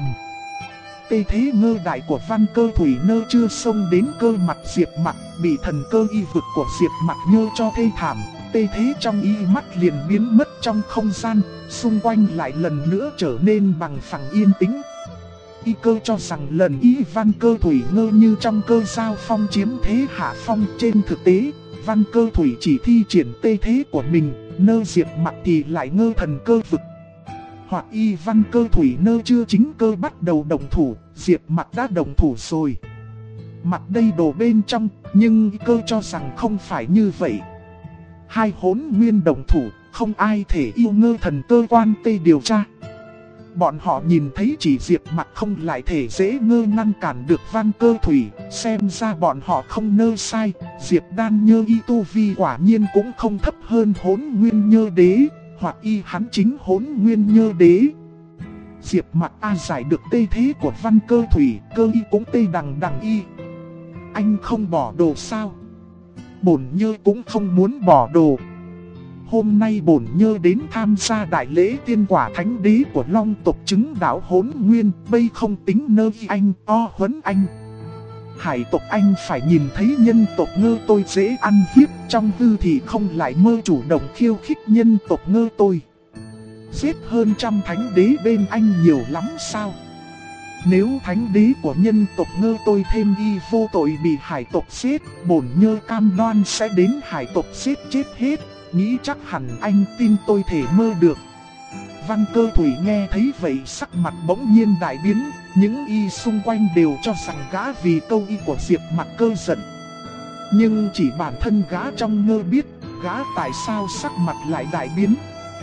Speaker 1: Tê thế Ngơ đại của Văn Cơ Thủy nơ chưa xông đến cơ mặt Diệp Mặc, bị thần cơ y vực của Diệp Mặc nhơ cho thê thảm. Tê thế trong y mắt liền biến mất trong không gian, xung quanh lại lần nữa trở nên bằng phẳng yên tĩnh. Y cơ cho rằng lần y Văn Cơ Thủy ngơ như trong cơ giao phong chiếm thế hạ phong, trên thực tế Văn Cơ Thủy chỉ thi triển tê thế của mình, nơ Diệp Mặc thì lại ngơ thần cơ vực. Hoặc y Văn Cơ Thủy nơ chưa chính cơ bắt đầu đồng thủ, Diệp Mặc đã đồng thủ rồi. Mặt đây đồ bên trong, nhưng y cơ cho rằng không phải như vậy. Hai Hỗn Nguyên đồng thủ, không ai thể yêu ngơ thần cơ quan tê điều tra. Bọn họ nhìn thấy chỉ Diệp Mặc không lại thể dễ ngơ ngăn cản được Văn Cơ Thủy, xem ra bọn họ không nơ sai, Diệp Đan Nhơ y tu vi quả nhiên cũng không thấp hơn Hỗn Nguyên Nhơ Đế, hoặc y hắn chính Hỗn Nguyên Nhơ Đế. Diệp Mặc giải được tê thế của Văn Cơ Thủy, cơ y cũng tê đằng y. Anh không bỏ đồ sao? Bổn Nhơ cũng không muốn bỏ đồ. Hôm nay bổn Nhơ đến tham gia đại lễ tiên quả thánh đế của Long tộc chứng đạo Hỗn Nguyên, bây không tính nơ anh huấn anh. Hải tộc anh phải nhìn thấy nhân tộc Ngơ tôi dễ ăn hiếp, trong hư thì không lại mơ chủ động khiêu khích nhân tộc Ngơ tôi. Giết hơn 100 thánh đế bên anh nhiều lắm sao? Nếu thánh đế của nhân tộc Ngơ tôi thêm y vô tội bị hải tộc giết, bổn Nhơ cam đoan sẽ đến hải tộc giết chết hết. Nghĩ chắc hẳn anh tin tôi thể mơ được. Văn Cơ Thủy nghe thấy vậy sắc mặt bỗng nhiên đại biến, những y xung quanh đều cho rằng gã vì câu y của Diệp Mặc cơ giận. Nhưng chỉ bản thân gã trong Ngơ biết, gã tại sao sắc mặt lại đại biến.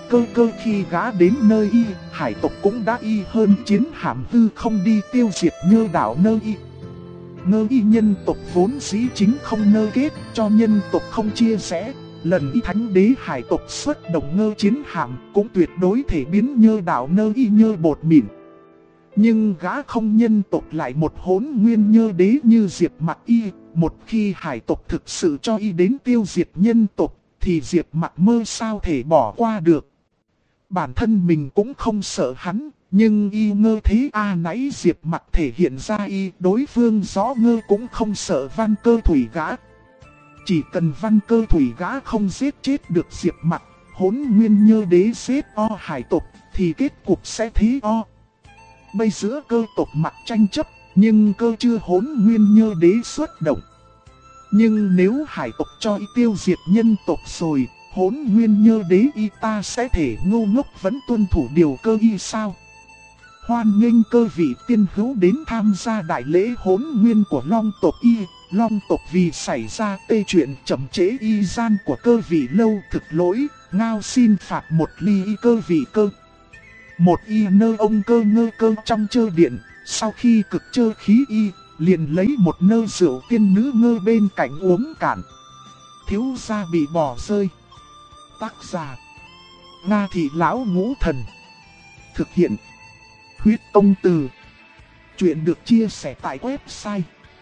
Speaker 1: Cơ khi gã đến nơi y, hải tộc cũng đã y hơn chiến hạm hư không đi tiêu diệt Nhơ đảo nơi y. Ngơ y nhân tộc vốn dĩ chính không nơ kết, cho nhân tộc không chia sẻ. Lần y thánh đế hải tộc xuất động ngơ chiến hạm cũng tuyệt đối thể biến Nhơ đảo nơi y nhơ bột mịn. Nhưng gã không nhân tộc lại một hỗn nguyên Nhơ đế như Diệp Mặc y. Một khi hải tộc thực sự cho y đến tiêu diệt nhân tộc thì Diệp Mặc mơ sao thể bỏ qua được. Bản thân mình cũng không sợ hắn, nhưng y ngơ thế nãy Diệp Mặc thể hiện ra y đối phương rõ ngơ cũng không sợ Văn Cơ Thủy gã. Chỉ cần Văn Cơ Thủy gã không giết chết được Diệp Mặc, hỗn nguyên Nhơ đế giết hải tộc thì kết cục sẽ thế Bây giữa cơ tộc Mặc tranh chấp, nhưng cơ chưa hỗn nguyên Nhơ đế xuất động. Nhưng nếu hải tộc cho y tiêu diệt nhân tộc rồi, hỗn nguyên Nhơ đế y ta sẽ thể ngu ngốc vẫn tuân thủ điều cơ y sao? Hoan nghênh cơ vị tiên hữu đến tham gia đại lễ hỗn nguyên của Long tộc y. Long tộc vì xảy ra tê chuyện chậm trễ y gian của cơ vị lâu thực lỗi, ngao xin phạt một ly y cơ vị cơ. Một y nơ ông cơ ngơ cơ trong chơ điện, sau khi cực chơ khí y, liền lấy một nơ rượu tiên nữ ngơ bên cạnh uống cạn. Thiếu gia bị bỏ rơi. Tác giả: Nga Thị Lão Ngũ Thần. Thực hiện: Huyết Công Từ. Chuyện được chia sẻ tại website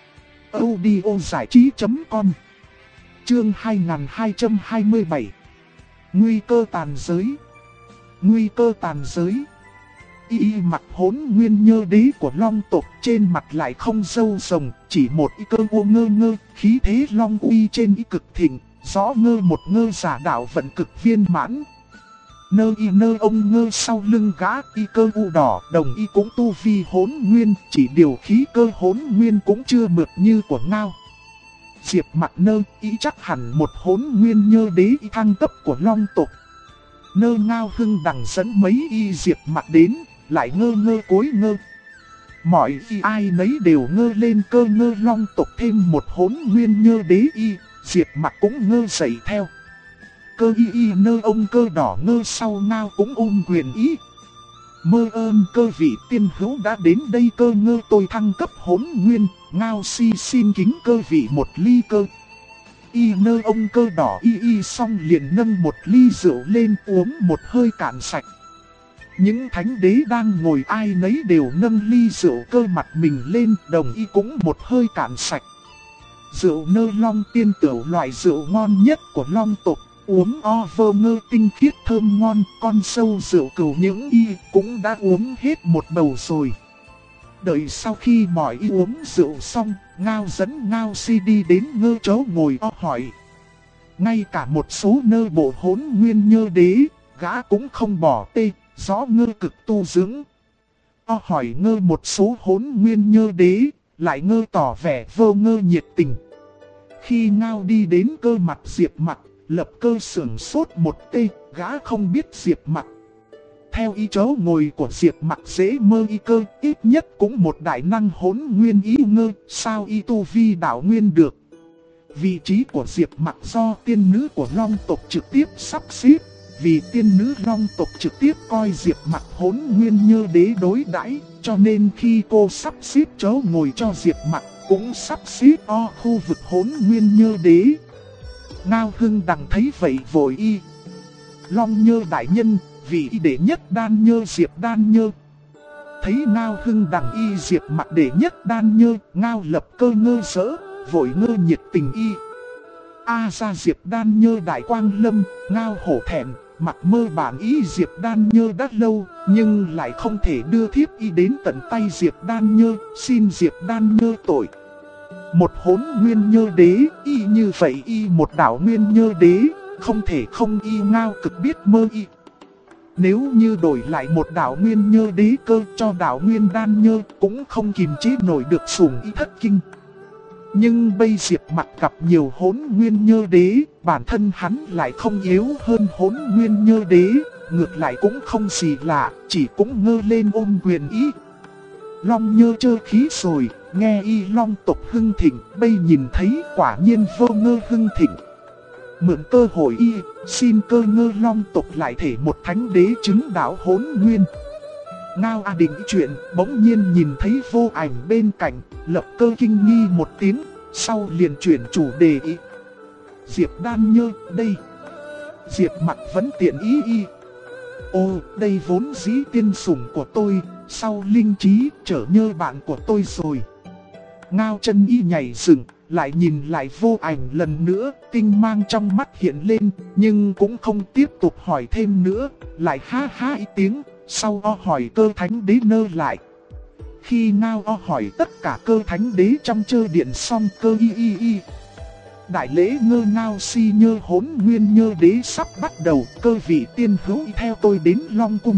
Speaker 1: audiozảichí.com. Chương 2227. Nguy cơ tàn giới. Nguy cơ tàn giới. Y mặt hỗn nguyên Nhơ đế của Long tộc, trên mặt lại không râu rồng, chỉ một y cơ ô ngơ ngơ, khí thế Long uy trên y cực thịnh, rõ ngơ một ngơ giả đạo vận cực viên mãn. Nơ y nơ ông ngơ sau lưng gã y cơ u đỏ, đồng y cũng tu vi hỗn nguyên, chỉ điều khí cơ hỗn nguyên cũng chưa mượt như của ngao. Diệp Mặc nơ y chắc hẳn một hỗn nguyên Nhơ đế y thăng cấp của Long tộc. Nơ ngao hưng đằng dẫn mấy y Diệp Mặc đến, lại ngơ ngơ cối ngơ. Mọi y ai nấy đều ngơ lên cơ ngơ Long tộc thêm một hỗn nguyên Nhơ đế y, Diệp Mặc cũng ngơ dậy theo. Cơ y nơ ông cơ đỏ ngơ sau ngao cũng ôm quyền ý. Mơ ơn cơ vị tiên hữu đã đến đây cơ ngơ tôi thăng cấp hỗn nguyên, ngao xin kính cơ vị một ly cơ. Y nơ ông cơ đỏ y xong liền nâng một ly rượu lên uống một hơi cạn sạch. Những thánh đế đang ngồi ai nấy đều nâng ly rượu cơ mặt mình lên, đồng y cũng một hơi cạn sạch. Rượu nơ long tiên tửu loại rượu ngon nhất của Long tộc, uống vơ ngơ tinh khiết thơm ngon, con sâu rượu cừu những y cũng đã uống hết một bầu rồi. Đợi sau khi mọi y uống rượu xong, ngao dẫn ngao si đi đến ngơ chỗ ngồi hỏi. Ngay cả một số nơ bộ hỗn nguyên Nhơ đế, gã cũng không bỏ tê, rõ ngơ cực tu dưỡng. Hỏi ngơ một số hỗn nguyên Nhơ đế, lại ngơ tỏ vẻ vô ngơ nhiệt tình. Khi ngao đi đến cơ mặt Diệp Mặc, lập cơ sưởng sốt một tê, gã không biết Diệp Mặc. Theo ý chỗ ngồi của Diệp Mặc dễ mơ y cơ, ít nhất cũng một đại năng hỗn nguyên ý ngơ, sao y tu vi đạo nguyên được. Vị trí của Diệp Mặc do tiên nữ của Long tộc trực tiếp sắp xếp, vì tiên nữ Long tộc trực tiếp coi Diệp Mặc hỗn nguyên Nhơ đế đối đãi, cho nên khi cô sắp xếp chỗ ngồi cho Diệp Mặc, cũng sắp xếp khu vực hỗn nguyên Nhơ đế. Ngao hưng đằng thấy vậy vội y. Long Nhơ đại nhân, vị đệ nhất đan nhơ Diệp đan nhơ. Thấy Ngao hưng đằng y Diệp Mặc đệ nhất đan nhơ, Ngao lập cơ ngơ sỡ, vội ngơ nhiệt tình y. Ra Diệp đan nhơ đại quang lâm, Ngao hổ thẹn, mặc mơ bản ý Diệp đan nhơ đã lâu, nhưng lại không thể đưa thiếp y đến tận tay Diệp đan nhơ, xin Diệp đan nhơ tội. Một hỗn nguyên Nhơ đế, y như vậy y một đạo nguyên Nhơ đế, không thể không y Ngao cực biết mơ y. Nếu như đổi lại một đạo nguyên Nhơ đế cơ cho đạo nguyên đan nhơ, cũng không kìm chế nổi được sủng y thất kinh. Nhưng bây Diệp Mặc gặp nhiều hỗn nguyên Nhơ đế, bản thân hắn lại không yếu hơn hỗn nguyên Nhơ đế, ngược lại cũng không gì lạ, chỉ cũng ngơ lên ôm quyền ý. Long Nhơ chơ khí rồi, nghe y Long tộc hưng thịnh, bây nhìn thấy quả nhiên vô ngơ hưng thịnh. mượn cơ hội y, xin Cơ Ngơ Long tộc lại thể một thánh đế chứng đạo Hỗn Nguyên. Ngao A định chuyện, bỗng nhiên nhìn thấy Vô Ảnh bên cạnh, Lập Cơ kinh nghi một tiếng, sau liền chuyển chủ đề ý. Diệp Đan Nhơ, đây. Diệp Mặc vẫn tiện ý. Ô, đây vốn dĩ tiên sủng của tôi, sau linh trí trở Nhơ bạn của tôi rồi. Ngao Chân Y nhảy dựng, lại nhìn lại Vô Ảnh lần nữa, tinh mang trong mắt hiện lên, nhưng cũng không tiếp tục hỏi thêm nữa, lại ha ha ý tiếng, sau o hỏi Cơ Thánh Đế nơ lại. Khi Ngao o hỏi tất cả Cơ Thánh Đế trong chơ điện xong, Cơ y. Đại lễ Ngơ Ngao Si Nhơ Hỗn Nguyên Nhơ Đế sắp bắt đầu, cơ vị tiên hữu theo tôi đến Long Cung.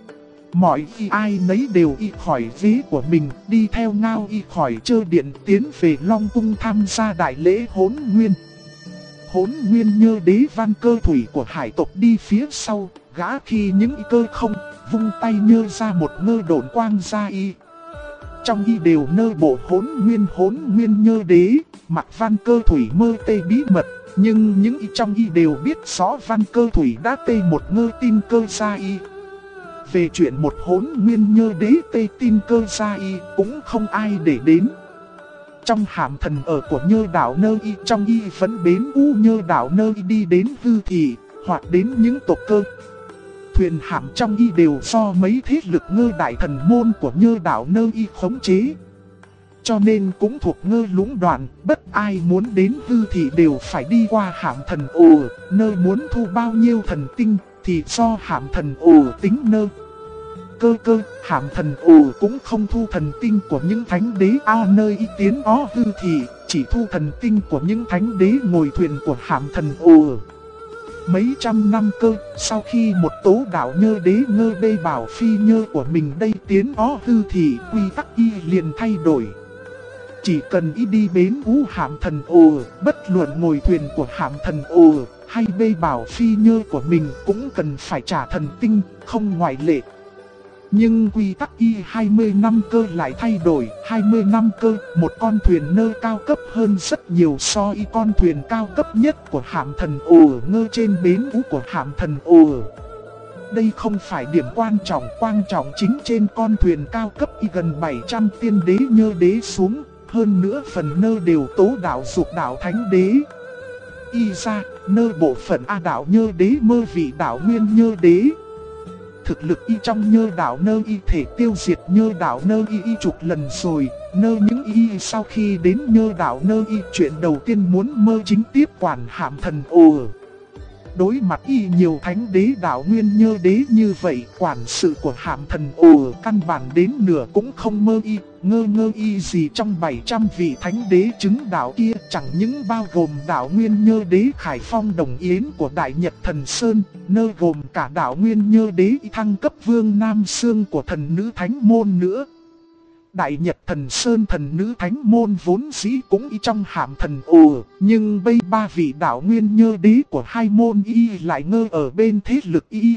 Speaker 1: Mọi ai nấy đều y khỏi ghế của mình, đi theo Ngao y khỏi chơ điện tiến về Long Cung tham gia đại lễ Hỗn Nguyên. Hỗn Nguyên Nhơ Đế Văn Cơ Thủy của hải tộc đi phía sau, gã khi những cơ không, vung tay nhơ ra một ngơ độn quang ra y. Trong y đều nơ bộ Hỗn Nguyên Nhơ Đế, mặc Văn Cơ Thủy mơ tê bí mật, nhưng những y trong y đều biết rõ Văn Cơ Thủy đã tê một ngơ tin cơ ra y. Về chuyện một Hỗn Nguyên Nhơ Đế tê tin cơ ra y cũng không ai để đến. Trong hàm thần ở của Nhơ Đảo Nơ y, trong y vẫn bến u Nhơ Đảo Nơ y đi đến hư thị, hoặc đến những tộc cơ. Thuyền hạm trong y đều do mấy thế lực Ngơ Đại Thần Môn của Nhơ Đảo Nơ y khống chế. Cho nên cũng thuộc Ngơ lũng đoạn, bất ai muốn đến hư thị đều phải đi qua hàm thần ồ, nơi muốn thu bao nhiêu thần tinh thì do hàm thần ồ tính nơ. Cơ, hàm thần ồ cũng không thu thần tinh của những thánh đế nơi y tiến ó hư thị, chỉ thu thần tinh của những thánh đế ngồi thuyền của hàm thần ồ. Mấy trăm năm cơ, sau khi một tố đạo Nhơ Đế Ngơ Bê bảo phi nhơ của mình đây tiến ó hư thị, quy tắc y liền thay đổi. Chỉ cần y đi bến ú hàm thần ồ, bất luận ngồi thuyền của hàm thần ồ, hay bê bảo phi nhơ của mình cũng cần phải trả thần tinh, không ngoại lệ. Nhưng quy tắc y 20 năm cơ lại thay đổi, 20 năm cơ, một con thuyền nơ cao cấp hơn rất nhiều so y con thuyền cao cấp nhất của hàm thần ồ ngơ trên bến ú của hàm thần ồ. Đây không phải điểm quan trọng chính trên con thuyền cao cấp y gần 700 tiên đế Nhơ Đế xuống, hơn nữa phần nơ đều tố đạo dục đạo thánh đế. Y ra, nơ bộ phận A đạo Nhơ Đế mơ vị đạo Nguyên Nhơ Đế. Thực lực y trong Nhơ Đảo Nơ y thể tiêu diệt Nhơ Đảo Nơ y chục lần rồi. Nơ những y sau khi đến Nhơ Đảo Nơ y, chuyện đầu tiên muốn mơ chính tiếp quản hàm thần ồ. Đối mặt y nhiều thánh đế đạo Nguyên Nhơ Đế như vậy, quản sự của hàm thần ồ căn bản đến nửa cũng không mơ y. Ngơ y gì trong 700 vị thánh đế chứng đạo kia, chẳng những bao gồm đạo Nguyên Nhơ Đế Khải Phong Đồng Yến của Đại Nhật Thần Sơn, nơ gồm cả đạo Nguyên Nhơ Đế thăng cấp Vương Nam Sương của thần nữ Thánh Môn nữa. Đại Nhật Thần Sơn thần nữ Thánh Môn vốn dĩ cũng y trong hàm thần ồ, nhưng bây ba vị đạo Nguyên Nhơ Đế của hai môn y lại ngơ ở bên thế lực y.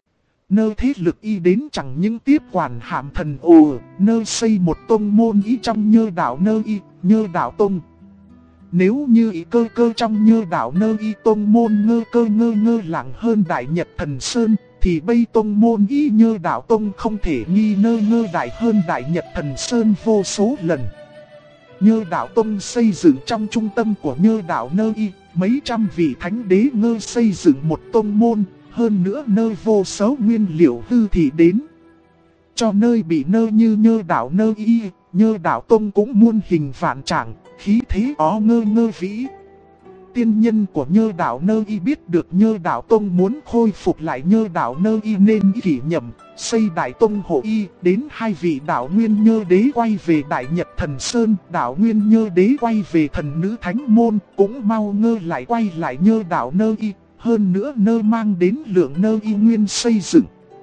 Speaker 1: Nơ thế lực y đến chẳng những tiếp quản hàm thần ồ, nơ xây một tông môn y trong Nhơ Đảo Nơ y, Nhơ Đảo Tông. Nếu như y cơ trong Nhơ Đảo Nơ y tông môn ngơ lặng hơn Đại Nhật Thần Sơn, thì bây tông môn y Nhơ Đảo Tông không thể nghi ngơ đại hơn Đại Nhật Thần Sơn vô số lần. Nhơ Đảo Tông xây dựng trong trung tâm của Nhơ Đảo Nơ y, mấy trăm vị thánh đế ngơ xây dựng một tông môn. Hơn nữa nơi vô số nguyên liệu hư thị đến. Cho nơi bị nơ như Nhơ Đảo Nơ y, Nhơ Đảo Tông cũng muôn hình vạn trạng, khí thế ó ngơ vĩ. Tiên nhân của Nhơ Đảo Nơ y biết được Nhơ Đảo Tông muốn khôi phục lại Nhơ Đảo Nơ y nên kỷ nhậm, xây Đại Tông hộ y, đến hai vị đạo Nguyên Nhơ Đế quay về Đại Nhật Thần Sơn, đạo Nguyên Nhơ Đế quay về thần nữ Thánh Môn, cũng mau ngơ lại quay lại Nhơ Đảo Nơ y. Hơn nữa nơ mang đến lượng nơ y nguyên xây dựng.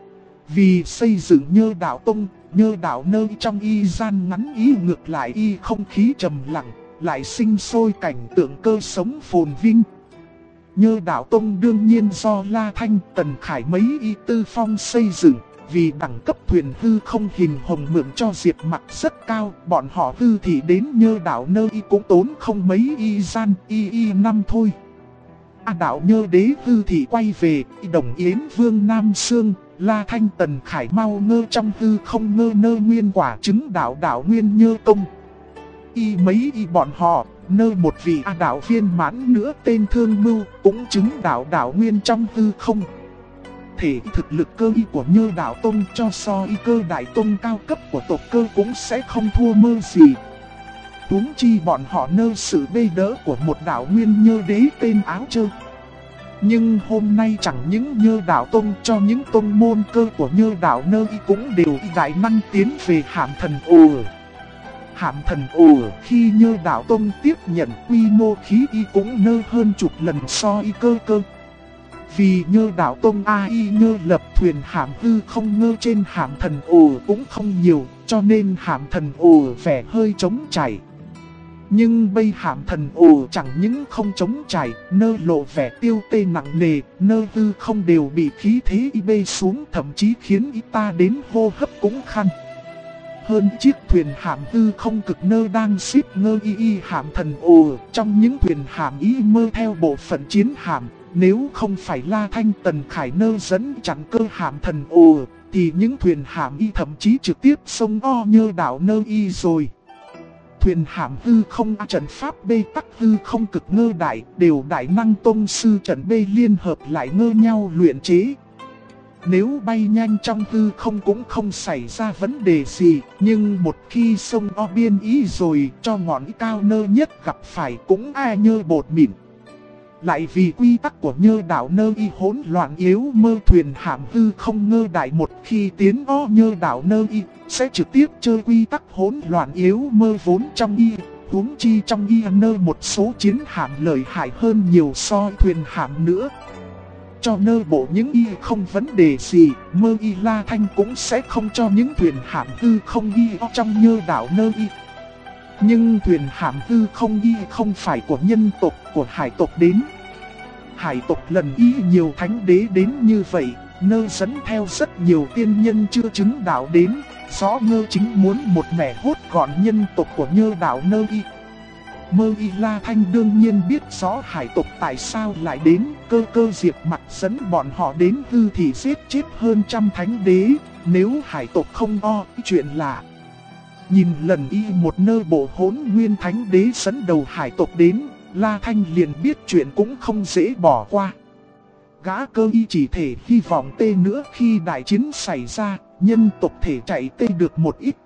Speaker 1: Vì xây dựng Nhơ Đảo Tông, Nhơ Đảo Nơ trong y gian ngắn y ngược lại y không khí trầm lặng, lại sinh sôi cảnh tượng cơ sống phồn vinh. Nhơ Đảo Tông đương nhiên do La Thanh, Tần Khải mấy y tư phong xây dựng. Vì đẳng cấp thuyền hư không hình hồng mượn cho Diệp Mặc rất cao, bọn họ hư thì đến Nhơ Đảo Nơ y cũng tốn không mấy y gian y năm thôi. Đạo Nhơ Đế Tư thì quay về, Đồng Yến Vương Nam Sương, La Thanh Tần Khải mau ngơ trong hư không ngơ nơ nguyên quả chứng đạo nguyên nhơ tông. Mấy bọn họ, nơ một vị đạo viên mãn nữa tên Thương Mưu, cũng chứng đạo nguyên trong hư không. Thể thực lực cơ của Nhơ Đạo Tông cho so cơ đại tông cao cấp của tộc cơ cũng sẽ không thua mơ gì. Huống chi bọn họ nơ sự bê đỡ của một đạo nguyên Nhơ Đế tên Áo Trơ. Nhưng hôm nay chẳng những Nhơ Đạo Tông cho những tông môn cơ của Nhơ Đạo nơ cũng đều đại năng tiến về Hàm Thần Ồ. Hàm Thần Ồ khi Nhơ Đạo Tông tiếp nhận quy mô khí cũng nơ hơn chục lần so cơ. Vì Nhơ Đạo Tông Nhơ lập thuyền hàm hư không ngơ trên Hàm Thần Ồ cũng không nhiều, cho nên Hàm Thần Ồ vẻ hơi trống chảy. Nhưng bây Hàm Thần Ồ chẳng những không trống chảy, nơ lộ vẻ tiêu tê nặng nề, nơ hư không đều bị khí thế bê xuống, thậm chí khiến ta đến hô hấp cũng khăn. Hơn chiếc thuyền hàm hư không cực nơ đang xếp ngơ Hàm Thần Ồ, trong những thuyền hàm mơ theo bộ phận chiến hàm. Nếu không phải La Thanh Tần Khải nơ dẫn chặn cơ Hàm Thần Ồ, thì những thuyền hàm thậm chí trực tiếp xông Nhơ Đạo nơ rồi. Thuyền hàm hư không trận pháp bê tắc hư không cực ngơ đại, đều đại năng tông sư trận bê liên hợp lại ngơ nhau luyện chế. Nếu bay nhanh trong hư không cũng không xảy ra vấn đề gì, nhưng một khi sông biên rồi cho ngọn cao nơ nhất gặp phải cũng nhơ bột mịn. Lại vì quy tắc của Nhơ Đạo nơ hỗn loạn yếu mơ, thuyền hàm hư không ngơ đại một khi tiến Nhơ Đạo nơ sẽ trực tiếp chơi quy tắc hỗn loạn yếu mơ vốn trong huống chi trong nơ một số chiến hàm lợi hại hơn nhiều so thuyền hàm nữa. Cho nơ bộ những không vấn đề gì, mơ La Thanh cũng sẽ không cho những thuyền hàm hư không trong Nhơ Đạo nơ Nhưng thuyền hàm hư không không phải của nhân tộc, của hải tộc đến. Hải tộc lần nhiều thánh đế đến như vậy, nơ dẫn theo rất nhiều tiên nhân chưa chứng đạo đến, rõ ngơ chính muốn một mẻ hốt gọn nhân tộc của Nhơ Đạo nơ Mơ La Thanh đương nhiên biết rõ hải tộc tại sao lại đến, cơ Diệp Mặc dẫn bọn họ đến hư thì giết chết hơn trăm thánh đế, nếu hải tộc không chuyện lạ. Nhìn lần một nơ bộ hỗn nguyên thánh đế dẫn đầu hải tộc đến, La Thanh liền biết chuyện cũng không dễ bỏ qua. Gã cơ chỉ thể hy vọng tê nữa khi đại chiến xảy ra, nhân tộc thể chạy tê được một ít.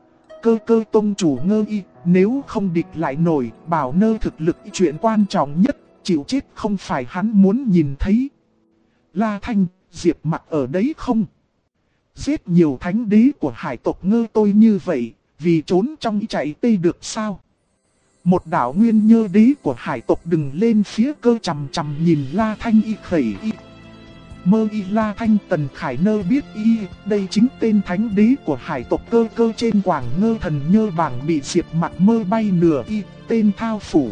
Speaker 1: Cơ tông chủ ngơ nếu không địch lại nổi, bảo nơ thực lực chuyện quan trọng nhất, chịu chết không phải hắn muốn nhìn thấy. La Thanh, Diệp Mặc ở đấy không? Giết nhiều thánh đế của hải tộc ngơ tôi như vậy, vì trốn trong chạy tê được sao? Một đạo nguyên Nhơ Đế của hải tộc đừng lên phía cơ chằm nhìn La Thanh khẩy Mơ La Thanh Tần Khải nơ biết đây chính tên thánh đế của hải tộc cơ trên quảng ngơ thần nhơ bảng bị Diệp Mặc mơ bay nửa tên Thao Phủ.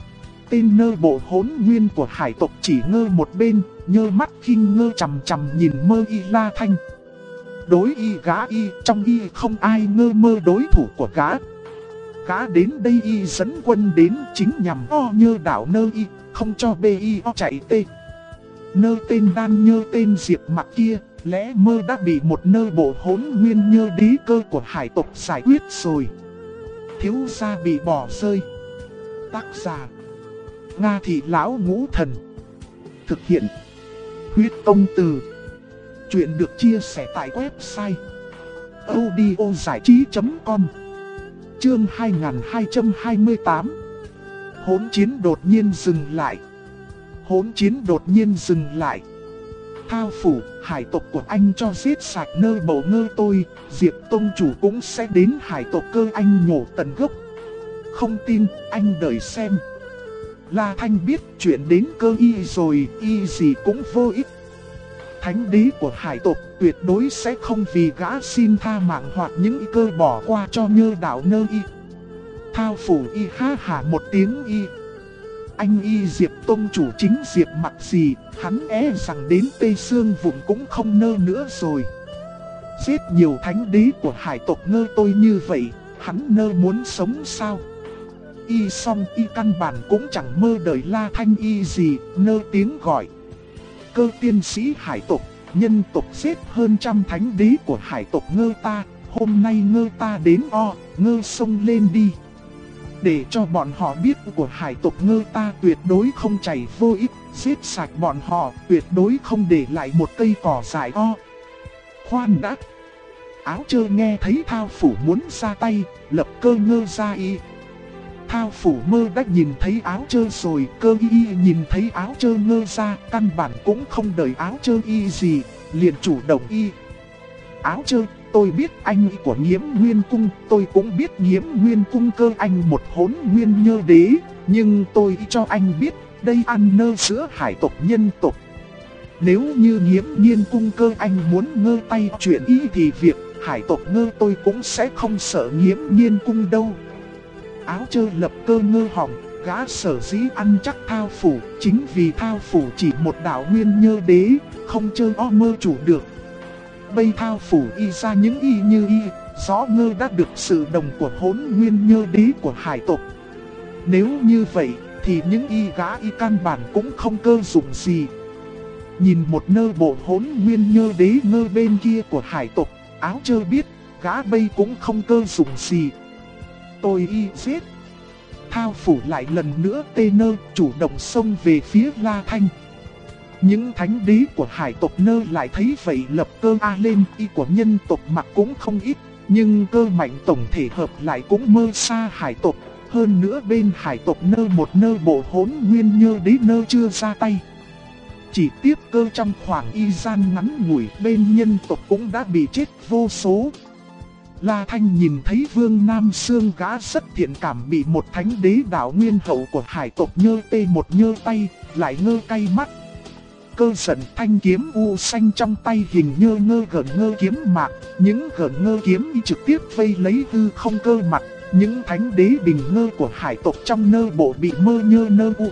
Speaker 1: Tên nơ bộ hỗn nguyên của hải tộc chỉ ngơ một bên, nhơ mắt khinh ngơ chằm nhìn mơ La Thanh. Đối gã trong không ai ngơ mơ đối thủ của gã. Gã đến đây dẫn quân đến chính nhằm Nhơ Đạo nơ không cho chạy tê. Nơ tên Đan Nhơ tên Diệp Mặc kia, lẽ mơ đã bị một nơ bộ hỗn nguyên Nhơ Đế cơ của hải tộc giải quyết rồi. Thiếu gia bị bỏ rơi. Tác giả Nga Thị Lão Ngũ Thần. Thực hiện Huyết Công Từ. Chuyện được chia sẻ tại website audiozảichí.com. Chương 2228. Hỗn chiến đột nhiên dừng lại. Hỗn chiến đột nhiên dừng lại. Thao Phủ, hải tộc của anh cho giết sạch nơ bầu ngơ tôi, Diệp tông chủ cũng sẽ đến hải tộc cơ anh nhổ tận gốc. Không tin, anh đợi xem. La Thanh biết chuyện đến cơ rồi, gì cũng vô ích. Thánh đế của hải tộc tuyệt đối sẽ không vì gã xin tha mạng hoặc những cơ bỏ qua cho Nhơ Đạo nơ Thao Phủ ha hả một tiếng Anh Diệp tông chủ chính Diệp Mặc gì, hắn rằng đến Tây Sương Vùng cũng không nơ nữa rồi. Giết nhiều thánh đế của hải tộc ngơ tôi như vậy, hắn nơ muốn sống sao? y xong y căn bản cũng chẳng mơ đời La Thanh y gì, nơ tiếng gọi. Cơ tiên sĩ hải tộc, nhân tộc giết hơn 100 thánh đế của hải tộc Ngơ ta, hôm nay Ngơ ta đến Ngơ xông lên đi. Để cho bọn họ biết của hải tộc Ngơ ta tuyệt đối không chảy vô ích, giết sạch bọn họ, tuyệt đối không để lại một cây cỏ dại Khoan đã. Áo Trơ nghe thấy Thao Phủ muốn ra tay, lập Cơ Ngơ ra y. Thao Phủ Mơ đã nhìn thấy Áo Trơ rồi, Cơ y nhìn thấy Áo Trơ Ngơ ra, căn bản cũng không đợi Áo Trơ y gì, liền chủ động y. Áo Trơ, tôi biết anh của Nghiễm Nguyên Cung, tôi cũng biết Nghiễm Nguyên Cung cơ anh một Hỗn Nguyên Nhơ Đế, nhưng tôi cho anh biết, đây ăn nơ giữa hải tộc nhân tộc. Nếu như Nghiễm Nguyên Cung cơ anh muốn ngơ tay chuyện ý thì việc hải tộc Ngơ tôi cũng sẽ không sợ Nghiễm Nguyên Cung đâu. Áo Trơ lập Cơ Ngơ hỏng, gã sở dĩ ăn chắc Thao Phủ, chính vì Thao Phủ chỉ một đạo Nguyên Nhơ Đế, không chơi mơ chủ được. Bây Thao Phủ y ra những y như y, rõ Ngơ đã được sự đồng của Hỗn Nguyên Nhơ Đế của hải tộc. Nếu như vậy, thì những y gã y căn bản cũng không cơ dụng gì. Nhìn một nơ bộ Hỗn Nguyên Nhơ Đế Ngơ bên kia của hải tộc, Áo Trơ biết, gã bây cũng không cơ dụng gì. Tôi y giết. Thao Phủ lại lần nữa tê nơ chủ động xông về phía La Thanh. Những thánh đế của hải tộc Nơ lại thấy vậy lập Cơ A lên, y của nhân tộc mặc cũng không ít, nhưng cơ mạnh tổng thể hợp lại cũng mơ xa hải tộc. Hơn nữa bên hải tộc Nơ một nơ bộ Hỗn Nguyên Nhơ Đế Nơ chưa ra tay. Chỉ tiếp Cơ trong khoảng y gian ngắn ngủi bên nhân tộc cũng đã bị chết vô số. La Thanh nhìn thấy Vương Nam Sương gã rất thiện cảm bị một thánh đế đạo nguyên hậu của hải tộc Nhơ tê một nhơ tay, lại ngơ cay mắt. Cơ giận thanh kiếm u xanh trong tay hình nhơ ngơ gợn ngơ kiếm mạc, những gợn ngơ kiếm y trực tiếp vây lấy hư không cơ mặt, những thánh đế bình ngơ của hải tộc trong nơ bộ bị mơ nhơ nơ u.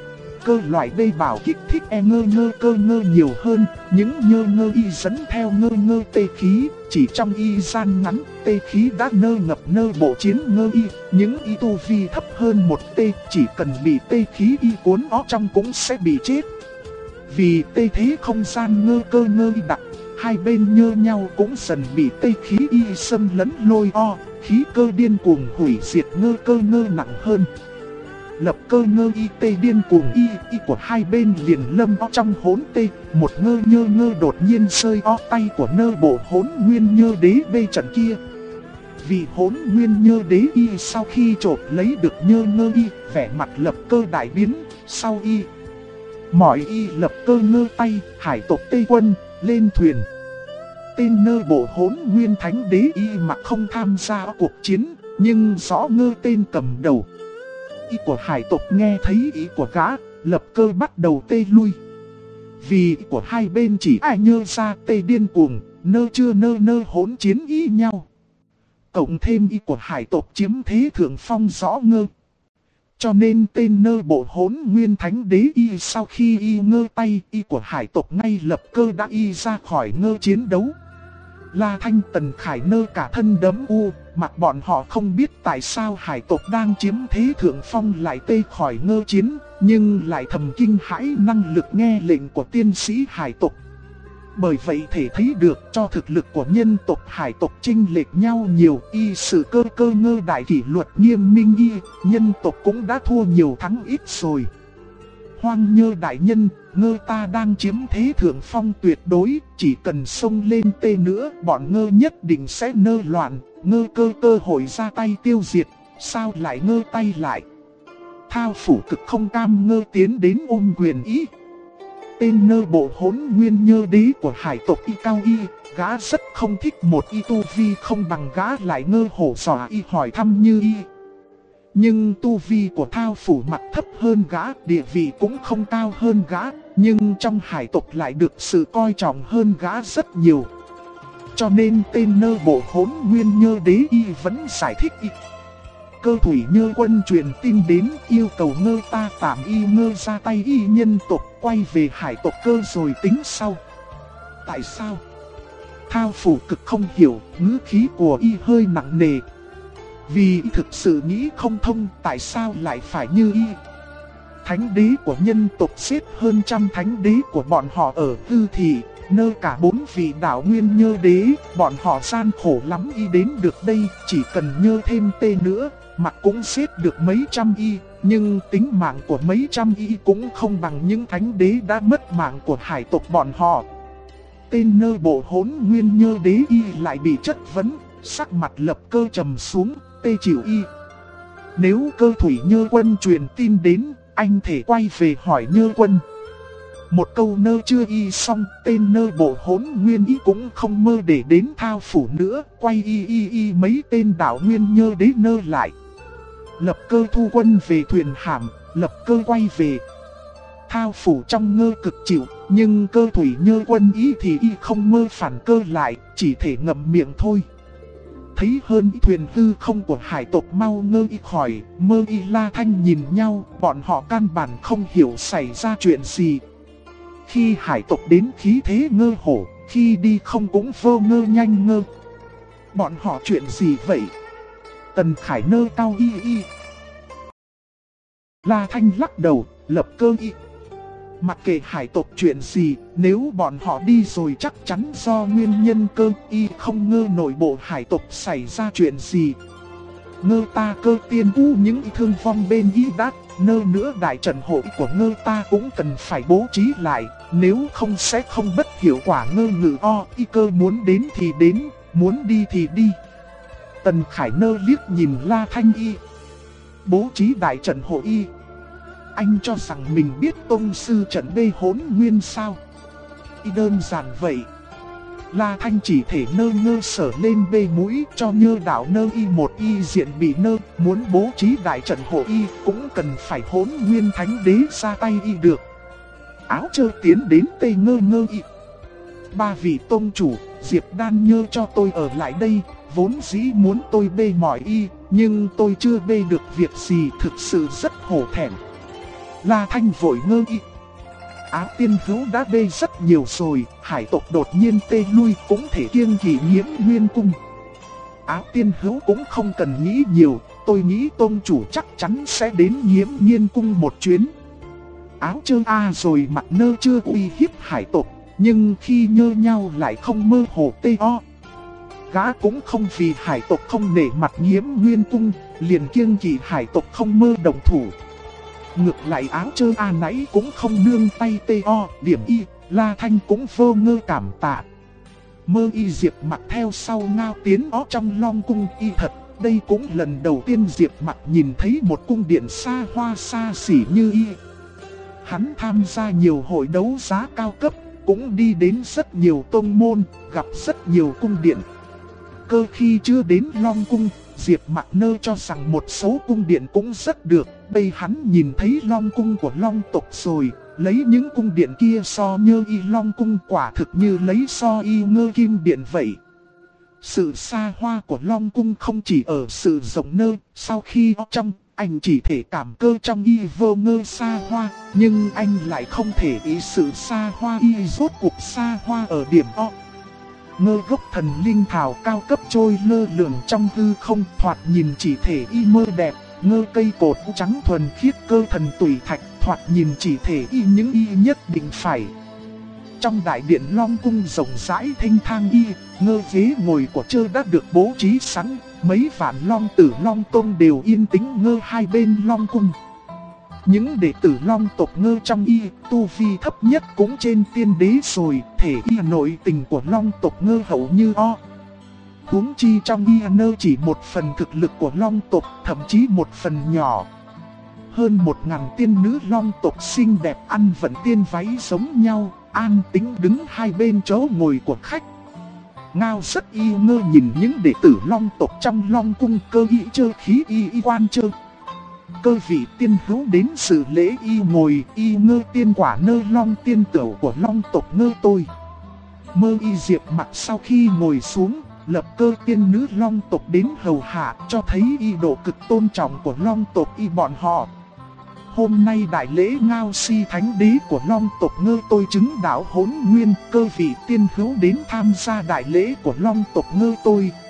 Speaker 1: Cơ loại đây bảo kích thích ngơ ngơ cơ ngơ nhiều hơn, những nhơ ngơ y dẫn theo ngơ ngơ tê khí, chỉ trong y gian ngắn, tê khí đã nơ ngập nơ bộ chiến ngơ y, những y tu vi thấp hơn một tê, chỉ cần bị tê khí y cuốn trong cũng sẽ bị chết. Vì tê thế không gian ngơ cơ ngơ y đặc, hai bên nhơ nhau cũng dần bị tê khí y xâm lấn lôi khí cơ điên cuồng hủy diệt ngơ cơ ngơ nặng hơn. Lập Cơ ngơ y tê điên cuồng y của hai bên liền lâm trong hỗn tê, một ngơ nhơ ngơ đột nhiên rơi tay của nơ bộ Hỗn Nguyên Nhơ Đế bê trận kia. Vì Hỗn Nguyên Nhơ Đế y sau khi trộm lấy được nhơ ngơ y, vẻ mặt Lập Cơ đại biến, sau y. Mọi y Lập Cơ ngơ tay, hải tộc Tây Quân, lên thuyền. Tên nơ bộ Hỗn Nguyên Thánh Đế y mà không tham gia cuộc chiến, nhưng rõ ngơ tên cầm đầu. Y của hải tộc nghe thấy ý của gã, Lập Cơ bắt đầu tê lui. Vì ý của hai bên chỉ ai nhơ ra tê điên cuồng, nơ chưa nơ hỗn chiến ý nhau. Cộng thêm ý của hải tộc chiếm thế thượng phong rõ ngơ. Cho nên tên nơ bộ Hỗn Nguyên Thánh Đế y sau khi y ngơ tay, y của hải tộc ngay Lập Cơ đã y ra khỏi ngơ chiến đấu. La Thanh Tần Khải nơ cả thân đấm mặc bọn họ không biết tại sao hải tộc đang chiếm thế thượng phong lại tê khỏi ngơ chiến, nhưng lại thầm kinh hãi năng lực nghe lệnh của tiên sĩ hải tộc. Bởi vậy thể thấy được cho thực lực của nhân tộc hải tộc chênh lệch nhau nhiều, y sự cơ ngơ đại kỷ luật nghiêm minh y, nhân tộc cũng đã thua nhiều thắng ít rồi. Hoang Nhơ đại nhân, Ngơ ta đang chiếm thế thượng phong tuyệt đối, chỉ cần xông lên tê nữa, bọn Ngơ nhất định sẽ nơ loạn, Ngơ cơ hội ra tay tiêu diệt, sao lại ngơ tay lại. Thao Phủ cực không cam Ngơ tiến đến ôm quyền ý. Tên nơ bộ Hỗn Nguyên Nhơ Đế của hải tộc y cao y, gã rất không thích một y tu vi không bằng gã lại ngơ hổ dọa y hỏi thăm như y. Nhưng tu vi của Thao Phủ mặt thấp hơn gã, địa vị cũng không cao hơn gã, nhưng trong hải tộc lại được sự coi trọng hơn gã rất nhiều. Cho nên tên nơ bộ Hỗn Nguyên Nhơ Đế y vẫn giải thích y. Cơ thủy Nhơ Quân truyền tin đến yêu cầu Ngơ ta tạm y ngơ ra tay y nhân tộc quay về hải tộc Cơ rồi tính sau. Tại sao? Thao Phủ cực không hiểu, ngữ khí của y hơi nặng nề. Vì thực sự nghĩ không thông tại sao lại phải như y. Thánh đế của nhân tộc xếp hơn trăm thánh đế của bọn họ ở Hư Thị, nơi cả 4 vị đạo nguyên nhơ đế, bọn họ gian khổ lắm y đến được đây, chỉ cần nhơ thêm tê nữa, mặt cũng xếp được mấy trăm y, nhưng tính mạng của mấy trăm y cũng không bằng những thánh đế đã mất mạng của hải tộc bọn họ. Tên nơ bộ hỗn nguyên nhơ đế y lại bị chất vấn, sắc mặt Lập Cơ trầm xuống, tê chịu y. Nếu Cơ thủy nhơ quân truyền tin đến, anh thể quay về hỏi nhơ quân. Một câu nơ chưa y xong, tên nơ bộ hỗn nguyên y cũng không mơ để đến thao phủ nữa, quay y mấy tên đạo nguyên nhơ đế nơ lại. Lập Cơ thu quân về thuyền hàm, Lập Cơ quay về. Thao phủ trong ngơ cực chịu, nhưng Cơ thủy nhơ quân y thì y không mơ phản cơ lại, chỉ thể ngậm miệng thôi. Thấy hơn thuyền hư không của hải tộc mau ngơ y khỏi, Mơ y La Thanh nhìn nhau, bọn họ căn bản không hiểu xảy ra chuyện gì. Khi hải tộc đến khí thế ngơ hổ, khi đi không cũng vô ngơ nhanh ngơ. Bọn họ chuyện gì vậy? Tần Khải nơ cao y. La Thanh lắc đầu, Lập Cơ y. Mặc kệ hải tộc chuyện gì, nếu bọn họ đi rồi chắc chắn do nguyên nhân Cơ y không ngơ nội bộ hải tộc xảy ra chuyện gì. Ngơ ta Cơ tiên u những thương vong bên y đát, nơ nữa đại trận hội của ngơ ta cũng cần phải bố trí lại, nếu không sẽ không bất hiệu quả ngơ ngự y Cơ muốn đến thì đến, muốn đi thì đi. Tần Khải nơ liếc nhìn La Thanh y. Bố trí đại trận hộ y. Anh cho rằng mình biết tông sư trận bê hỗn nguyên sao? Y đơn giản vậy. La Thanh chỉ thể nơ ngơ sở lên bê mũi cho nhơ đạo nơ y một y diện bị nơ. Muốn bố trí đại trận hộ y cũng cần phải hỗn nguyên thánh đế ra tay y được. Áo Trơ tiến đến tê ngơ ngơ y. 3 vị tôn chủ, Diệp Đan nhơ cho tôi ở lại đây. Vốn dĩ muốn tôi bê mỏi y, nhưng tôi chưa bê được việc gì, thực sự rất hổ thẹn. La Thanh vội ngơ y. Áo Tiên Hữu đã bê rất nhiều rồi, hải tộc đột nhiên tê lui cũng thể kiêng kỵ Nhiễm Nguyên Cung. Áo Tiên Hữu cũng không cần nghĩ nhiều, tôi nghĩ tôn chủ chắc chắn sẽ đến Nhiễm Nguyên Cung một chuyến. Áo Trơ rồi mặt nơ chưa uy hiếp hải tộc, nhưng khi nhơ nhau lại không mơ hồ tê o. Gã cũng không vì hải tộc không nể mặt Nhiễm Nguyên Cung, liền kiêng kỵ hải tộc không mơ đồng thủ. Ngược lại Áo Trơ nãy cũng không nương tay to, điểm y, La Thanh cũng vô ngơ cảm tạ. Mơ y Diệp Mặc theo sau ngao tiến trong Long Cung y thật, đây cũng lần đầu tiên Diệp Mặc nhìn thấy một cung điện xa hoa xa xỉ như y. Hắn tham gia nhiều hội đấu giá cao cấp, cũng đi đến rất nhiều tông môn, gặp rất nhiều cung điện. Cơ khi chưa đến Long Cung, Diệp Mặc nơ cho rằng một số cung điện cũng rất được. Bây hắn nhìn thấy Long Cung của Long tộc rồi, lấy những cung điện kia so nhơ y Long Cung quả thực như lấy so y ngơ kim điện vậy. Sự xa hoa của Long Cung không chỉ ở sự rộng nơ, sau khi trong, anh chỉ thể cảm cơ trong y vô ngơ xa hoa, nhưng anh lại không thể ý sự xa hoa y rốt cuộc xa hoa ở điểm o. Ngơ gốc thần linh thảo cao cấp trôi lơ lửng trong hư không, thoạt nhìn chỉ thể y mơ đẹp. Ngơ cây cột trắng thuần khiết cơ thần tùy thạch, thoạt nhìn chỉ thể y những y nhất định phải. Trong đại điện Long Cung rộng rãi thênh thang y, ngơ ghế ngồi của Trơ đã được bố trí sẵn. Mấy vạn long tử Long Tông đều yên tĩnh ngơ hai bên Long Cung. Những đệ tử Long tộc ngơ trong y, tu vi thấp nhất cũng trên tiên đế rồi, thể y nội tình của Long tộc ngơ hậu như o. Huống chi trong y nơ chỉ một phần thực lực của Long tộc, thậm chí một phần nhỏ. Hơn 1000 tiên nữ Long tộc xinh đẹp ăn vận tiên váy giống nhau, an tĩnh đứng hai bên chỗ ngồi của khách. Ngao rất y ngơ nhìn những đệ tử Long tộc trong Long Cung, Cơ y Trơ khí y quan Trơ. Cơ vị tiên hữu đến sự lễ y ngồi, y ngơ tiên quả nơ Long tiên tửu của Long tộc ngơ tôi. Mơ y Diệp Mặc sau khi ngồi xuống, Lập Cơ tiên nữ Long tộc đến hầu hạ, cho thấy y độ cực tôn trọng của Long tộc y bọn họ. Hôm nay đại lễ ngao si thánh đế của Long tộc ngơ tôi chứng đạo hỗn nguyên, cơ vị tiên hữu đến tham gia đại lễ của Long tộc ngơ tôi,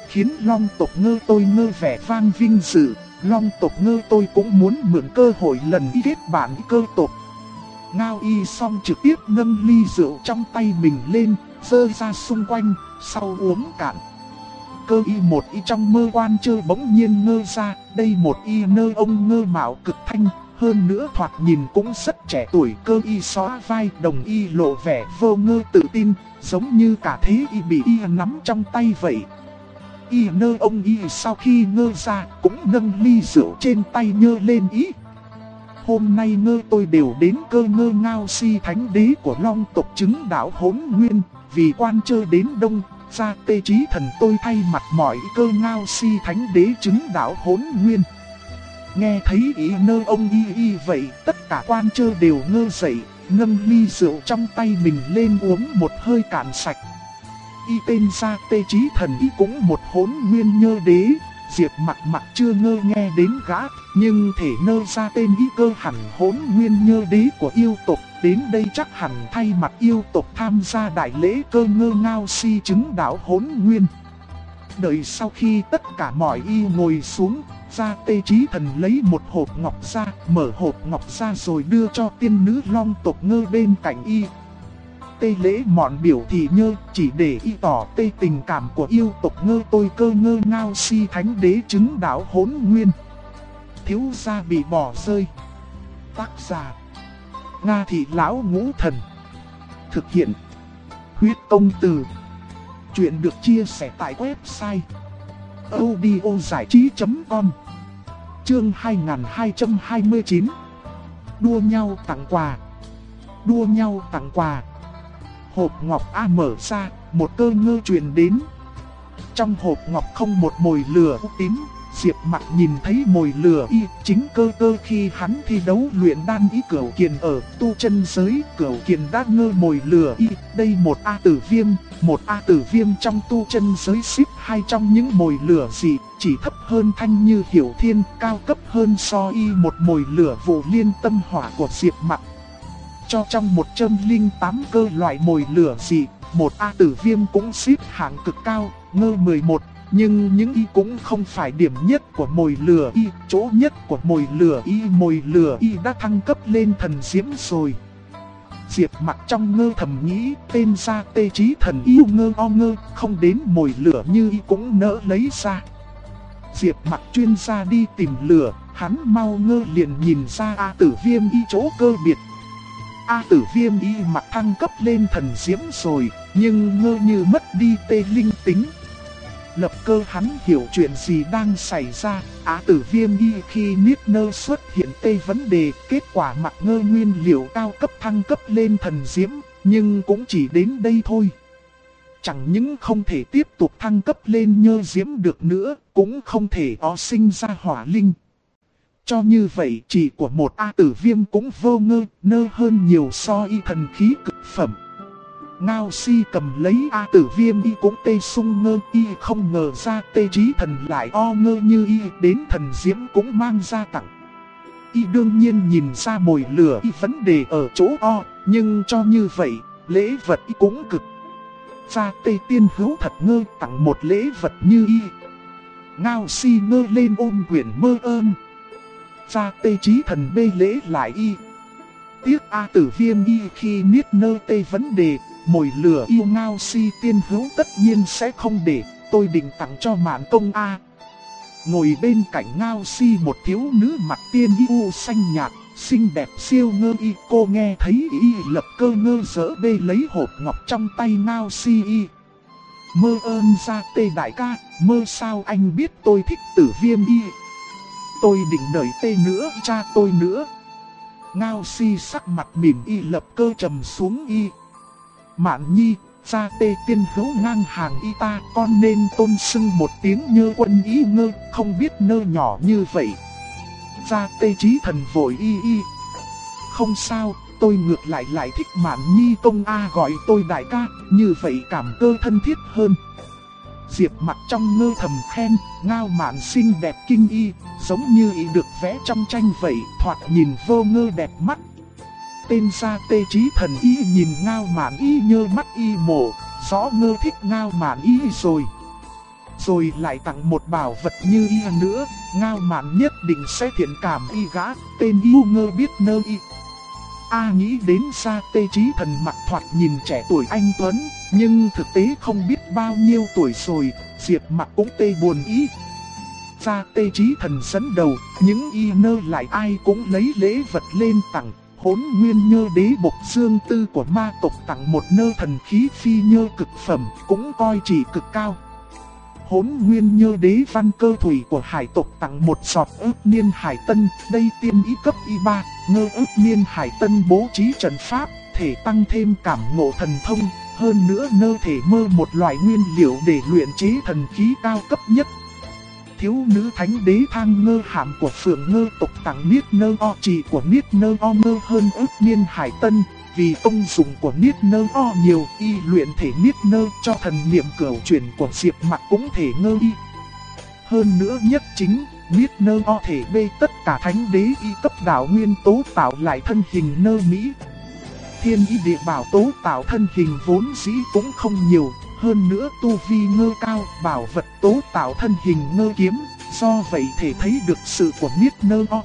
Speaker 1: khiến long tộc Ngơ tôi Ngơ vẻ vang vinh dự. Long tộc Ngơ tôi cũng muốn mượn cơ hội lần kết bạn cơ tộc. Ngao Y xong trực tiếp nâng ly rượu trong tay mình lên, dơ ra xung quanh, sau uống cạn. Cơ Y một Y trong mơ quan chơi bỗng nhiên ngơ ra, đây một Y nơ ông Ngơ mạo cực thanh, hơn nữa thoạt nhìn cũng rất trẻ tuổi. Cơ Y xóa vai, đồng Y lộ vẻ vô ngơ tự tin, giống như cả thế Y bị Y nắm trong tay vậy. Y nơ ông Y sau khi ngơ ra cũng nâng ly rượu trên tay nhơ lên ý. Hôm nay Ngơ tôi đều đến cơ Ngơ Ngao Si thánh đế của long tộc chứng đạo Hỗn Nguyên, vì quan chơi đến đông, ra tê trí thần tôi thay mặt mọi cơ Ngao Si thánh đế chứng đạo Hỗn Nguyên. Nghe thấy ý nơ ông Y vậy, tất cả quan chơi đều ngơ dậy, nâng ly rượu trong tay mình lên uống một hơi cạn sạch. Y tên ra tê trí thần Y cũng một Hỗn Nguyên nhơ đế. Diệp Mặc chưa ngơ nghe đến gã, nhưng thể nơ ra tên Y cơ hẳn Hỗn Nguyên nhơ đế của yêu tộc, đến đây chắc hẳn thay mặt yêu tộc tham gia đại lễ cơ Ngơ Ngao Si chứng đạo Hỗn Nguyên. Đợi sau khi tất cả mọi Y ngồi xuống, ra tê trí thần lấy một hộp ngọc ra, mở hộp ngọc ra rồi đưa cho tiên nữ long tộc Ngơ bên cạnh Y. Tê lễ mọn biểu thì nhơ, chỉ để Y tỏ tê tình cảm của yêu tộc Ngơ tôi cơ Ngơ Ngao Si thánh đế chứng đạo Hỗn Nguyên. Thiếu gia bị bỏ rơi. Tác giả: Nga Thị Lão Ngũ Thần. Thực hiện: Huyết Công Từ. Chuyện được chia sẻ tại website audiozảichí.com. Chương 2229. Đua nhau tặng quà. Đua nhau tặng quà. Hộp ngọc A mở ra, một cơ Ngơ truyền đến. Trong hộp ngọc không một mồi lửa tím. Diệp Mặc nhìn thấy mồi lửa Y chính cơ khi hắn thi đấu luyện đan Y Cửu Kiền ở tu chân giới. Cửu Kiền đã ngơ mồi lửa Y. Đây một A Tử Viêm. Một A Tử Viêm trong tu chân giới xếp hai trong những mồi lửa gì, chỉ thấp hơn Thanh Như Hiểu Thiên, cao cấp hơn so Y một mồi lửa vụ liên tâm hỏa của Diệp Mặc. Cho trong 108 cơ loại mồi lửa gì, một A Tử Viêm cũng xếp hạng cực cao, Ngơ 11. Nhưng những Y cũng không phải điểm nhất của mồi lửa Y, chỗ nhất của mồi lửa Y đã thăng cấp lên thần diễm rồi. Diệp Mặc trong Ngơ thầm nghĩ, tên ra tê trí thần yêu Ngơ o Ngơ, không đến mồi lửa như Y cũng nỡ lấy ra. Diệp Mặc chuyên ra đi tìm lửa, hắn mau Ngơ liền nhìn ra A Tử Viêm Y chỗ cơ biệt. A Tử Viêm Y mặc thăng cấp lên thần diễm rồi, nhưng Ngơ như mất đi tê linh tính. Lập cơ hắn hiểu chuyện gì đang xảy ra. A Tử Viêm Y khi Niết Nơ xuất hiện tê vấn đề, kết quả mặc Ngơ nguyên liệu cao cấp thăng cấp lên thần diễm, nhưng cũng chỉ đến đây thôi. Chẳng những không thể tiếp tục thăng cấp lên nhơ diễm được nữa, cũng không thể sinh ra hỏa linh. Cho như vậy chỉ của một A Tử Viêm cũng vô Ngơ nơ hơn nhiều so Y thần khí cực phẩm. Ngao Si cầm lấy A Tử Viêm Y cũng tê sung Ngơ, Y không ngờ ra tê trí thần lại o Ngơ như Y, đến thần diễm cũng mang ra tặng. Y đương nhiên nhìn ra mồi lửa Y vấn đề ở chỗ o, nhưng cho như vậy, lễ vật Y cũng cực. Ra tê tiên hữu thật Ngơ tặng một lễ vật như Y. Ngao Si Ngơ lên ôm quyển mơ ơn. Ra tê trí thần bê lễ lại Y. Tiếc A Tử Viêm Y khi Niết Nơ tê vấn đề, mồi lửa yêu Ngao Si tiên hữu tất nhiên sẽ không để, tôi định tặng cho Mạn Công A. Ngồi bên cạnh Ngao Si một thiếu nữ mặt tiên yêu xanh nhạt, xinh đẹp siêu Ngơ Y. Cô nghe thấy Y lập cơ Ngơ dỡ bê lấy hộp ngọc trong tay Ngao Si Y. Mơ ơn ra tê đại ca, mơ sao anh biết tôi thích Tử Viêm Y. Tôi định đợi tê nữa cha tôi nữa. Ngao Si sắc mặt mỉm Y lập cơ trầm xuống Y. Mạn Nhi, ra tê tiên hữu ngang hàng Y ta, con nên tôn xưng một tiếng nhơ quân Y Ngơ, không biết nơ nhỏ như vậy. Ra tê trí thần vội Y. Không sao, tôi ngược lại thích Mạn Nhi công A gọi tôi đại ca, như vậy cảm cơ thân thiết hơn. Diệp Mặc trong Ngơ thầm khen, Ngao Mạn xinh đẹp kinh Y, giống như Y được vẽ trong tranh vậy, thoạt nhìn vô Ngơ đẹp mắt. Tên ra tê trí thần Y nhìn Ngao Mạn Y nhơ mắt Y mổ, rõ Ngơ thích Ngao Mạn Y rồi. rồi lại tặng một bảo vật như y nữa, Ngao Mạn nhất định sẽ thiện cảm y gã, tên yêu ngơ biết nơ y. Nghĩ đến Gia Tê Chí Thần mặt thoạt nhìn trẻ tuổi anh tuấn, nhưng thực tế không biết bao nhiêu tuổi rồi, Diệp Mặc cũng tê buồn ý. Gia Tê Chí Thần dẫn đầu, những y nơ lại ai cũng lấy lễ vật lên tặng. Hỗn Nguyên Nhơ Đế Bộc Dương Tư của ma tộc tặng một nơ thần khí phi nhơ cực phẩm, cũng coi chỉ cực cao. Hỗn Nguyên Nhơ Đế Văn Cơ Thủy của hải tộc tặng một giọt ức niên hải tân, đây tiên ý cấp Y3, ngơ ức niên hải tân bố trí trận pháp, thể tăng thêm cảm ngộ thần thông, hơn nữa nơ thể mơ một loại nguyên liệu để luyện chế thần khí cao cấp nhất. Thiếu nữ thánh đế Thang Ngơ Hàm của Phượng Ngơ tộc tặng Niết Nơ O chỉ của Niết Nơ O ngơ hơn ức niên hải tân, vì công dụng của Niết Nơ O nhiều, y luyện thể Niết Nơ cho thần niệm cửu chuyển của Diệp Mặc cũng thể ngơ y. Hơn nữa nhất chính, Niết Nơ O thể bê tất cả thánh đế y cấp đảo nguyên tố tạo lại thân hình nơ mỹ. Thiên y địa bảo tố tạo thân hình vốn dĩ cũng không nhiều. Hơn nữa tu vi ngơ cao, bảo vật tố tạo thân hình ngơ kiếm, do vậy thể thấy được sự của Niết Nơ O.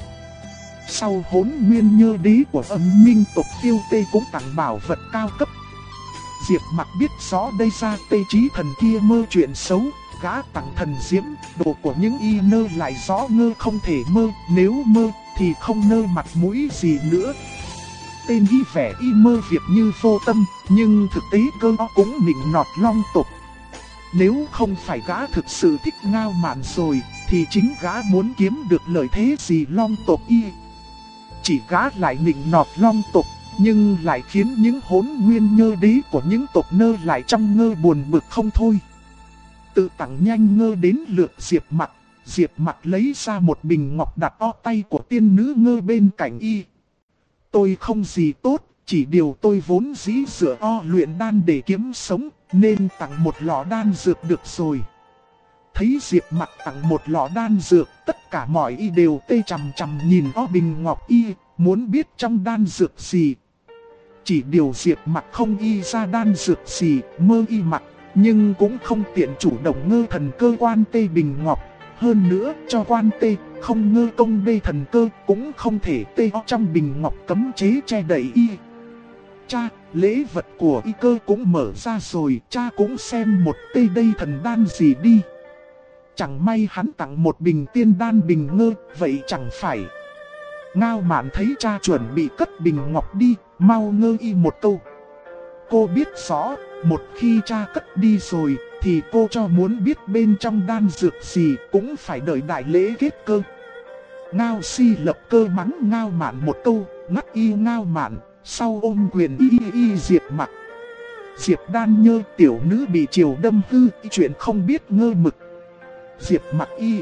Speaker 1: Sau Hỗn Nguyên Nhơ Đế của Âm Minh tộc Tiêu Tê cũng tặng bảo vật cao cấp. Diệp Mặc biết rõ đây Gia Tê Chí Thần kia mơ chuyện xấu, gã tặng thần diễm, đồ của những y nơ lại rõ ngơ không thể mơ, nếu mơ thì không nơ mặt mũi gì nữa. Tên y vẻ y mơ việc như vô tâm, nhưng thực tế cơ cũng nịnh nọt Long tộc. Nếu không phải gã thực sự thích Ngao Mạn rồi, thì chính gã muốn kiếm được lợi thế gì Long tộc y. Chỉ gã lại nịnh nọt Long tộc, nhưng lại khiến những Hỗn Nguyên Nhơ Đế của những tộc nơ lại trong ngơ buồn bực không thôi. Tự tặng nhanh ngơ đến lượt Diệp Mặc, Diệp Mặc lấy ra một bình ngọc đặt o tay của tiên nữ ngơ bên cạnh y. Tôi không gì tốt, chỉ điều tôi vốn dĩ dựa o luyện đan để kiếm sống, nên tặng một lọ đan dược được rồi. Thấy Diệp Mặc tặng một lọ đan dược, tất cả mọi y đều tê chằm chằm nhìn o bình ngọc y, muốn biết trong đan dược gì. Chỉ điều Diệp Mặc không y ra đan dược gì, mơ y mặc, nhưng cũng không tiện chủ động ngơ thần cơ quan tê bình ngọc. Hơn nữa, cho quan tê, không ngơ công bê thần cơ, cũng không thể tê trong bình ngọc cấm chế che đậy y. Cha, lễ vật của y cơ cũng mở ra rồi, cha cũng xem một tê đây thần đan gì đi. Chẳng may hắn tặng một bình tiên đan bình ngơ, vậy chẳng phải. Ngao Mạn thấy cha chuẩn bị cất bình ngọc đi, mau ngơ y một câu. Cô biết rõ, một khi cha cất đi rồi, thì cô cho muốn biết bên trong đan dược gì cũng phải đợi đại lễ kết cơ. Ngao Si lập cơ mắng Ngao Mạn một câu, ngắt y Ngao Mạn, sau ôm quyền y Diệp Mặc. Diệp Đan Nhơ tiểu nữ bị triều đâm hư, chuyện không biết ngơ mực. Diệp Mặc y.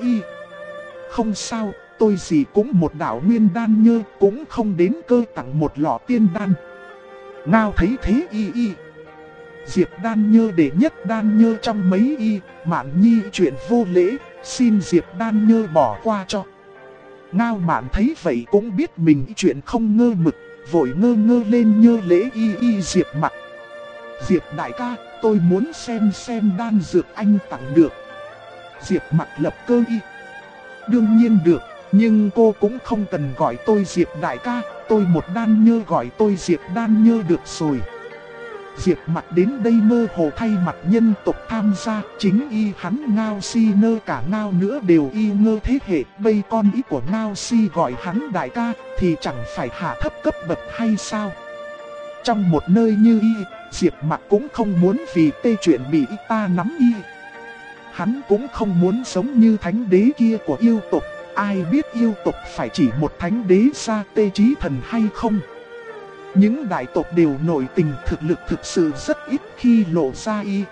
Speaker 1: Không sao, tôi gì cũng một đạo nguyên đan nhơ, cũng không đến cơ tặng một lọ tiên đan. Ngao thấy thế y. Diệp Đan Nhơ để nhất đan nhơ trong mấy y, Mạn nhi chuyện vô lễ, xin Diệp Đan Nhơ bỏ qua cho. Ngao Mạn thấy vậy cũng biết mình chuyện không ngơ mực, vội ngơ lên nhơ lễ y Diệp Mặc. Diệp đại ca, tôi muốn xem đan dược anh tặng được. Diệp Mặc lập cơ y. Đương nhiên được, nhưng cô cũng không cần gọi tôi Diệp đại ca, tôi một đan nhơ gọi tôi Diệp Đan Nhơ được rồi. Diệp Mặc đến đây mơ hồ thay mặt nhân tộc tham gia, chính y hắn Ngao Si nơ cả Ngao nữa đều y ngơ thế hệ, bây con ý của Ngao Si gọi hắn đại ca, thì chẳng phải hạ thấp cấp bậc hay sao? Trong một nơi như y, Diệp Mặc cũng không muốn vì tê chuyện bị y ta nắm y. Hắn cũng không muốn sống như thánh đế kia của yêu tộc, ai biết yêu tộc phải chỉ một thánh đế Gia Tê Chí Thần hay không? Những đại tộc đều nổi tình thực lực thực sự rất ít khi lộ ra y.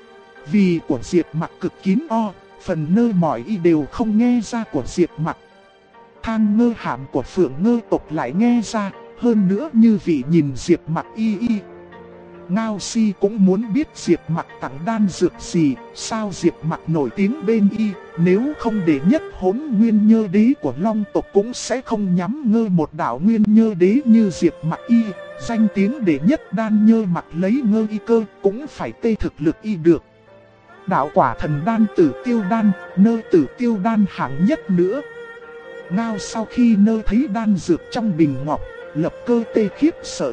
Speaker 1: Vì của Diệp Mặc cực kín o, phần nơ mỏi y đều không nghe ra của Diệp Mặc. Thang Ngơ Hàm của Phượng Ngơ tộc lại nghe ra, hơn nữa như vị nhìn Diệp Mặc y. Ngao Si cũng muốn biết Diệp Mặc tặng đan dược gì, sao Diệp Mặc nổi tiếng bên y, nếu không để nhất Hỗn Nguyên Nhơ Đế của Long tộc cũng sẽ không nhắm ngơ một đạo Nguyên Nhơ Đế như Diệp Mặc y, danh tiếng để nhất đan nhơ mặc lấy ngơ y cơ cũng phải tê thực lực y được. đạo quả thần đan Tử Tiêu đan, nơ Tử Tiêu đan hạng nhất nữa. Ngao sau khi nơ thấy đan dược trong bình ngọc, lập cơ tê khiếp sợ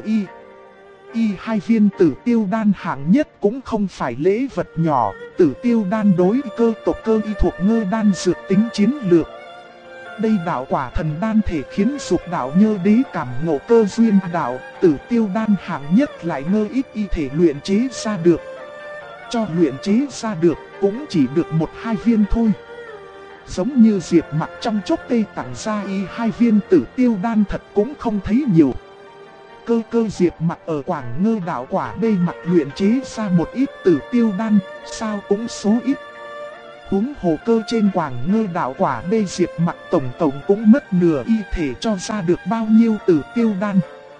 Speaker 1: hai viên Tử Tiêu đan hạng nhất cũng không phải lễ vật nhỏ. Tử Tiêu đan đối cơ tộc cơ y thuộc ngơ đan dược tính chiến lược. Đây đạo quả thần đan thể khiến dục đạo nhơ đế cảm ngộ cơ duyên đạo. Tử Tiêu đan hạng nhất lại ngơ ít y thể luyện chế ra được. Cho luyện chế ra được cũng chỉ được 1-2 viên thôi. Giống như Diệp Mặc trong chốc tê tặng ra hai viên Tử Tiêu đan thật cũng không thấy nhiều. Cơ Diệp Mặc ở Quảng Ngơ đạo quả bê mặt luyện chế ra một ít Tử Tiêu đan, sao cũng số ít. Huống hồ cơ trên Quảng Ngơ đạo quả bê Diệp Mặc tổng cũng mất nửa y thể cho ra được bao nhiêu Tử Tiêu đan.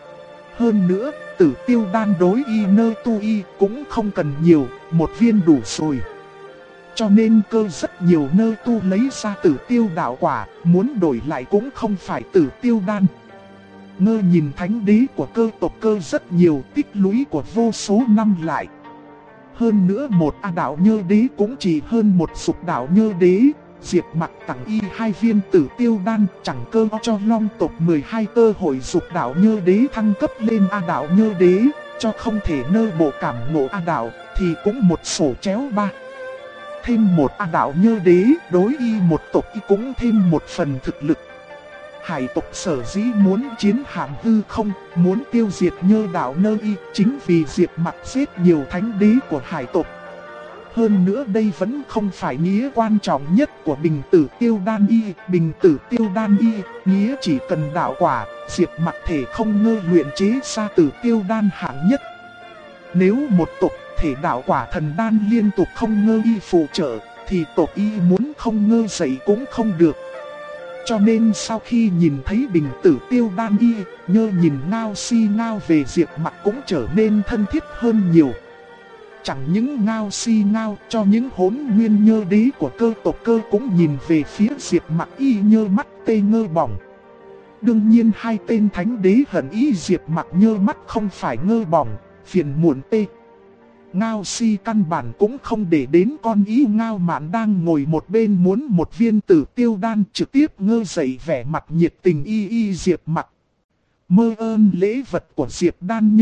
Speaker 1: Hơn nữa, Tử Tiêu đan đối y nơ tu y cũng không cần nhiều, 1 viên đủ rồi. Cho nên cơ rất nhiều nơ tu lấy ra Tử Tiêu đạo quả, muốn đổi lại cũng không phải Tử Tiêu đan. Ngơ nhìn thánh đế của cơ tộc cơ rất nhiều tích lũy của vô số năm lại. Hơn nữa một đạo nhơ đế cũng chỉ hơn một dục đạo nhơ đế. Diệp Mặc tặng y 2 viên Tử Tiêu đan chẳng cơ cho long tộc 12 cơ hội dục đạo nhơ đế thăng cấp lên đạo nhơ đế. Cho không thể nơ bộ cảm ngộ đạo thì cũng một sổ chéo 3. Thêm một đạo nhơ đế đối y một tộc y cũng thêm một phần thực lực. Hải tộc sở dĩ muốn chiến hạm hư không, muốn tiêu diệt nhơ đạo nơ y chính vì Diệp Mặc giết nhiều thánh đế của hải tộc. Hơn nữa đây vẫn không phải nghĩa quan trọng nhất của bình Tử Tiêu đan y. Bình Tử Tiêu đan y, nghĩa chỉ cần đạo quả, Diệp Mặc thể không ngơ luyện chế ra Tử Tiêu đan hạng nhất. Nếu một tộc thể đạo quả thần đan liên tục không ngơ y phụ trợ, thì tộc y muốn không ngơ dậy cũng không được. Cho nên sau khi nhìn thấy bình Tử Tiêu đan y, nhơ nhìn ngao si ngao về Diệp Mặc cũng trở nên thân thiết hơn nhiều. Chẳng những ngao si ngao cho những hỗn nguyên nhơ đế của cơ tộc cơ cũng nhìn về phía Diệp Mặc y nhơ mắt tê ngơ bỏng. Đương nhiên 2 tên thánh đế hận y Diệp Mặc nhơ mắt không phải ngơ bỏng, phiền muộn tê. Ngao si căn bản cũng không để đến con ý Ngao Mạn đang ngồi một bên muốn một viên Tử Tiêu đan trực tiếp ngơ dậy vẻ mặt nhiệt tình y Diệp Mặc. Mơ ơn lễ vật của Diệp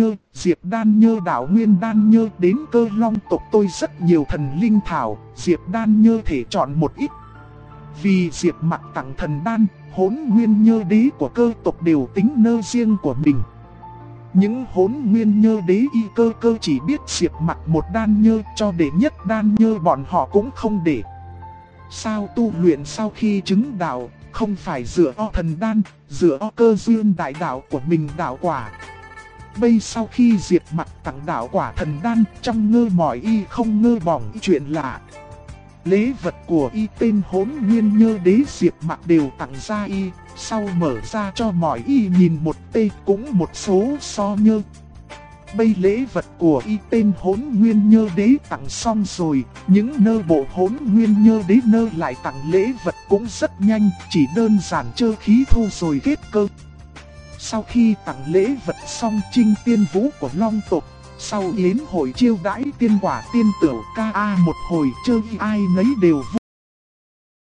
Speaker 1: Đan Nhơ đảo Nguyên Đan Nhơ đến cơ long tộc tôi rất nhiều thần linh thảo, Diệp Đan Nhơ thể chọn một ít. Vì Diệp Mặc tặng thần đan, hỗn nguyên nhơ đế của cơ tộc đều tính nơ riêng của mình. Những hỗn nguyên nhơ đế y cơ chỉ biết Diệp Mặc một đan nhơ cho để nhất đan nhơ bọn họ cũng không để. Sao tu luyện sau khi chứng đạo, không phải dựa thần đan, dựa cơ duyên đại đạo của mình đạo quả. Bây sau khi Diệp Mặc tặng đạo quả thần đan, trong ngơ mỏi y không ngơ bỏng chuyện lạ. Lễ vật của y tên hỗn nguyên nhơ đế Diệp Mặc đều tặng ra y, sau mở ra cho mọi y nhìn một tê cũng một số so nhơ. Bây lễ vật của y tên hỗn nguyên nhơ đế tặng xong rồi, những nơ bộ hỗn nguyên nhơ đế nơ lại tặng lễ vật cũng rất nhanh, chỉ đơn giản chơ khí thu rồi kết cơ. Sau khi tặng lễ vật xong trinh tiên vũ của long tộc, sau yến hội chiêu đãi tiên quả tiên tửu ca một hồi chơi ai nấy đều vui.